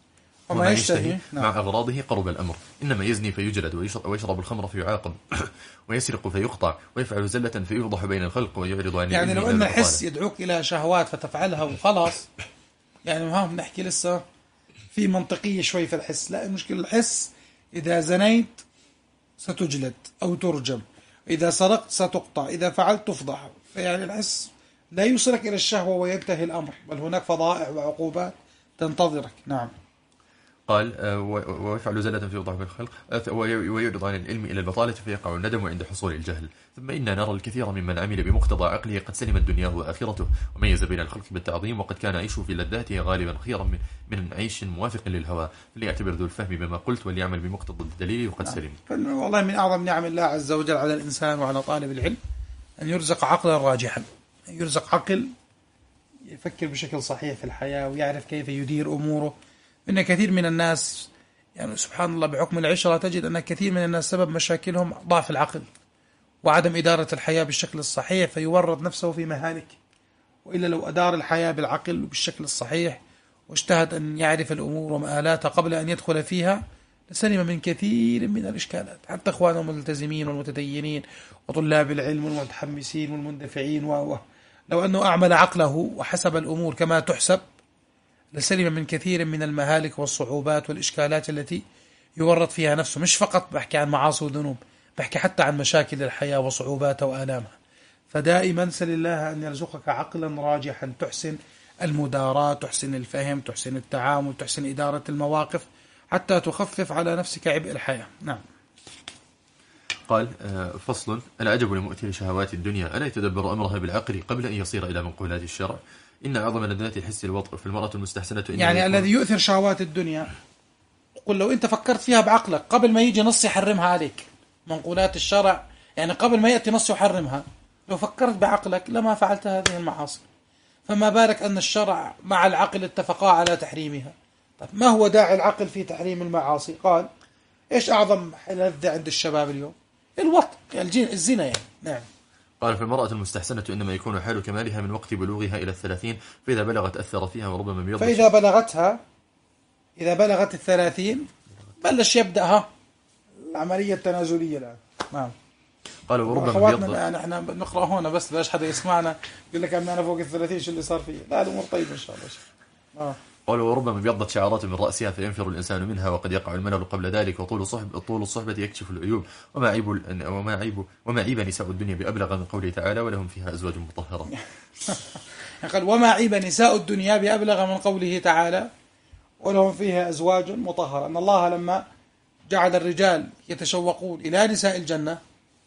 وما يشتهي مع أغراضه قرب الأمر. إنما يزني فيجلد، ويشرب الخمر فيعاقب، ويسرق فيقطع، ويفعل زلة فيفضح بين الخلق، ويعرض عن يعني لو أن الحس يدعوك إلى شهوات فتفعلها وخلاص، يعني ما هم نحكي لسه في منطقية شوي في الحس. لا، المشكلة الحس إذا زنيت ستجلد أو ترجم، إذا سرقت ستقطع، إذا فعلت تفضح. يعني الحس لا يوصلك إلى الشهوة وينتهي الأمر، بل هناك فضائع وعقوبات تنتظرك. نعم. قال ويفعل زلة في وضع الخلق، ويعرض عن العلم إلى البطالة فيقع الندم عند حصول الجهل. ثم إنا نرى الكثير ممن عمل بمقتضى عقله قد سلمت دنياه وآخرته، وميز بين الخلق بالتعظيم، وقد كان عيشه في لذاته غالبا خيرا من, من عيش موافق للهوى. فليعتبر ذو الفهم بما قلت وليعمل بمقتضى الدليل وقد سلم. والله من أعظم نعم الله عز وجل على الإنسان وعلى طالب العلم أن يرزق عقلا راجحا، أن يرزق عقل يفكر بشكل صحيح في الحياة ويعرف كيف يدير أموره. إن كثير من الناس يعني سبحان الله بحكم العشرة تجد أن كثير من الناس سبب مشاكلهم ضعف العقل وعدم إدارة الحياة بالشكل الصحيح، فيورط نفسه في مهالك. وإلا لو أدار الحياة بالعقل وبالشكل الصحيح واجتهد أن يعرف الأمور ومآلاتها قبل أن يدخل فيها لسلم من كثير من الإشكالات. حتى إخواننا الملتزمين والمتدينين وطلاب العلم والمتحمسين والمندفعين و لو أنه أعمل عقله وحسب الأمور كما تحسب لسلم من كثير من المهالك والصعوبات والإشكالات التي يورط فيها نفسه. مش فقط بحكي عن معاصي وذنوب، بحكي حتى عن مشاكل الحياة وصعوباتها وآلامها. فدائما سل الله أن يرزقك عقلا راجحا تحسن المداراة، تحسن الفهم، تحسن التعامل، تحسن إدارة المواقف، حتى تخفف على نفسك عبء الحياة. نعم. قال فصل: العجب لمؤثر شهوات الدنيا ألا يتدبر أمرها بالعقل قبل أن يصير إلى منقولات الشرع. إن أعظم لذات الحس الوطء في المرأة المستحسنة. يعني الذي يؤثر شهوات الدنيا، قل لو أنت فكرت فيها بعقلك قبل ما يجي نص يحرمها عليك، منقولات الشرع يعني قبل ما يأتي نص يحرمها، لو فكرت بعقلك لما فعلت هذه المعاصي. فما بالك أن الشرع مع العقل اتفقا على تحريمها. طيب ما هو داعي العقل في تحريم المعاصي؟ قال إيش أعظم لذة عند الشباب اليوم؟ الوطء، يعني الزنا يعني. نعم. قال: فالمرأة المستحسنة إنما يكون حال كمالها من وقت بلوغها إلى الثلاثين، فإذا بلغت أثر فيها وربما بيض. فإذا بلغتها إذا بلغت الثلاثين بلش يبدأها العملية التنازلية الآن. نعم. قال: وربما بيض. يعني إحنا نقرأ هنا بس باش حدا يسمعنا يقول لك أنا فوق الثلاثين شو اللي صار فيه. لا الأمور طيبة إن شاء الله. آه. قال: وربما بيضت شعرات من رأسها فينفر الإنسان منها، وقد يقع الملل قبل ذلك، وطول صحب طول الصحبة يكشف العيوب، وما عيب وما عيب وما عيب نساء الدنيا بأبلغ من قوله تعالى: ولهم فيها أزواج مطهرة. قال: وما عيب نساء الدنيا بأبلغ من قوله تعالى: ولهم فيها أزواج مطهرة. أن الله لما جعل الرجال يتشوقون إلى نساء الجنة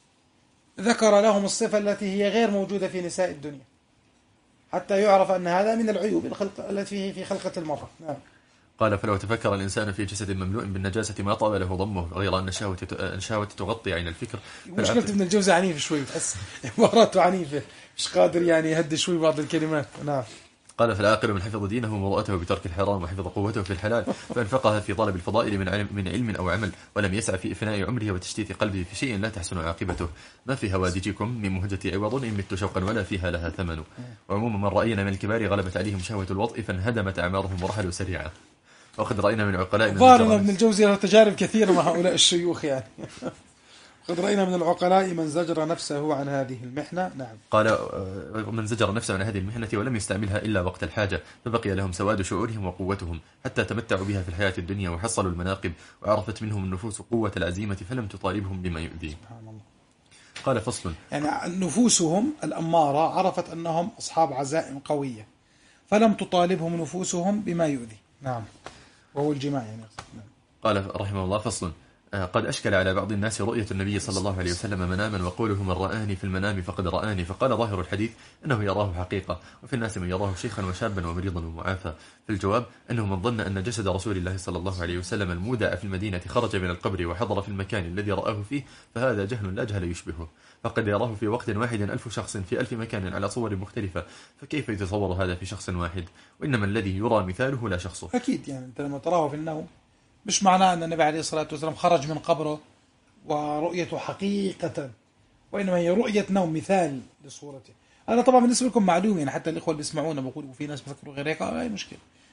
ذكر لهم الصفة التي هي غير موجودة في نساء الدنيا، حتى يعرف أن هذا من العيوب الخلق التي في خلقة المرأة. نعم. قال: فلو تفكر الإنسان في جسد مملوء بالنجاسة ما طاب له ضمه، غير أن الشهوة الشهوة تغطي عين الفكر. مشكلة ابن الجوزي عنيف شوي، بتحس عباراته عنيفة، مش قادر يعني يهدي شوي بعض الكلمات. نعم. قال: فالعاقل من حفظ دينه ومرأته بترك الحرام، وحفظ قوته في الحلال، فانفقها في طلب الفضائل من علم, من علم أو عمل، ولم يسعى في إفناء عمره وتشتيت قلبه في شيء لا تحسن عاقبته. ما في هوادجكم من مهجة عوض إن مت شوقا ولا فيها لها ثمن. وعموما من رأينا من الكبار غلبت عليهم شهوة الوطء فانهدمت أعمارهم ورحلوا سريعا. وقد رأينا من عقلاء ظاهرنا ابن الجوزي له تجارب كثيرة مع هؤلاء الشيوخ يعني. قد رأينا من العقلاء من زجر نفسه عن هذه المحنة. نعم. قال: من زجر نفسه عن هذه المحنة ولم يستعملها إلا وقت الحاجة، فبقي لهم سواد شعورهم وقوتهم، حتى تمتعوا بها في الحياة الدنيا وحصلوا المناقب، وعرفت منهم النفوس قوة العزيمة فلم تطالبهم بما يؤذي. سبحان الله. قال: فصل: يعني نفوسهم الأمارة عرفت أنهم أصحاب عزائم قوية فلم تطالبهم نفوسهم بما يؤذي. نعم. وهو الجماع يعني. نعم. قال رحمه الله: فصل: قد أشكل على بعض الناس رؤية النبي صلى الله عليه وسلم مناما، وقوله: من رآني في المنام فقد رآني. فقال ظاهر الحديث أنه يراه حقيقة، وفي الناس من يراه شيخا وشابا ومريضا ومعافى. فالجواب أنه من ظن أن جسد رسول الله صلى الله عليه وسلم المودع في المدينة خرج من القبر وحضر في المكان الذي رآه فيه، فهذا جهل لا جهل يشبهه. فقد يراه في وقت واحد ألف شخص في ألف مكان على صور مختلفة، فكيف يتصور هذا في شخص واحد؟ وإنما الذي يرى مثاله لا شخصه. أكيد يعني أنت لما تراه في النوم مش معناه أن النبي عليه الصلاة والسلام خرج من قبره ورؤيته حقيقة، وإنما هي رؤية نوم مثال لصورته. هذا طبعا بالنسبة لكم معلوم، يعني حتى الإخوة اللي بيسمعونا بيقولوا في ناس بفكروا غير هيك، أي مشكلة.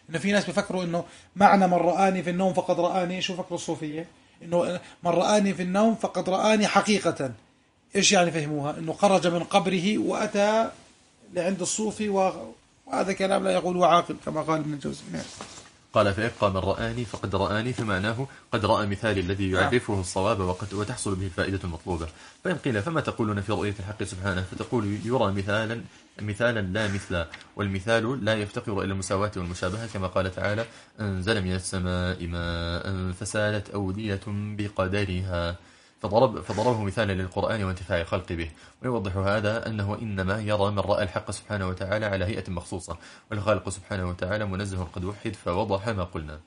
إنه في ناس بيفكروا إنه معنى من رآني في النوم فقد رآني، شو فكروا الصوفية؟ إنه من رآني في النوم فقد رآني حقيقة. إيش يعني فهموها؟ إنه خرج من قبره وأتى لعند الصوفي، وهذا كلام لا يقوله عاقل كما قال ابن الجوزي. قال فيبقى من رآني فقد رآني، فمعناه قد رأى مثالي الذي يعرفه الصواب وقد وتحصل به الفائدة المطلوبة. فإن قيل فما تقولون في رؤية الحق سبحانه؟ فتقول يرى مثالا مثالا لا مثلا، والمثال لا يفتقر إلى المساواة والمشابهة، كما قال تعالى أنزل من السماء ماء فسالت أودية بقدرها، فضرب فضربه مثالا للقرآن وانتفاع الخلق به. ويوضح هذا أنه إنما يرى من رأى الحق سبحانه وتعالى على هيئة مخصوصة، والخالق سبحانه وتعالى منزه قد وحد، فوضح ما قلنا.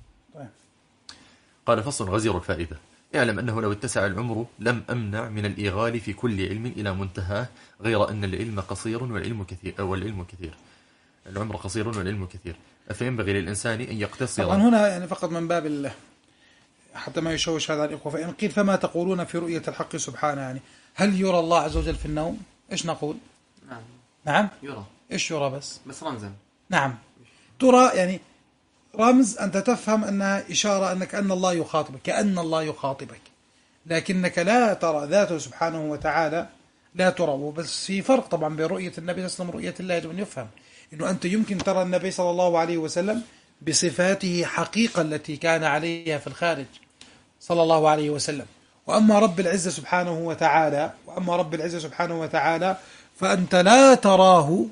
قال فصل غزير الفائدة. اعلم أنه لو اتسع العمر لم أمنع من الإيغال في كل علم إلى منتهاه، غير أن العلم قصير والعلم كثير أو العلم كثير العمر قصير والعلم كثير، فينبغي للإنسان أن يقتصر. طبعا هنا يعني فقط من باب الله حتى ما يشوش هذا الإخوة. فإن قيل فما تقولون في رؤية الحق سبحانه، يعني هل يرى الله عز وجل في النوم؟ إيش نقول؟ نعم نعم يرى. إيش يرى بس؟ بس رمزا. نعم ترى، يعني رمز أنت تفهم أنها إشارة أنك أن الله يخاطبك، كأن الله يخاطبك، لكنك لا ترى ذاته سبحانه وتعالى، لا ترى. بس في فرق طبعا بين رؤية النبي صلى الله عليه وسلم ورؤية الله. يجب أن يفهم أنه أنت يمكن ترى النبي صلى الله عليه وسلم بصفاته حقيقة التي كان عليها في الخارج صلى الله عليه وسلم. وأما رب العزة سبحانه وتعالى وأما رب العزة سبحانه وتعالى فأنت لا تراه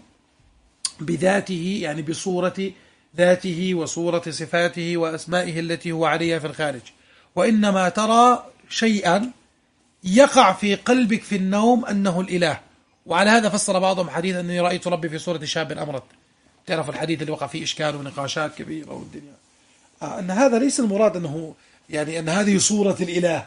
بذاته، يعني بصورة ذاته وصورة صفاته وأسمائه التي هو عليها في الخارج، وإنما ترى شيئا يقع في قلبك في النوم أنه الإله. وعلى هذا فسر بعضهم حديث أني رأيت ربي في صورة شاب أمرت. تعرف الحديث اللي وقع فيه إشكال ونقاشات كبيرة والدنيا، آه أن هذا ليس المراد أنه يعني أن هذه صورة الإله،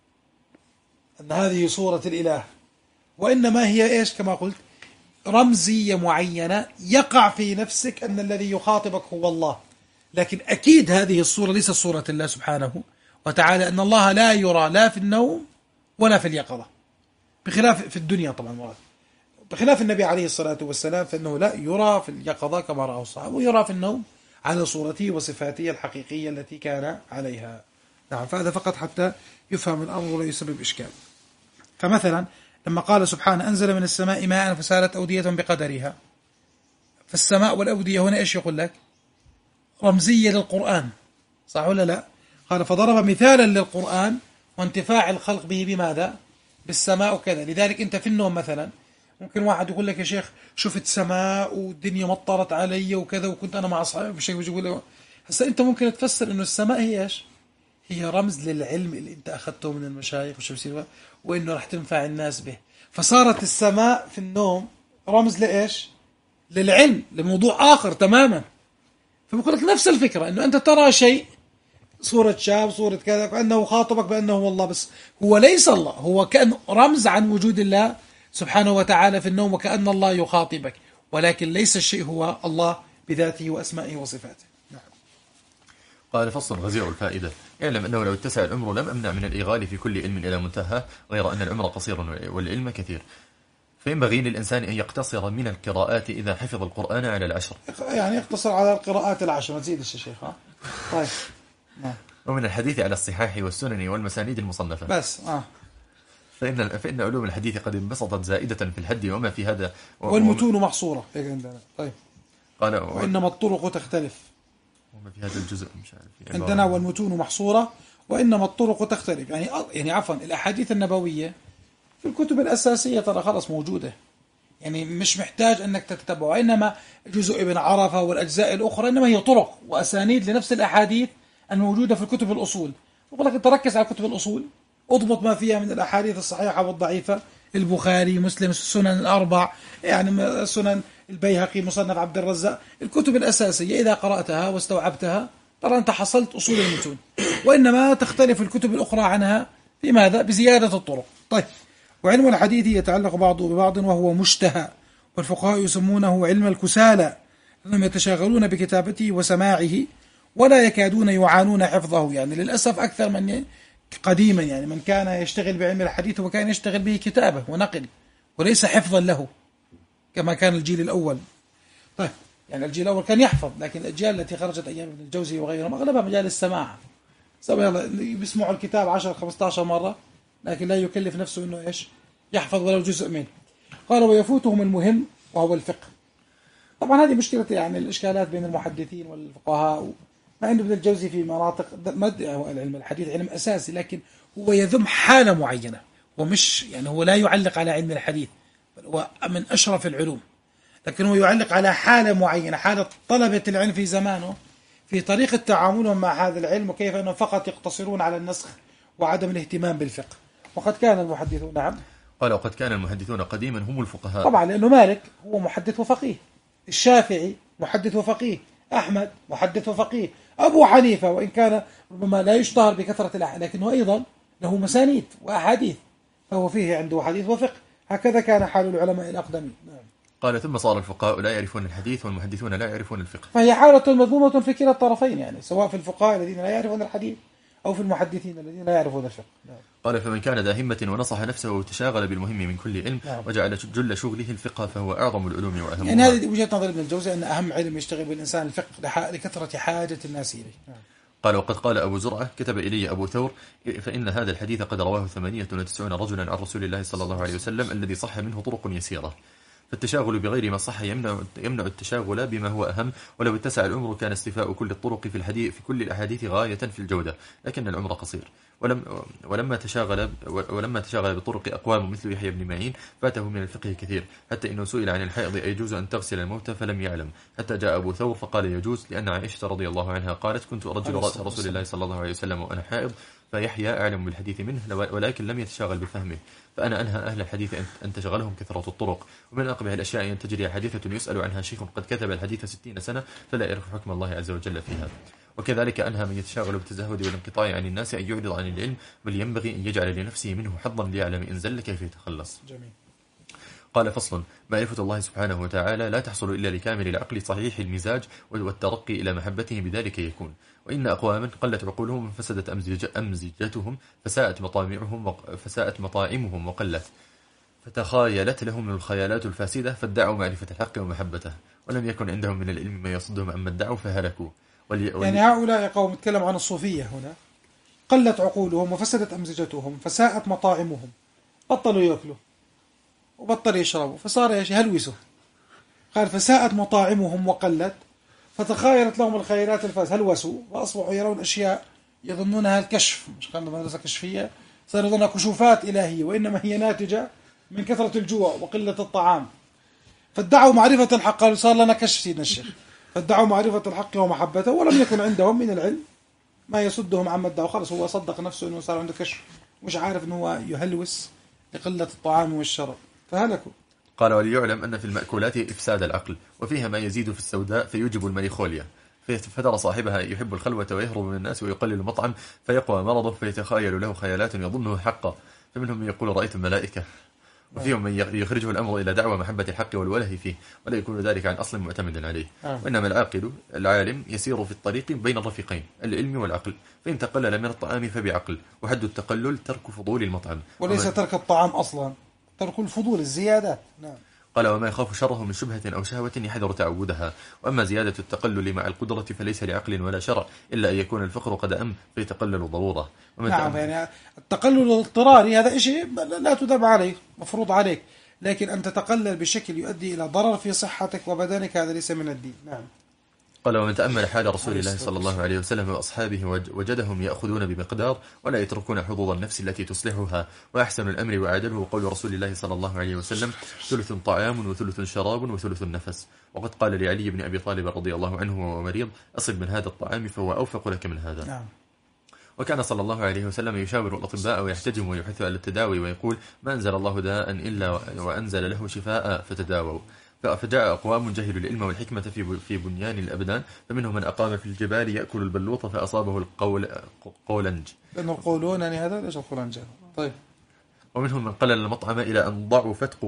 أن هذه صورة الإله، وإنما هي إيش كما قلت رمزية معينة يقع في نفسك أن الذي يخاطبك هو الله. لكن أكيد هذه الصورة ليست صورة الله سبحانه وتعالى، أن الله لا يرى لا في النوم ولا في اليقظة، بخلاف في الدنيا طبعا مراد، بخلاف النبي عليه الصلاة والسلام فإنه لا يرى في اليقظة كما رأى الصحابة، ويرى في النوم على صورته وصفاته الحقيقية التي كان عليها. نعم، فهذا فقط حتى يفهم الأمر ولا يسبب إشكال. فمثلا لما قال سبحانه أنزل من السماء ماء فسالت أودية بقدرها، فالسماء والأودية هنا إيش يقول لك؟ رمزية للقرآن، صح ولا لا؟ قال فضرب مثالا للقرآن وانتفاع الخلق به بماذا؟ بالسماء وكذا. لذلك أنت في النوم مثلا ممكن واحد يقول لك يا شيخ شفت سماء والدنيا مطرت علي وكذا وكنت أنا مع أصحابي بشيء يقول له هسا أنت ممكن تفسر إنه السماء هي إيش؟ هي رمز للعلم اللي أنت أخذته من المشايخ وشو بصير وإنه رح تنفع الناس به، فصارت السماء في النوم رمز لإيش؟ للعلم، لموضوع آخر تماما. فبقول لك نفس الفكرة، إنه أنت ترى شيء صورة شاب صورة كذا كأنه خاطبك بأنه هو الله، بس هو ليس الله، هو كأن رمز عن وجود الله سبحانه وتعالى في النوم، وكأن الله يخاطبك، ولكن ليس الشيء هو الله بذاته وأسمائه وصفاته. نعم. قال فصل غزير الفائدة. اعلم أنه لو اتسع العمر لم أمنع من الإيغال في كل علم إلى منتهى، غير أن العمر قصير والعلم كثير، فينبغي للإنسان أن يقتصر من القراءات إذا حفظ القرآن على العشر، يعني يقتصر على القراءات العشر، ما تزيدش يا شيخ. ها طيب. نعم. ومن الحديث على الصحاح والسنن والمسانيد المصنفة بس آه. فإن فإن علوم الحديث قد انبسطت زائدة في الحد وما في هذا و... والمتون محصورة عندنا. طيب. قال وإنما الطرق تختلف وما في هذا الجزء مش عارف عندنا، والمتون محصورة وإنما الطرق تختلف. يعني يعني عفوا الأحاديث النبوية في الكتب الأساسية ترى خلاص موجودة، يعني مش محتاج أنك تتبعها، إنما جزء ابن عرفة والأجزاء الأخرى إنما هي طرق وأسانيد لنفس الأحاديث الموجودة في الكتب الأصول. أقول لك تركز على كتب الأصول، اضبط ما فيها من الأحاديث الصحيحة والضعيفة، البخاري مسلم السنن الأربع، يعني سنن البيهقي مصنف عبد الرزاق، الكتب الأساسية إذا قرأتها واستوعبتها ترى أنت حصلت أصول المتون. وإنما تختلف الكتب الأخرى عنها في ماذا؟ بزيادة الطرق. طيب. وعلم الحديث يتعلق بعضه ببعض وهو مشتهى، والفقهاء يسمونه علم الكسالى، لأنهم يتشاغلون بكتابته وسماعه ولا يكادون يعانون حفظه. يعني للأسف أكثر من قديما، يعني من كان يشتغل بعلم الحديث وكان يشتغل به كتابة ونقل وليس حفظا له كما كان الجيل الأول. طيب. يعني الجيل الأول كان يحفظ، لكن الأجيال التي خرجت أيام ابن الجوزي وغيرهم أغلبها مجال السماع، سواء يلا بيسمعوا الكتاب عشر خمسة عشر مرة، لكن لا يكلف نفسه إنه إيش يحفظ ولو جزء منه. قال ويفوتهم المهم وهو الفقه. طبعا هذه مشكلة يعني الإشكالات بين المحدثين والفقهاء، مع أن ابن الجوزي في مناطق مد العلم الحديث علم أساسي، لكن هو يذم حالة معينة، ومش يعني هو لا يعلق على علم الحديث، بل هو من أشرف العلوم، لكن هو يعلق على حالة معينة، حالة طلبة العلم في زمانه، في طريقة تعاملهم مع هذا العلم، وكيف أنهم فقط يقتصرون على النسخ وعدم الاهتمام بالفقه. وقد كان المحدثون نعم قال وقد كان المحدثون قديما هم الفقهاء. طبعا لأنه مالك هو محدث وفقيه، الشافعي محدث وفقيه، أحمد محدث وفقيه، أبو حنيفة وإن كان ربما لا يشتهر بكثرة الأحاديث لكنه أيضا له مسانيد وأحاديث، فهو فيه عنده حديث وفقه. هكذا كان حال العلماء الأقدمين. نعم. قال ثم صار الفقهاء لا يعرفون الحديث والمحدثون لا يعرفون الفقه، فهي حالة مذمومة في كلا الطرفين، يعني سواء في الفقهاء الذين لا يعرفون الحديث أو في المحدثين الذين لا يعرفون الفقه. نعم. قال فمن كان ذا همة ونصح نفسه وتشاغل بالمهم من كل علم نعم. وجعل جل شغله الفقه فهو أعظم العلوم وأهمها. يعني هذه وجهة نظر ابن الجوزي أن أهم علم يشتغل بالإنسان الفقه لكثرة حاجة الناس إليه. نعم. قال وقد قال أبو زرعة كتب إلي أبو ثور فإن هذا الحديث قد رواه ثمانية وتسعون رجلا عن رسول الله صلى الله عليه وسلم الذي صح منه طرق يسيرة، فالتشاغل بغير ما صح يمنع يمنع التشاغل بما هو أهم، ولو اتسع العمر كان استيفاء كل الطرق في الحديث في كل الأحاديث غاية في الجودة، لكن العمر قصير. ولم ولما تشاغل ولما تشاغل بطرق أقوام مثل يحيى بن معين فاته من الفقه كثير، حتى إنه سئل عن الحائض أيجوز أن تغسل الموتى فلم يعلم، حتى جاء أبو ثور فقال يجوز، لأن عائشة رضي الله عنها قالت كنت أرجل رأس رسول الله صلى الله عليه وسلم وأنا حائض، فيحيى أعلم بالحديث منه ولكن لم يتشاغل بفهمه، فأنا أنهى أهل الحديث أن تشغلهم كثرة الطرق. ومن أقبح الأشياء أن تجري حديثة يسأل عنها شيخ قد كتب الحديث ستين سنة فلا يعرف حكم الله عز وجل فيها. وكذلك أنهى من يتشاغل بالتزهد والانقطاع عن الناس أن يعرض عن العلم، بل ينبغي أن يجعل لنفسه منه حظا ليعلم إن زل كيف يتخلص. جميل. قال فصل معرفة الله سبحانه وتعالى لا تحصل إلا لكامل العقل صحيح المزاج والترقي إلى محبته بذلك يكون، وإن أقواما قلت عقولهم فسدت أمزجتهم فساءت مطامعهم فساءت مطاعمهم وقلت فتخايلت لهم الخيالات الفاسدة فادعوا معرفة الحق ومحبته، ولم يكن عندهم من العلم ما يصدهم عما ادعوا فهلكوا. ولي ولي يعني هؤلاء قوم يتكلم عن الصوفية هنا، قلت عقولهم وفسدت أمزجتهم فساءت مطاعمهم، بطلوا يأكلوا وبطلوا يشربوا فصار ايش يهلوسوا. قال فساءت مطاعمهم وقلت فتخايلت لهم الخيالات الفاسدة، هلوسوا وأصبحوا يرون أشياء يظنونها الكشف، مش كانوا مدرسة كشفية، صاروا يظنونها كشوفات إلهية، وإنما هي ناتجة من كثرة الجوع وقلة الطعام. فادعوا معرفة الحق، قالوا صار لنا كشف سيدنا الشيخ، فادعوا معرفة الحق ومحبته، ولم يكن عندهم من العلم ما يسدهم عما ادعوا. خلص هو صدق نفسه أنه صار عنده كشف، مش عارف أنه هو يهلوس لقلة الطعام والشرب فهلكوا. قال وليعلم أن في المأكولات إفساد العقل، وفيها ما يزيد في السوداء فيوجب المليخوليا، فترى صاحبها يحب الخلوة ويهرب من الناس ويقلل المطعم فيقوى مرضه فيتخيل له خيالات يظنه حقا، فمنهم من يقول رأيت الملائكة، وفيهم من يخرجه الأمر إلى دعوة محبة الحق والوله فيه، ولا يكون ذلك عن أصل معتمد عليه. آه. وإنما العاقل العالم يسير في الطريق بين الرفيقين العلم والعقل، فإن تقلل من الطعام فبعقل، وحد التقلل ترك فضول المطعم وليس وما... ترك الطعام أصلا، ترك الفضول الزيادات. نعم. قال وما يخاف شره من شبهة أو شهوة يحذر تعودها، وأما زيادة التقلل مع القدرة فليس لعقل ولا شرع إلا أن يكون الفقر قد أم فيتقلل ضرورة. نعم يعني التقلل الاضطراري هذا شيء لا تدب عليه، مفروض عليك، لكن أن تتقلل بشكل يؤدي إلى ضرر في صحتك وبدنك هذا ليس من الدين. نعم. قال ومن تأمل حال رسول الله صلى الله عليه وسلم وأصحابه وجدهم يأخذون بمقدار ولا يتركون حظوظ النفس التي تصلحها، وأحسن الأمر وعدله قول رسول الله صلى الله عليه وسلم ثلث طعام وثلث شراب وثلث النفس. وقد قال لعلي بن أبي طالب رضي الله عنه وهو مريض أصب من هذا الطعام فهو أوفق لك من هذا. نعم. وكان صلى الله عليه وسلم يشاور الأطباء ويحتجم ويحث على التداوي ويقول ما أنزل الله داء إلا وأنزل له شفاء فتداووا. فجاء أقوام جهلوا العلم والحكمة في في بنيان الأبدان، فمنهم من أقام في الجبال يأكل البلوط فأصابه القول قولنج، لأنه القولون يعني هذا ليش القولنج. طيب. ومنهم من قلل المطعم إلى أن ضعفت قواه،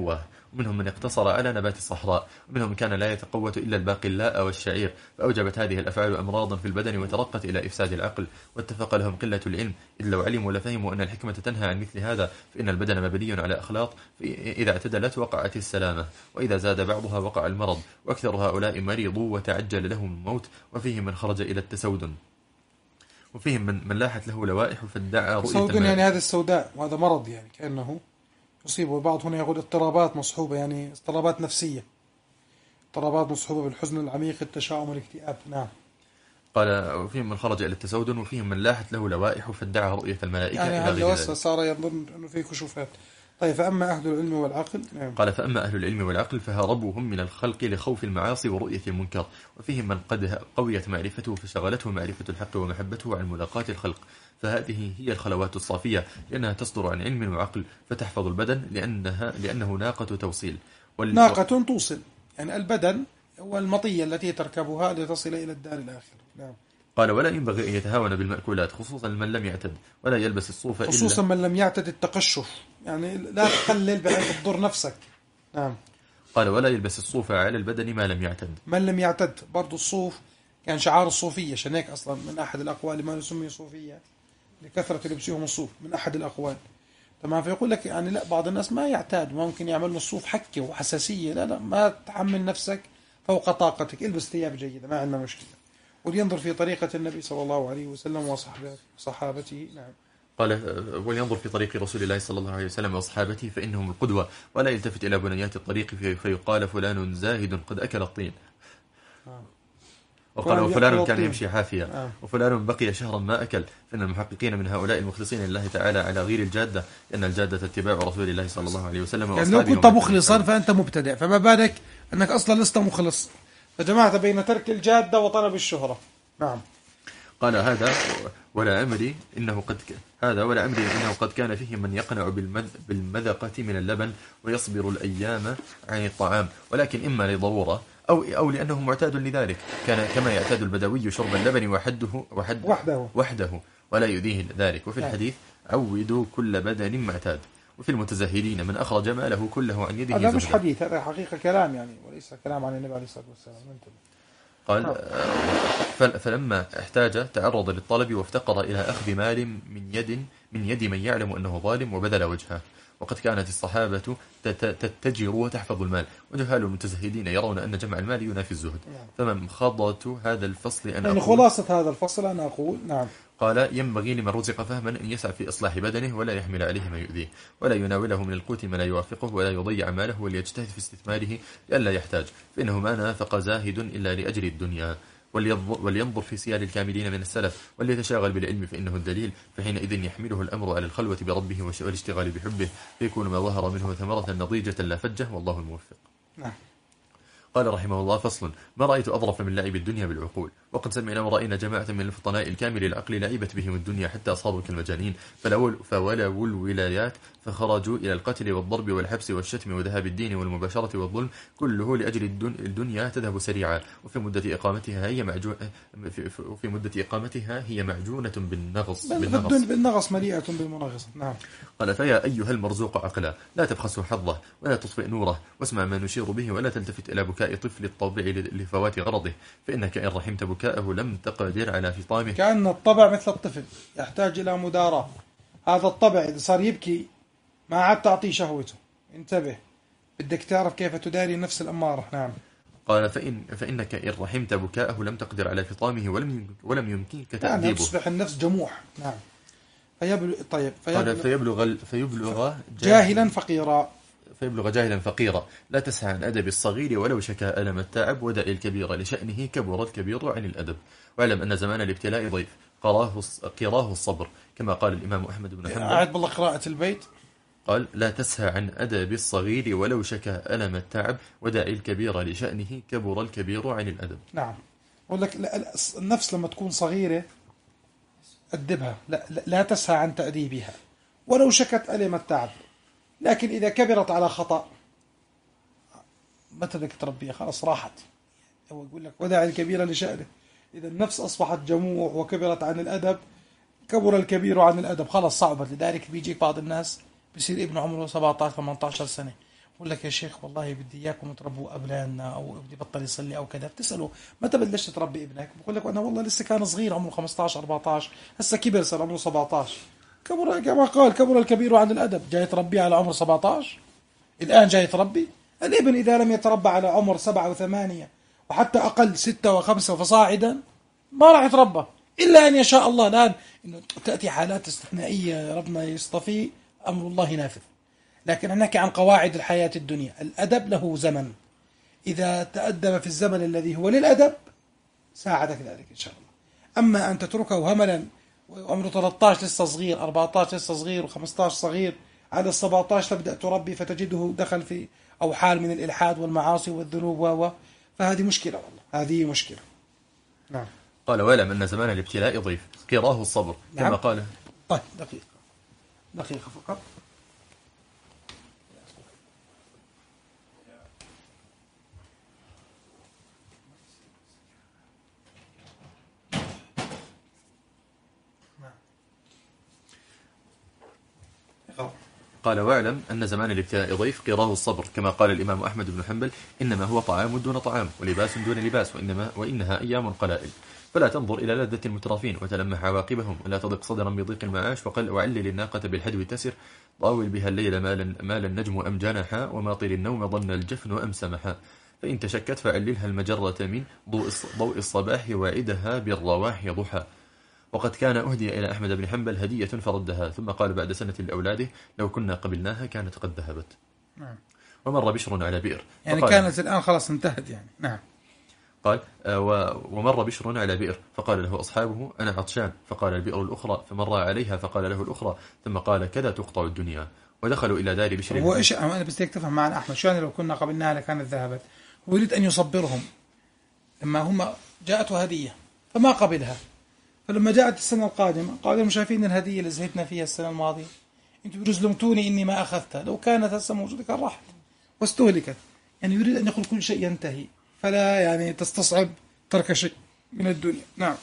ومنهم من اقتصر على نبات الصحراء، ومنهم كان لا يتقوت إلا الباقلاء والشعير، فأوجبت هذه الأفعال أمراضا في البدن وترقت إلى إفساد العقل. واتفق لهم قلة العلم، إذ لو علموا لفهموا أن الحكمة تنهى عن مثل هذا، فإن البدن مبني على أخلاط، إذا اعتدلت وقعت السلامة، وإذا زاد بعضها وقع المرض. وأكثر هؤلاء مرضوا وتعجل لهم الموت، وفيهم من خرج إلى التسودن، وفيهم من, من لاحت له لوائح فادعى رؤية السودن يعني هذا السوداء، وهذا مرض يعني كأنه يصيبه. البعض هنا يقول اضطرابات مصحوبة، يعني اضطرابات نفسية، اضطرابات مصحوبة بالحزن العميق، التشاؤم، والاكتئاب. نعم. قال وفيهم من خرج إلى التسودن، وفيهم من لاحت له لوائح فادعى رؤية الملائكة يعني إلى غير ذلك. صار يظن أنه في كشوفات. طيب فأما أهل العلم والعقل. نعم. قال فأما أهل العلم والعقل فهربوا هم من الخلق لخوف المعاصي ورؤية المنكر، وفيهم من قد قويت معرفته فشغلته معرفة الحق ومحبته عن ملاقاة الخلق، فهذه هي الخلوات الصافية، لأنها تصدر عن علم وعقل، فتحفظ البدن لأنها لأنه ناقة توصيل. وال... ناقة توصل، يعني البدن هو المطية التي تركبها لتصل إلى الدار الآخرة. نعم. قال ولا ينبغي أن يتهاون بالمأكولات، خصوصا من لم يعتد، ولا يلبس الصوف إلا خصوصا من لم يعتد التقشف، يعني لا تقلل بحيث تضر نفسك. نعم. قال ولا يلبس الصوف على البدن ما لم يعتد. من لم يعتد برضو الصوف كان شعار الصوفية، عشان هيك أصلا من أحد الأقوال ما يسمي صوفية لكثرة لبسهم الصوف، من أحد الأقوال. تمام. فيقول لك يعني لا، بعض الناس ما يعتاد، ممكن يعمل الصوف حكة وحساسية. لا لا، ما تحمل نفسك فوق طاقتك، البس ثياب جيدة، ما عندنا مشكلة. ولينظر في طريقة النبي صلى الله عليه وسلم وصحابته. نعم. قال ولينظر في طريق رسول الله صلى الله عليه وسلم وصحابته فإنهم القدوة، ولا يلتفت إلى بنيات الطريق فيقال فلان زاهد قد أكل الطين. وقال وفلان كان يمشي حافيا، آه. وفلان بقي شهرا ما أكل. فإن المحققين من هؤلاء المخلصين لله تعالى على غير الجادة، لأن الجادة اتباع رسول الله صلى الله عليه وسلم. يعني لو كنت مخلصا فأنت مبتدع، فما بالك أنك أصلا لست مخلص، فجمعت بين ترك الجادة وطلب الشهرة. نعم. قال هذا ولا عمري إنه قد ك... هذا ولا عمري إنه قد كان فيه من يقنع بالمذ... بالمذقة من اللبن ويصبر الأيام عن الطعام، ولكن إما لضرورة أو أو لأنه معتاد لذلك، كان كما يعتاد البدوي شرب اللبن وحده وحد وحده وحده ولا يؤذيه ذلك. وفي الحديث عودوا كل بدن معتاد. وفي المتزهدين من أخرج ماله كله عن يده. هذا مش حديث، هذا حقيقة كلام يعني، وليس كلام عن النبي عليه الصلاة والسلام. قال فلما احتاج تعرض للطلب وافتقر إلى أخذ مال من يد من يد من يعلم أنه ظالم وبذل وجهه. وقد كانت الصحابة تتجر وتحفظ المال، وجهال المتزهدين يرون أن جمع المال ينافي الزهد. فمن خضت هذا الفصل أنا يعني خلاصة هذا الفصل أنا أقول نعم. قال ينبغي لمن رزق فهما أن يسعى في إصلاح بدنه، ولا يحمل عليه ما يؤذيه، ولا يناوله من القوت ما لا يوافقه، ولا يضيع ماله، وليجتهد في استثماره لئلا يحتاج، فإنه ما نافق زاهد إلا لأجل الدنيا. ولينظر في سيال الكاملين من السلف، وليتشاغل بالعلم فإنه الدليل، فحينئذ يحمله الأمر على الخلوة بربه والاشتغال بحبه، فيكون ما ظهر منه ثمرة نضيجة لا فجة، والله الموفق. نعم. قال رحمه الله فصل ما رأيت أظرف من لعب الدنيا بالعقول. وقد سمعنا ورأينا جماعة من الفطناء الكامل العقل لعبت بهم الدنيا حتى أصابوا كالمجانين، فولوا الولايات فخرجوا إلى القتل والضرب والحبس والشتم وذهاب الدين والمباشرة والظلم، كله لأجل الدنيا تذهب سريعا، وفي مدة إقامتها هي معجونة في مدة إقامتها هي معجونة بالنغص بالنغص, بالنغص مليئة بالمنغص. نعم. قال فيا أيها المرزوق عقلا لا تبخسوا حظه ولا تطفئ نوره، واسمع ما نشير به، ولا تلتفت إلى بكاء طفل الطبع لفوات غرضه، فإنك إن رحمت بكاءه لم تقدر على فطامه. كأن الطبع مثل الطفل يحتاج إلى مداراة. هذا الطبع إذا صار يبكي ما عاد تعطيه شهوته، انتبه، بدك تعرف كيف تداري نفس الأمارة. نعم. قال فإن فإنك إن رحمت بكاءه لم تقدر على فطامه ولم ولم يمكنك تأديبه. يعني تصبح النفس جموح. نعم. فيبلغ طيب فيبلغ فيبلغ, فيبلغ جاهلا فقيرا فيبلغ جاهلا فقيرا لا تسعى عن أدب الصغير ولو شكى ألم التعب، ودع الكبير لشأنه كبر الكبير عن الأدب، واعلم أن زمان الابتلاء ضيف قراه قراه الصبر، كما قال الإمام أحمد بن حنبل. أعد بالله قراءة البيت. قال لا تسهى عن أدب الصغير ولو شكى ألم التعب، ودع الكبير لشأنه كبر الكبير عن الأدب. نعم. أقول لك النفس لما تكون صغيرة أدبها، لا, لا تسهى عن تأديبها ولو شكت ألم التعب، لكن إذا كبرت على خطأ متى بدك تربيها؟ خلاص راحت. هو يقول لك ودع الكبير لشأنه. إذا النفس أصبحت جموع وكبرت عن الأدب كبر الكبير عن الأدب، خلاص صعبت. لذلك بيجيك بعض الناس بيصير ابن عمره سبعة عشر ثمانية عشر سنة بقول لك يا شيخ والله بدي إياكم تربوا أبنائنا، أو بدي بطل يصلي أو كذا، بتسأله متى بلشت تربي ابنك؟ بقول لك أنا والله لسه كان صغير عمره خمسة عشر أربعة عشر، هسه كبر صار عمره سبعة عشر. كبر كما قال كبر الكبير عن الأدب، جاي تربيه على عمر سبعة عشر؟ الآن جاي تربي الابن إذا لم يتربى على عمر سبعة وثمانية وحتى أقل ستة وخمسة فصاعدا ما راح يتربى إلا أن يشاء الله. الآن إنه تأتي حالات استثنائية ربنا يصطفي، أمر الله نافذ، لكن نحكي عن قواعد الحياة الدنيا. الأدب له زمن، إذا تأدب في الزمن الذي هو للأدب ساعدك ذلك إن شاء الله. أما أن تتركه هملا وعمره ثلاثة عشر لسه صغير، أربعة عشر لسه صغير، وخمسة عشر صغير، على السبعة عشر تبدأ تربي فتجده دخل في أو حال من الإلحاد والمعاصي والذنوب و فهذه مشكلة والله، هذه مشكلة. نعم. قال واعلم أن زمان الابتلاء ضيف قراه الصبر كما نعم. قال. طيب دقيقة دقيقة فقط. قال واعلم أن زمان الابتلاء ضيف قراه الصبر كما قال الإمام أحمد بن حنبل إنما هو طعام دون طعام ولباس دون لباس وإنما وإنها أيام قلائل، فلا تنظر إلى لذة المترفين وتلمح عواقبهم، ولا تضق صدرا بضيق المعاش، وقل وعلل الناقة بالحدو تسر، طاول بها الليل مال النجم أم جنحا، وماطل النوم ظن الجفن أم سمحا، فإن تشكت فعللها المجرة من ضوء الصباح وعدها بالرواح ضحى. وقد كان أهدي إلى أحمد بن حنبل هدية فردها، ثم قال بعد سنة لأولاده لو كنا قبلناها كانت قد ذهبت. نعم. ومر بشر على بئر يعني كانت الآن خلاص انتهت يعني. نعم. قال ومر بشر على بئر فقال له أصحابه أنا عطشان، فقال البئر الأخرى، فمر عليها فقال له الأخرى، ثم قال كذا تقطع الدنيا، ودخلوا إلى دار بشر. هو إيش أنا بس تفهم معنا أحمد شو يعني لو كنا قبلناها لكانت ذهبت؟ هو يريد أن يصبرهم لما هم جاءته هدية فما قبلها، فلما جاءت السنة القادمة قال لهم شايفين الهدية اللي زهدنا فيها السنة الماضية، أنتم بجوز لمتوني إني ما أخذتها، لو كانت هسه موجودة كان راحت واستهلكت. يعني يريد أن يقول كل شيء ينتهي، فلا يعني تستصعب ترك شيء من الدنيا. نعم.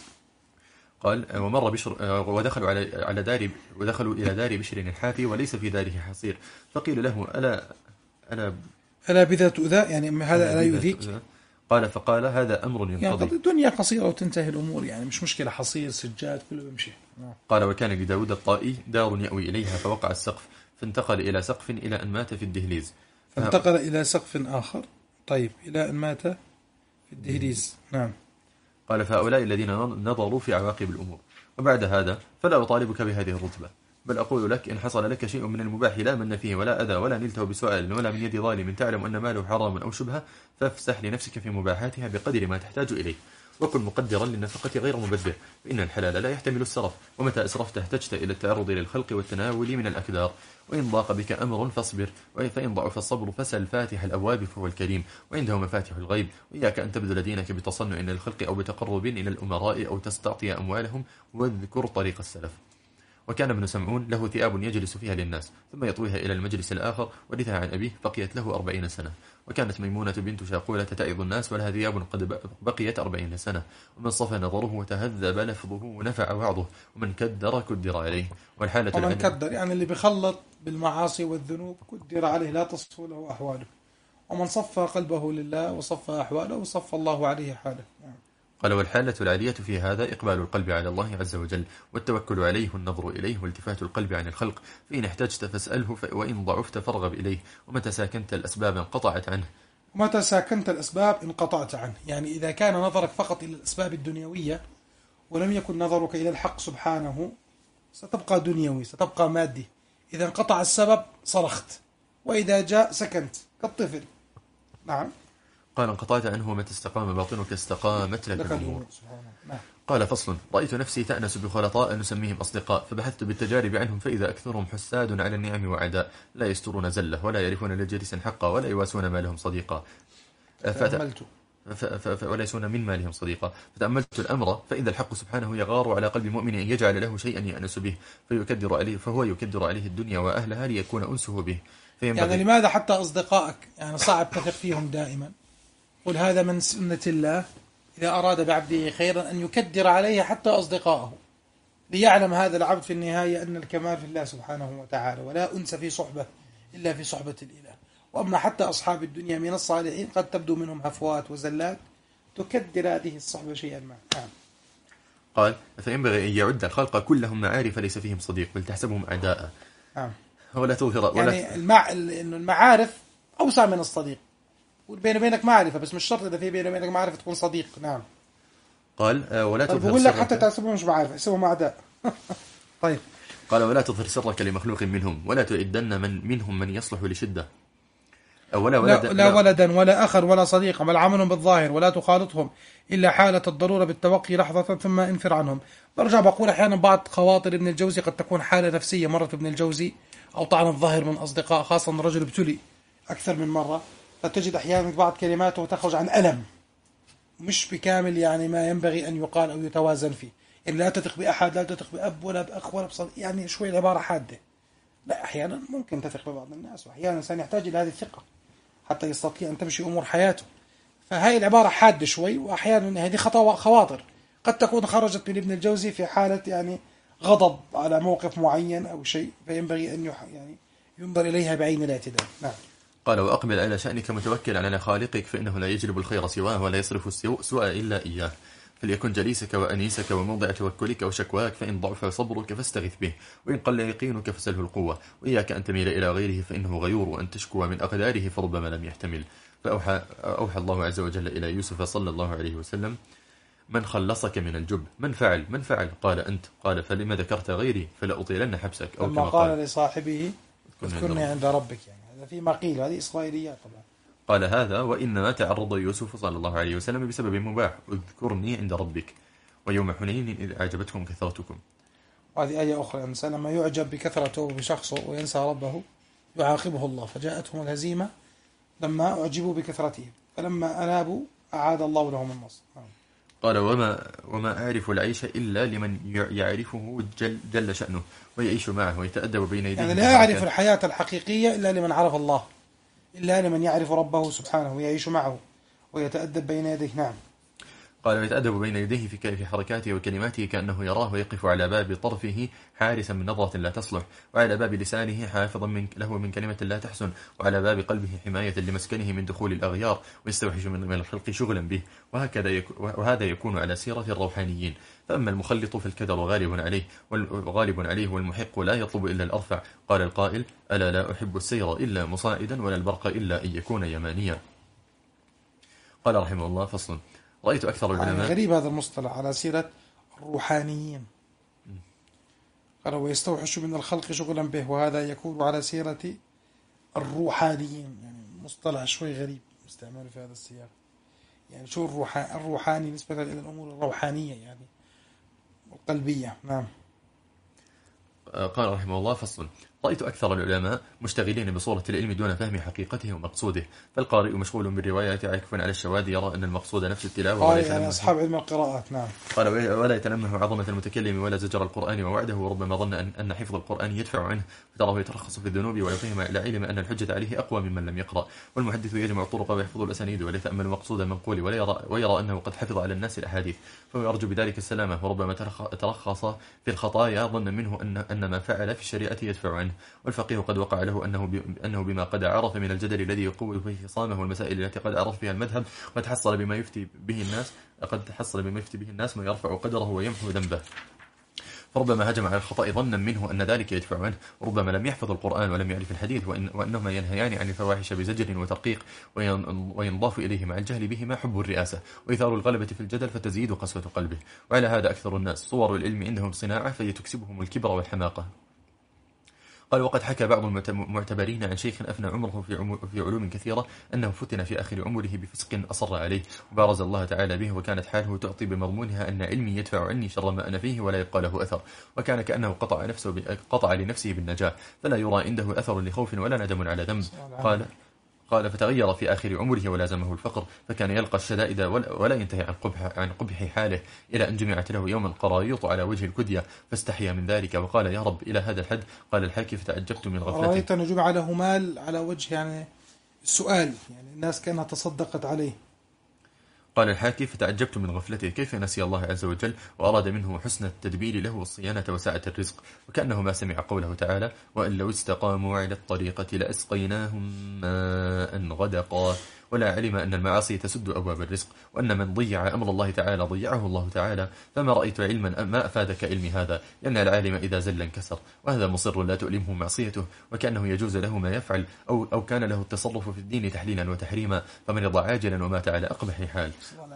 قال ومر بشر ودخلوا على على دار ودخلوا إلى دار بشر الحافي وليس في داره حصير، فقيل له ألا ألا ألا بذا تؤذى، يعني هذا لا يؤذيك؟ قال فقال هذا أمر ينقضي، يعني الدنيا قصيرة وتنتهي الأمور، يعني مش مشكلة، حصير سجاد كله بيمشي. قال وكان لداود الطائي دار يأوي إليها فوقع السقف، فانتقل إلى سقف إلى أن مات في الدهليز، فانتقل إلى سقف آخر طيب إلى أن مات في الدهليز. نعم. قال فهؤلاء الذين نظروا في عواقب الأمور، وبعد هذا فلا أطالبك بهذه الرتبة، بل أقول لك إن حصل لك شيء من المباح لا من فيه ولا أذى ولا نلته بسؤال ولا من يد ظالم تعلم أن ماله حرام أو شبهة، فافسح لنفسك في مباحاتها بقدر ما تحتاج إليه، وكن مقدرا للنفقة غير مبذر، فإن الحلال لا يحتمل السرف، ومتى أسرفت احتجت إلى التعرض للخلق والتناول من الأكدار، وإن ضاق بك أمر فاصبر، فإن ضعف الصبر فسل فاتح الأبواب فهو الكريم، وعنده مفاتح الغيب، وإياك أن تبذل دينك بتصنع للخلق أو بتقرب إلى الأمراء أو تستعطي أموالهم، واذكر طريق السلف. وكان ابن سمعون له ثياب يجلس فيها للناس ثم يطويها إلى المجلس الآخر، ورثها عن أبيه بقيت له أربعين سنة. وكانت ميمونة بنت شاقولة تتعظ الناس ولها ثياب قد بقيت أربعين سنة، ومن صفى نظره وتهذب لفظه ونفع وعظه، ومن كدر كدر عليه. والحالة ومن كدر يعني اللي بخلط بالمعاصي والذنوب كدر عليه لا تصفو له أحواله، ومن صفى قلبه لله وصفى أحواله وصفى الله عليه حاله. قال والحالة العالية في هذا إقبال القلب على الله عز وجل، والتوكل عليه والنظر إليه والتفات القلب عن الخلق، فإن احتجت فاسأله، وإن ضعفت فارغب إليه، ومتى ساكنت الأسباب انقطعت عنه ومتى ساكنت الأسباب انقطعت عنه. يعني إذا كان نظرك فقط إلى الأسباب الدنيوية ولم يكن نظرك إلى الحق سبحانه ستبقى دنيوي، ستبقى مادي. إذا انقطع السبب صرخت، وإذا جاء سكنت كالطفل. نعم. قال انقطعت عنه ومتى استقام باطنك استقامت لك الأمور. قال فصل رأيت نفسي تأنس بخلطاء نسميهم أصدقاء، فبحثت بالتجارب عنهم فإذا أكثرهم حساد على النعم وعداء، لا يسترون زلة ولا يعرفون لجلس حقا ولا يواسون مالهم صديقا، فتأملت ف... ف... ولا يسون من مالهم صديقا، فتأملت الأمر فإذا الحق سبحانه يغار على قلب مؤمن أن يجعل له شيئا يأنس به، فيكدر عليه فهو يكدر عليه الدنيا وأهلها ليكون أنسه به. يعني لماذا حتى أصدقائك يعني صعب تثق فيهم دائما؟ قل هذا من سنة الله إذا أراد بعبده خيرا أن يكدر عليه حتى أصدقائه، ليعلم هذا العبد في النهاية أن الكمال في الله سبحانه وتعالى، ولا أنس في صحبة إلا في صحبة الإله. وأما حتى أصحاب الدنيا من الصالحين قد تبدو منهم هفوات وزلات تكدر هذه الصحبة شيئا ما. نعم. قال فينبغي أن يعد الخلق كلهم معارف ليس فيهم صديق بل تحسبهم أعداء. نعم. ولا تغفر ولا يعني المع... إنه المعارف أوسع من الصديق. بين وبينك معرفة بس مش شرط إذا في بين وبينك معرفة تكون صديق. نعم. قال ولا طيب تظهر بقول لك سرك. حتى تحسبهم مش معارف تحسبهم أعداء. طيب. قال ولا تظهر سرك لمخلوق منهم ولا تعدن من منهم من يصلح لشدة. ولا ولد لا, لا ولدا ولا أخا ولا صديقا بل عمل بالظاهر ولا تخالطهم إلا حالة الضرورة بالتوقي لحظة ثم انفر عنهم. برجع بقول أحيانا بعض خواطر ابن الجوزي قد تكون حالة نفسية مرت ابن الجوزي أو طعن الظاهر من أصدقاء خاصة الرجل ابتلي أكثر من مرة فتجد أحيانا بعض كلماته تخرج عن ألم مش بكامل يعني ما ينبغي أن يقال أو يتوازن فيه. إن لا تثق بأحد لا تثق بأب ولا بأخ ولا بصديق يعني شوي العبارة حادة. لا أحيانا ممكن تثق ببعض الناس وأحيانا الإنسان يحتاج إلى هذه الثقة حتى يستطيع أن تمشي أمور حياته. فهاي العبارة حادة شوي وأحيانا هذه خطأ خواطر قد تكون خرجت من ابن الجوزي في حالة يعني غضب على موقف معين أو شيء فينبغي أن يعني ينظر إليها بعين الاعتدال. نعم. قال وأقبل على شأنك متوكل على خالقك فإنه لا يجلب الخير سواه ولا يصرف السوء إلا إياه فليكن جليسك وأنيسك وموضع توكلك وشكواك فإن ضعف صبرك فاستغث به وإن قل يقينك فسله القوة وإياك أن تميل إلى غيره فإنه غيور وأن تشكو من أقداره فربما لم يحتمل. فأوحى أوحى الله عز وجل إلى يوسف صلى الله عليه وسلم من خلصك من الجب من فعل من فعل قال أنت قال فلما ذكرت غيري فلا أطيلن حبسك أو كما قال, قال لصاحبه اذكرني عند ربك يعني هذا فيما قيل هذه إسرائيليات طبعا. قال هذا وإنما تعرض يوسف صلى الله عليه وسلم بسبب مباح اذكرني عند ربك ويوم حنين إذ أعجبتكم كثرتكم. هذه آية أخرى الإنسان لما يعجب بكثرته بشخصه وينسى ربه يعاقبه الله فجاءتهم الهزيمة لما أعجبوا بكثرتهم فلما أنابوا أعاد الله لهم النصر. قال وما وما أعرف العيش إلا لمن يعرفه جل, جل شأنه ويعيش معه ويتأدب بين يديه. يعني لا أعرف الحياة الحقيقية إلا لمن عرف الله إلا لمن يعرف ربه سبحانه ويعيش معه ويتأدب بين يديه. نعم. قال ويتأدب بين يديه في في حركاته وكلماته كأنه يراه ويقف على باب طرفه حارسا من نظرة لا تصلح وعلى باب لسانه حافظا من له من كلمة لا تحسن وعلى باب قلبه حماية لمسكنه من دخول الأغيار ويستوحش من الخلق شغلا به وهكذا يك وهذا يكون على سيرة الروحانيين. فأما المخلط فالكدر غالب عليه والغالب عليه والمحق لا يطلب إلا الأرفع. قال القائل ألا لا أحب السير إلا مصاعدا ولا البرق إلا أن يكون يمانيا. قال رحمه الله فصل رأيت أكثر العلماء غريب هذا المصطلح على سيرة الروحانيين قال ويستوحش من الخلق شغلا به وهذا يكون على سيرة الروحانيين يعني مصطلح شوي غريب استعماله في هذا السياق. يعني شو الروحاني نسبة إلى الأمور الروحانية يعني القلبية. نعم. قال رحمه الله فصل رأيت أكثر العلماء مشتغلين بصورة العلم دون فهم حقيقته ومقصوده فالقارئ مشغول بالروايات عاكف على الشواذ يرى أن المقصود نفس التلاوة قال يعني أصحاب علم القراءات. نعم. قال ولا يتنمه عظمة المتكلم ولا زجر القرآن ووعده وربما ظن أن, أن حفظ القرآن يدفع عنه فتراه يترخص في الذنوب ويفهم إلى علم أن الحجة عليه أقوى ممن لم يقرأ والمحدث يجمع الطرق ويحفظ الأسانيد ولا يتأمل مقصود المنقول ولا يرى, ويرى أنه قد حفظ على الناس الأحاديث فهو يرجو بذلك السلامة وربما ترخص في الخطايا ظن منه أن, أن ما فعل في الشريعة يدفع عنه. والفقيه قد وقع له أنه, أنه بما قد عرف من الجدل الذي يقوي فيه خصامه والمسائل التي قد عرف فيها المذهب قد حصل بما يفتي به الناس قد حصل بما يفتي به الناس ما يرفع قدره ويمحو ذنبه. فربما هجم على الخطأ ظنا منه أن ذلك يدفع عنه وربما لم يحفظ القرآن ولم يعرف الحديث وإن وأنهما ينهيان عن الفواحش بزجر وترقيق وينضاف إليه مع الجهل بهما حب الرئاسة وإثار الغلبة في الجدل فتزيد قسوة قلبه. وعلى هذا أكثر الناس صور العلم عندهم صناعة فهي تكسبهم الكبر والحماقة. قال وقد حكى بعض المعتبرين عن شيخ أفنى عمره في, في علوم كثيرة أنه فتن في آخر عمره بفسق أصر عليه وبارز الله تعالى به وكانت حاله تعطي بمضمونها أن علمي يدفع عني شر ما أنا فيه ولا يبقى له أثر وكان كأنه قطع, نفسه قطع لنفسه بالنجاة فلا يرى عنده أثر لخوف ولا ندم على ذنب. قال قال فتغير في آخر عمره ولازمه الفقر فكان يلقى الشدائد ولا ينتهي عن قبح, عن قبح حاله إلى أن جمعت له يوما قرايط على وجه الكدية فاستحيا من ذلك وقال يا رب إلى هذا الحد. قال الحاكي فتعجبت من غفلته. رأيت أن جمع له مال على وجه يعني السؤال يعني الناس كانها تصدقت عليه. قال الحاكي: فتعجبت من غفلته كيف نسي الله عز وجل وأراد منه حسن التدبير له والصيانة وسعة الرزق، وكأنه ما سمع قوله تعالى: وأن لو استقاموا على الطريقة لأسقيناهم ماء غدقا، ولا علم أن المعاصي تسد أبواب الرزق، وأن من ضيع أمر الله تعالى ضيعه الله تعالى. فما رأيت علما ما أفاد كعلم هذا، لأن العالم إذا زل انكسر، وهذا مصر لا تؤلمه معصيته، وكأنه يجوز له ما يفعل، أو, أو كان له التصرف في الدين تحليلا وتحريما، فمرض عاجلا ومات على أقبح حال.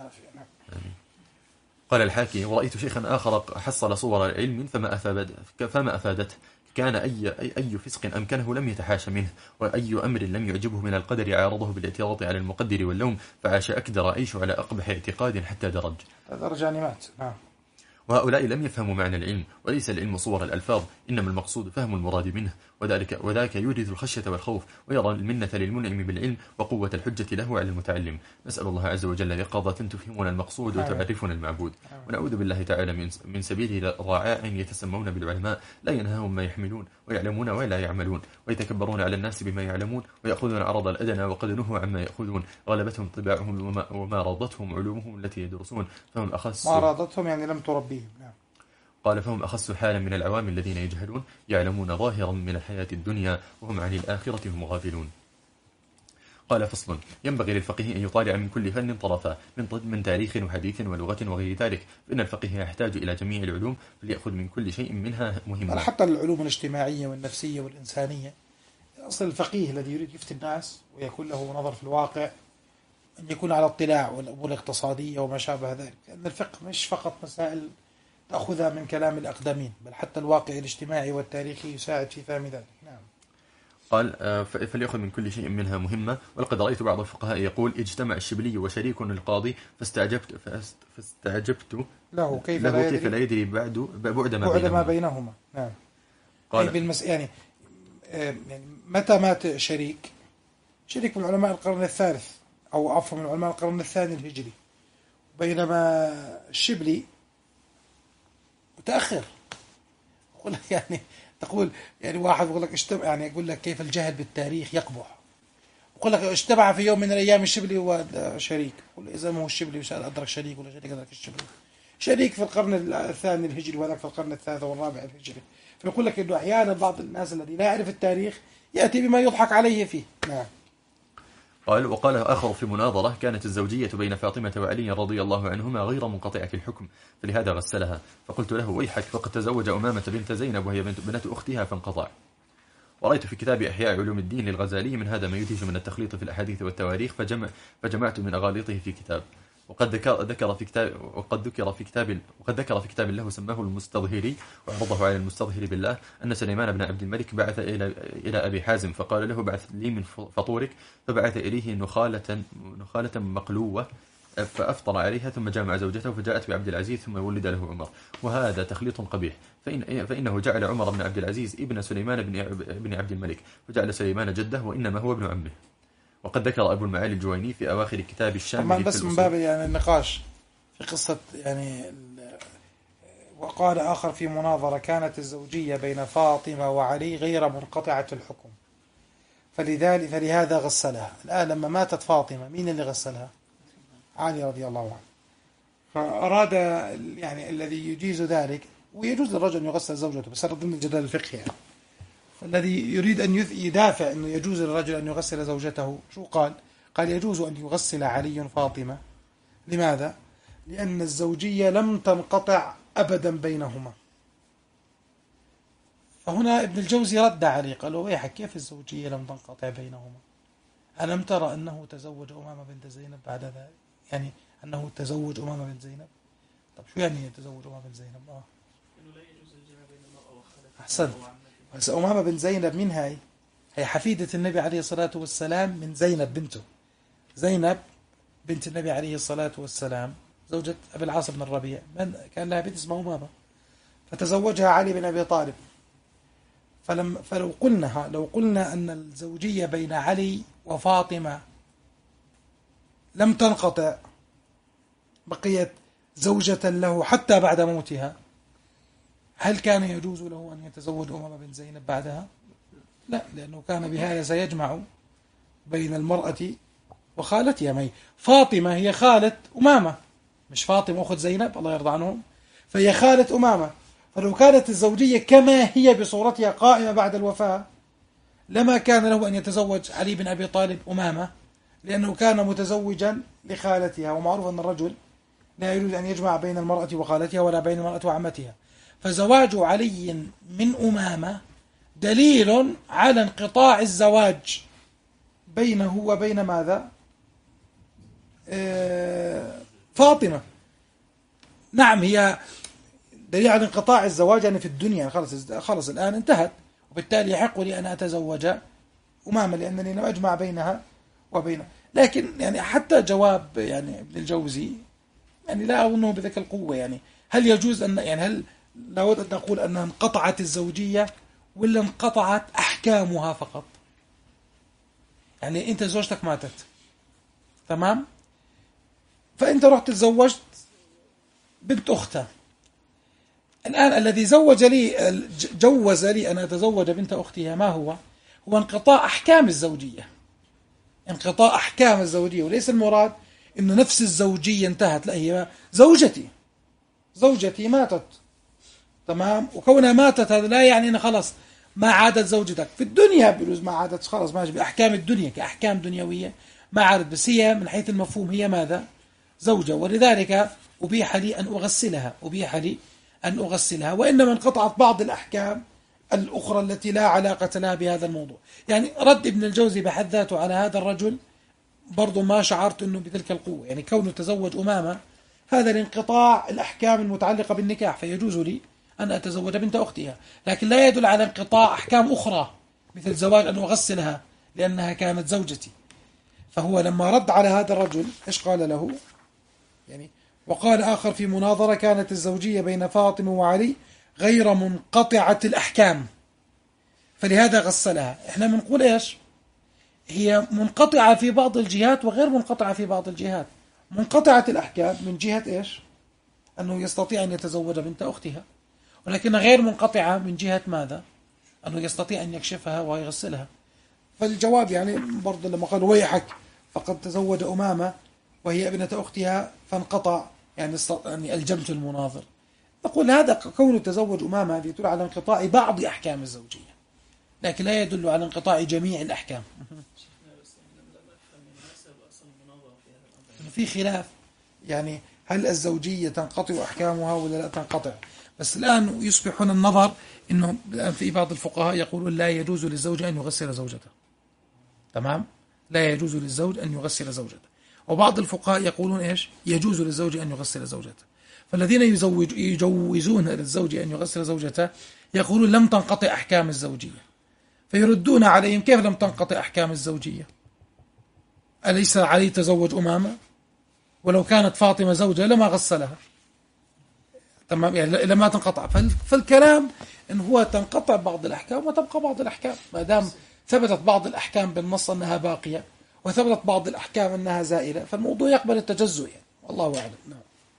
قال الحاكي: ورأيت شيخا آخر حصل صور علم فما أفادت فما أفادته، كان أي, أي, أي فسق أمكنه لم يتحاش منه، وأي أمر لم يعجبه من القدر عارضه بالاعتراض على المقدر واللوم، فعاش أكدر عيش على أقبح اعتقاد حتى درج درج يعني مات. نعم. وهؤلاء لم يفهموا معنى العلم، وليس العلم صور الألفاظ، إنما المقصود فهم المراد منه، وذلك وذاك يورث الخشية والخوف، ويرى المنة للمنعم بالعلم وقوة الحجة له على المتعلم. نسأل الله عز وجل يقظة تفهمنا المقصود وتعرفنا المعبود، ونعوذ بالله تعالى من من سبيل ضعاء يتسمون بالعلماء لا ينهاهم ما يحملون ويعلمون ولا يعملون، ويتكبرون على الناس بما يعلمون، ويأخذون عرض الأدنى وقد نهوا عما يأخذون، غلبتهم طباعهم وما, وما رضتهم علومهم التي يدرسون، فهم أخص ما رضتهم يعني لم تربيهم. نعم. قال: فهم أخص حالا من العوام الذين يجهلون، يعلمون ظاهرا من الحياة الدنيا وهم عن الآخرة هم غافلون. قال: فصل: ينبغي للفقيه أن يطالع من كل فن طرفا، من من تاريخ وحديث ولغة وغير ذلك، فإن الفقيه يحتاج إلى جميع العلوم، فليأخذ من كل شيء منها مهمة. حتى العلوم الاجتماعية والنفسية والإنسانية. أصل الفقيه الذي يريد يفتي الناس ويكون له نظر في الواقع أن يكون على اطلاع والأمور الاقتصادية وما شابه ذلك، لأن الفقه مش فقط مسائل تأخذها من كلام الأقدمين، بل حتى الواقع الاجتماعي والتاريخي يساعد في فهم ذلك. نعم. قال: فليأخذ من كل شيء منها مهمة. ولقد رأيت بعض الفقهاء يقول: اجتمع الشبلي وشريك القاضي فاستعجبت فاستعجبت له كيف, له لا, كيف يدري لا يدري بعد بعد ما بعد بينهما. ما بينهما. نعم. قال: بالمس... يعني يعني متى مات شريك شريك من علماء القرن الثالث أو عفوا من علماء القرن الثاني الهجري، بينما الشبلي متأخر. أقول لك يعني تقول يعني واحد يقول لك اشتبع، يعني يقول لك كيف الجهل بالتاريخ يقبح. يقول لك اجتمع في يوم من الأيام الشبلي وشريك، يقول إذا ما هو الشبلي وش أدرك شريك ولا شريك أدرك الشبلي؟ شريك في القرن الثاني الهجري وذاك في القرن الثالث والرابع الهجري. فيقول لك إنه أحيانا بعض الناس الذي لا يعرف التاريخ يأتي بما يضحك عليه فيه. نعم. قال: وقال آخر في مناظرة: كانت الزوجية بين فاطمة وعلي رضي الله عنهما غير منقطعة الحكم، فلهذا غسلها. فقلت له: ويحك، فقد تزوج أمامة بنت زينب وهي بنت أختها فانقطع. ورأيت في كتاب إحياء علوم الدين للغزالي من هذا ما يدهش من التخليط في الأحاديث والتواريخ، فجمع فجمعت من أغاليطه في كتاب. وقد ذكر ذكر في كتاب وقد ذكر في كتاب وقد ذكر في كتاب له سماه المستظهري، وعرضه على المستظهر بالله، أن سليمان بن عبد الملك بعث إلى إلى أبي حازم فقال له: بعث لي من فطورك، فبعث إليه نخالة نخالة مقلوة فأفطر عليها، ثم جامع زوجته فجاءت بعبد العزيز، ثم ولد له عمر. وهذا تخليط قبيح، فإن فإنه جعل عمر بن عبد العزيز ابن سليمان بن عبد الملك، فجعل سليمان جده وإنما هو ابن عمه. وقد ذكر أبو المعالي الجويني في أواخر كتاب الشامل بس من باب يعني النقاش في قصة يعني. وقال آخر في مناظرة: كانت الزوجية بين فاطمة وعلي غير منقطعة الحكم، فلذلك فلهذا غسلها. الآن لما ماتت فاطمة مين اللي غسلها؟ علي رضي الله عنه. فأراد يعني الذي يجيز ذلك، ويجوز للرجل أن يغسل زوجته بس ضمن الجدل الفقهي يعني. فالذي يريد أن يدافع أنه يجوز للرجل أن يغسل زوجته شو قال؟ قال: يجوز أن يغسل علي فاطمة. لماذا؟ لأن الزوجية لم تنقطع أبدا بينهما. فهنا ابن الجوزي رد عليه قال: ويحك، كيف الزوجية لم تنقطع بينهما؟ ألم ترى أنه تزوج أمامة بنت زينب بعد ذلك؟ يعني أنه تزوج أمامة بنت زينب. طب شو يعني يتزوج أمامة بنت زينب؟ آه إنه لا يجوز الجمع بين المرأة وخالتها. أحسن. بس أمامة بنت زينب من هاي؟ هي حفيدة النبي عليه الصلاة والسلام من زينب بنته. زينب بنت النبي عليه الصلاة والسلام زوجة أبي العاص بن الربيع، من كان لها بنت اسمها أمامة، فتزوجها علي بن أبي طالب. فلم فلو قلنا لو قلنا أن الزوجية بين علي وفاطمة لم تنقطع، بقيت زوجة له حتى بعد موتها، هل كان يجوز له أن يتزوج أمامة بن زينب بعدها؟ لا، لأنه كان بهذا سيجمع بين المرأة وخالتها. ما فاطمة هي خالة أمامة، مش فاطمة أخت زينب الله يرضى عنهم، فهي خالة أمامة. فلو كانت الزوجية كما هي بصورتها قائمة بعد الوفاة لما كان له أن يتزوج علي بن أبي طالب أمامة، لأنه كان متزوجا لخالتها، ومعروف أن الرجل لا يريد أن يجمع بين المرأة وخالتها ولا بين المرأة وعمتها. فزواج علي من أمامة دليل على انقطاع الزواج بينه وبين ماذا؟ آه فاطمة. نعم هي دليل على انقطاع الزواج يعني في الدنيا، خلص خلص الآن انتهت، وبالتالي يحق لي أن أتزوج أمامة لأنني لم أجمع بينها وبينها. لكن يعني حتى جواب يعني ابن الجوزي يعني لا أظنه بذلك القوة. يعني هل يجوز أن يعني هل لابد أن نقول أنها انقطعت الزوجية ولا انقطعت أحكامها فقط؟ يعني أنت زوجتك ماتت تمام، فأنت رحت تزوجت بنت أختها. الآن الذي زوج لي جوز لي أن أتزوج بنت أختها ما هو؟ هو انقطاع أحكام الزوجية، انقطاع أحكام الزوجية، وليس المراد إنه نفس الزوجية انتهت، لا هي زوجتي زوجتي ماتت تمام، وكونها ماتت هذا لا يعني أن خلاص ما عادت زوجتك. في الدنيا بيجوز ما عادت خلاص ماشي بأحكام الدنيا كأحكام دنيوية ما عادت، بس هي من حيث المفهوم هي ماذا؟ زوجة. ولذلك أبيح لي أن أغسلها أبيح لي أن أغسلها وإنما انقطعت بعض الأحكام الأخرى التي لا علاقة لها بهذا الموضوع. يعني رد ابن الجوزي بحد ذاته على هذا الرجل برضو ما شعرت أنه بتلك القوة. يعني كونه تزوج أمامة هذا لانقطاع الأحكام المتعلقة بالنكاح، فيجوز لي أن أتزوج بنت أختها، لكن لا يدل على انقطاع أحكام أخرى مثل زواج أن أغسلها لأنها كانت زوجتي. فهو لما رد على هذا الرجل إيش قال له؟ يعني وقال آخر في مناظرة كانت الزوجية بين فاطمة وعلي غير منقطعة الأحكام فلهذا غسلها. إحنا بنقول إيش؟ هي منقطعة في بعض الجهات وغير منقطعة في بعض الجهات. منقطعة الأحكام من جهة إيش؟ أنه يستطيع أن يتزوج بنت أختها، ولكن غير منقطعة من جهة ماذا؟ أنه يستطيع أن يكشفها ويغسلها. فالجواب يعني برضه لما قال ويحك فقد تزوج أمامة وهي ابنة أختها فانقطع، يعني يعني ألجمت المناظر. نقول هذا كونه تزوج أمامة هذه يدل على انقطاع بعض أحكام الزوجية، لكن لا يدل على انقطاع جميع الأحكام. في خلاف يعني هل الزوجية تنقطع أحكامها ولا لا تنقطع. بس الآن يصبح هنا النظر إنه الآن في بعض الفقهاء يقولون لا يجوز للزوج أن يغسل زوجته. تمام، لا يجوز للزوج أن يغسل زوجته. وبعض الفقهاء يقولون إيش؟ يجوز للزوج أن يغسل زوجته. فالذين يزوج يجوزون للزوج أن يغسل زوجته يقولون لم تنقطع أحكام الزوجية، فيردون عليهم كيف لم تنقطع أحكام الزوجية؟ أليس علي تزوج أمامة؟ ولو كانت فاطمة زوجة لما غسلها. تمام، يعني لما تنقطع. فالكلام إن هو تنقطع بعض الأحكام وتبقى بعض الأحكام، ما دام ثبتت بعض الأحكام بالنص أنها باقية وثبتت بعض الأحكام أنها زائلة فالموضوع يقبل التجزؤ يعني. والله أعلم. نعم.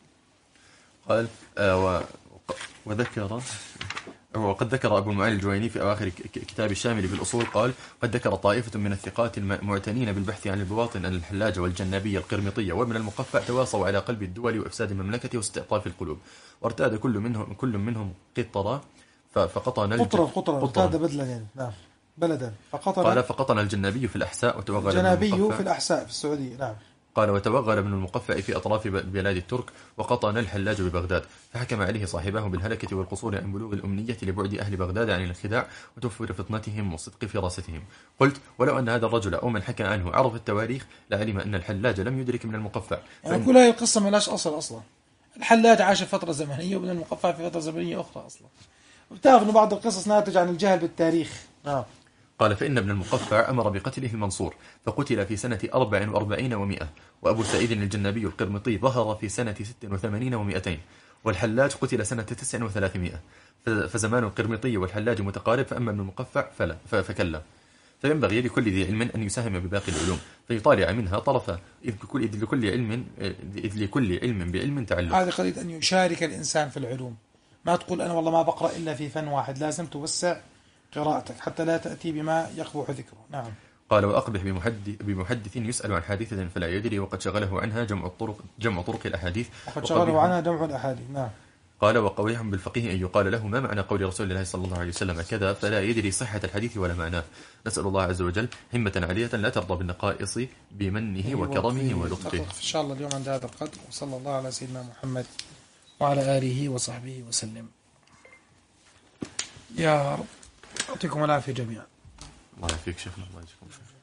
قال آه و... وذكر وقد ذكر أبو المعالي الجويني في أواخر كتاب الشامل في الأصول قال قد ذكر طائفة من الثقات المعتنين بالبحث عن البواطن أن الحلاج والجنابية القرمطية وابن المقفع تواصوا على قلب الدول وإفساد المملكة واستعطاف القلوب، وارتاد كل منهم كل منهم قطرة فقطن قطرة قطرة ارتاد بدلا يعني. نعم بلدا فقطن. قال فقطن الجنابي في الأحساء وتوغل الجنابي في الأحساء في السعودية. نعم. قال وتوغل ابن المقفع في أطراف بلاد الترك وقطن الحلاج ببغداد، فحكم عليه صاحباه بالهلكة والقصور عن بلوغ الأمنية لبعد أهل بغداد عن الخداع وتوفر فطنتهم وصدق فراستهم. قلت ولو أن هذا الرجل أو من حكى عنه عرف التواريخ لعلم أن الحلاج لم يدرك من المقفع. يعني كل هذه القصة ما لهاش أصل أصلا. الحلاج عاش فترة زمنية وابن المقفع في فترة زمنية أخرى أصلا، وبتعرف أن بعض القصص ناتج عن الجهل بالتاريخ. آه. قال فإن ابن المقفع أمر بقتله المنصور فقتل في سنة أربع وأربعين ومئة، وأبو سعيد الجنابي القرمطي ظهر في سنة ست وثمانين ومئتين، والحلاج قتل سنة تسع وثلاثمائة، فزمان القرمطي والحلاج متقارب، فأما ابن المقفع فلا فكلا. فينبغي لكل ذي علم أن يساهم بباقي العلوم فيطالع منها طرفا، إذ لكل علم إذ لكل علم بعلم تعلم. هذه قضية أن يشارك الإنسان في العلوم، ما تقول أنا والله ما بقرأ إلا في فن واحد، لازم توسع قراءتك حتى لا تأتي بما يقبح ذكره. نعم. قال وأقبح بمحدث, بمحدث يسأل عن حادثة فلا يدري وقد شغله عنها جمع الطرق جمع طرق الأحاديث وقد شغله عنها جمع الأحاديث. نعم. قال وقويح بالفقيه أن يقال له ما معنى قول رسول الله صلى الله عليه وسلم كذا فلا يدري صحة الحديث ولا معناه. نسأل الله عز وجل همة عالية لا ترضى بالنقائص بمنه وكرمه ولطفه. إن شاء الله اليوم عند هذا القدر، وصلى الله على سيدنا محمد وعلى آله وصحبه وسلم. يا رب يعطيكم العافية جميعا. الله يعافيك شيخنا. الله يجزيكم خير.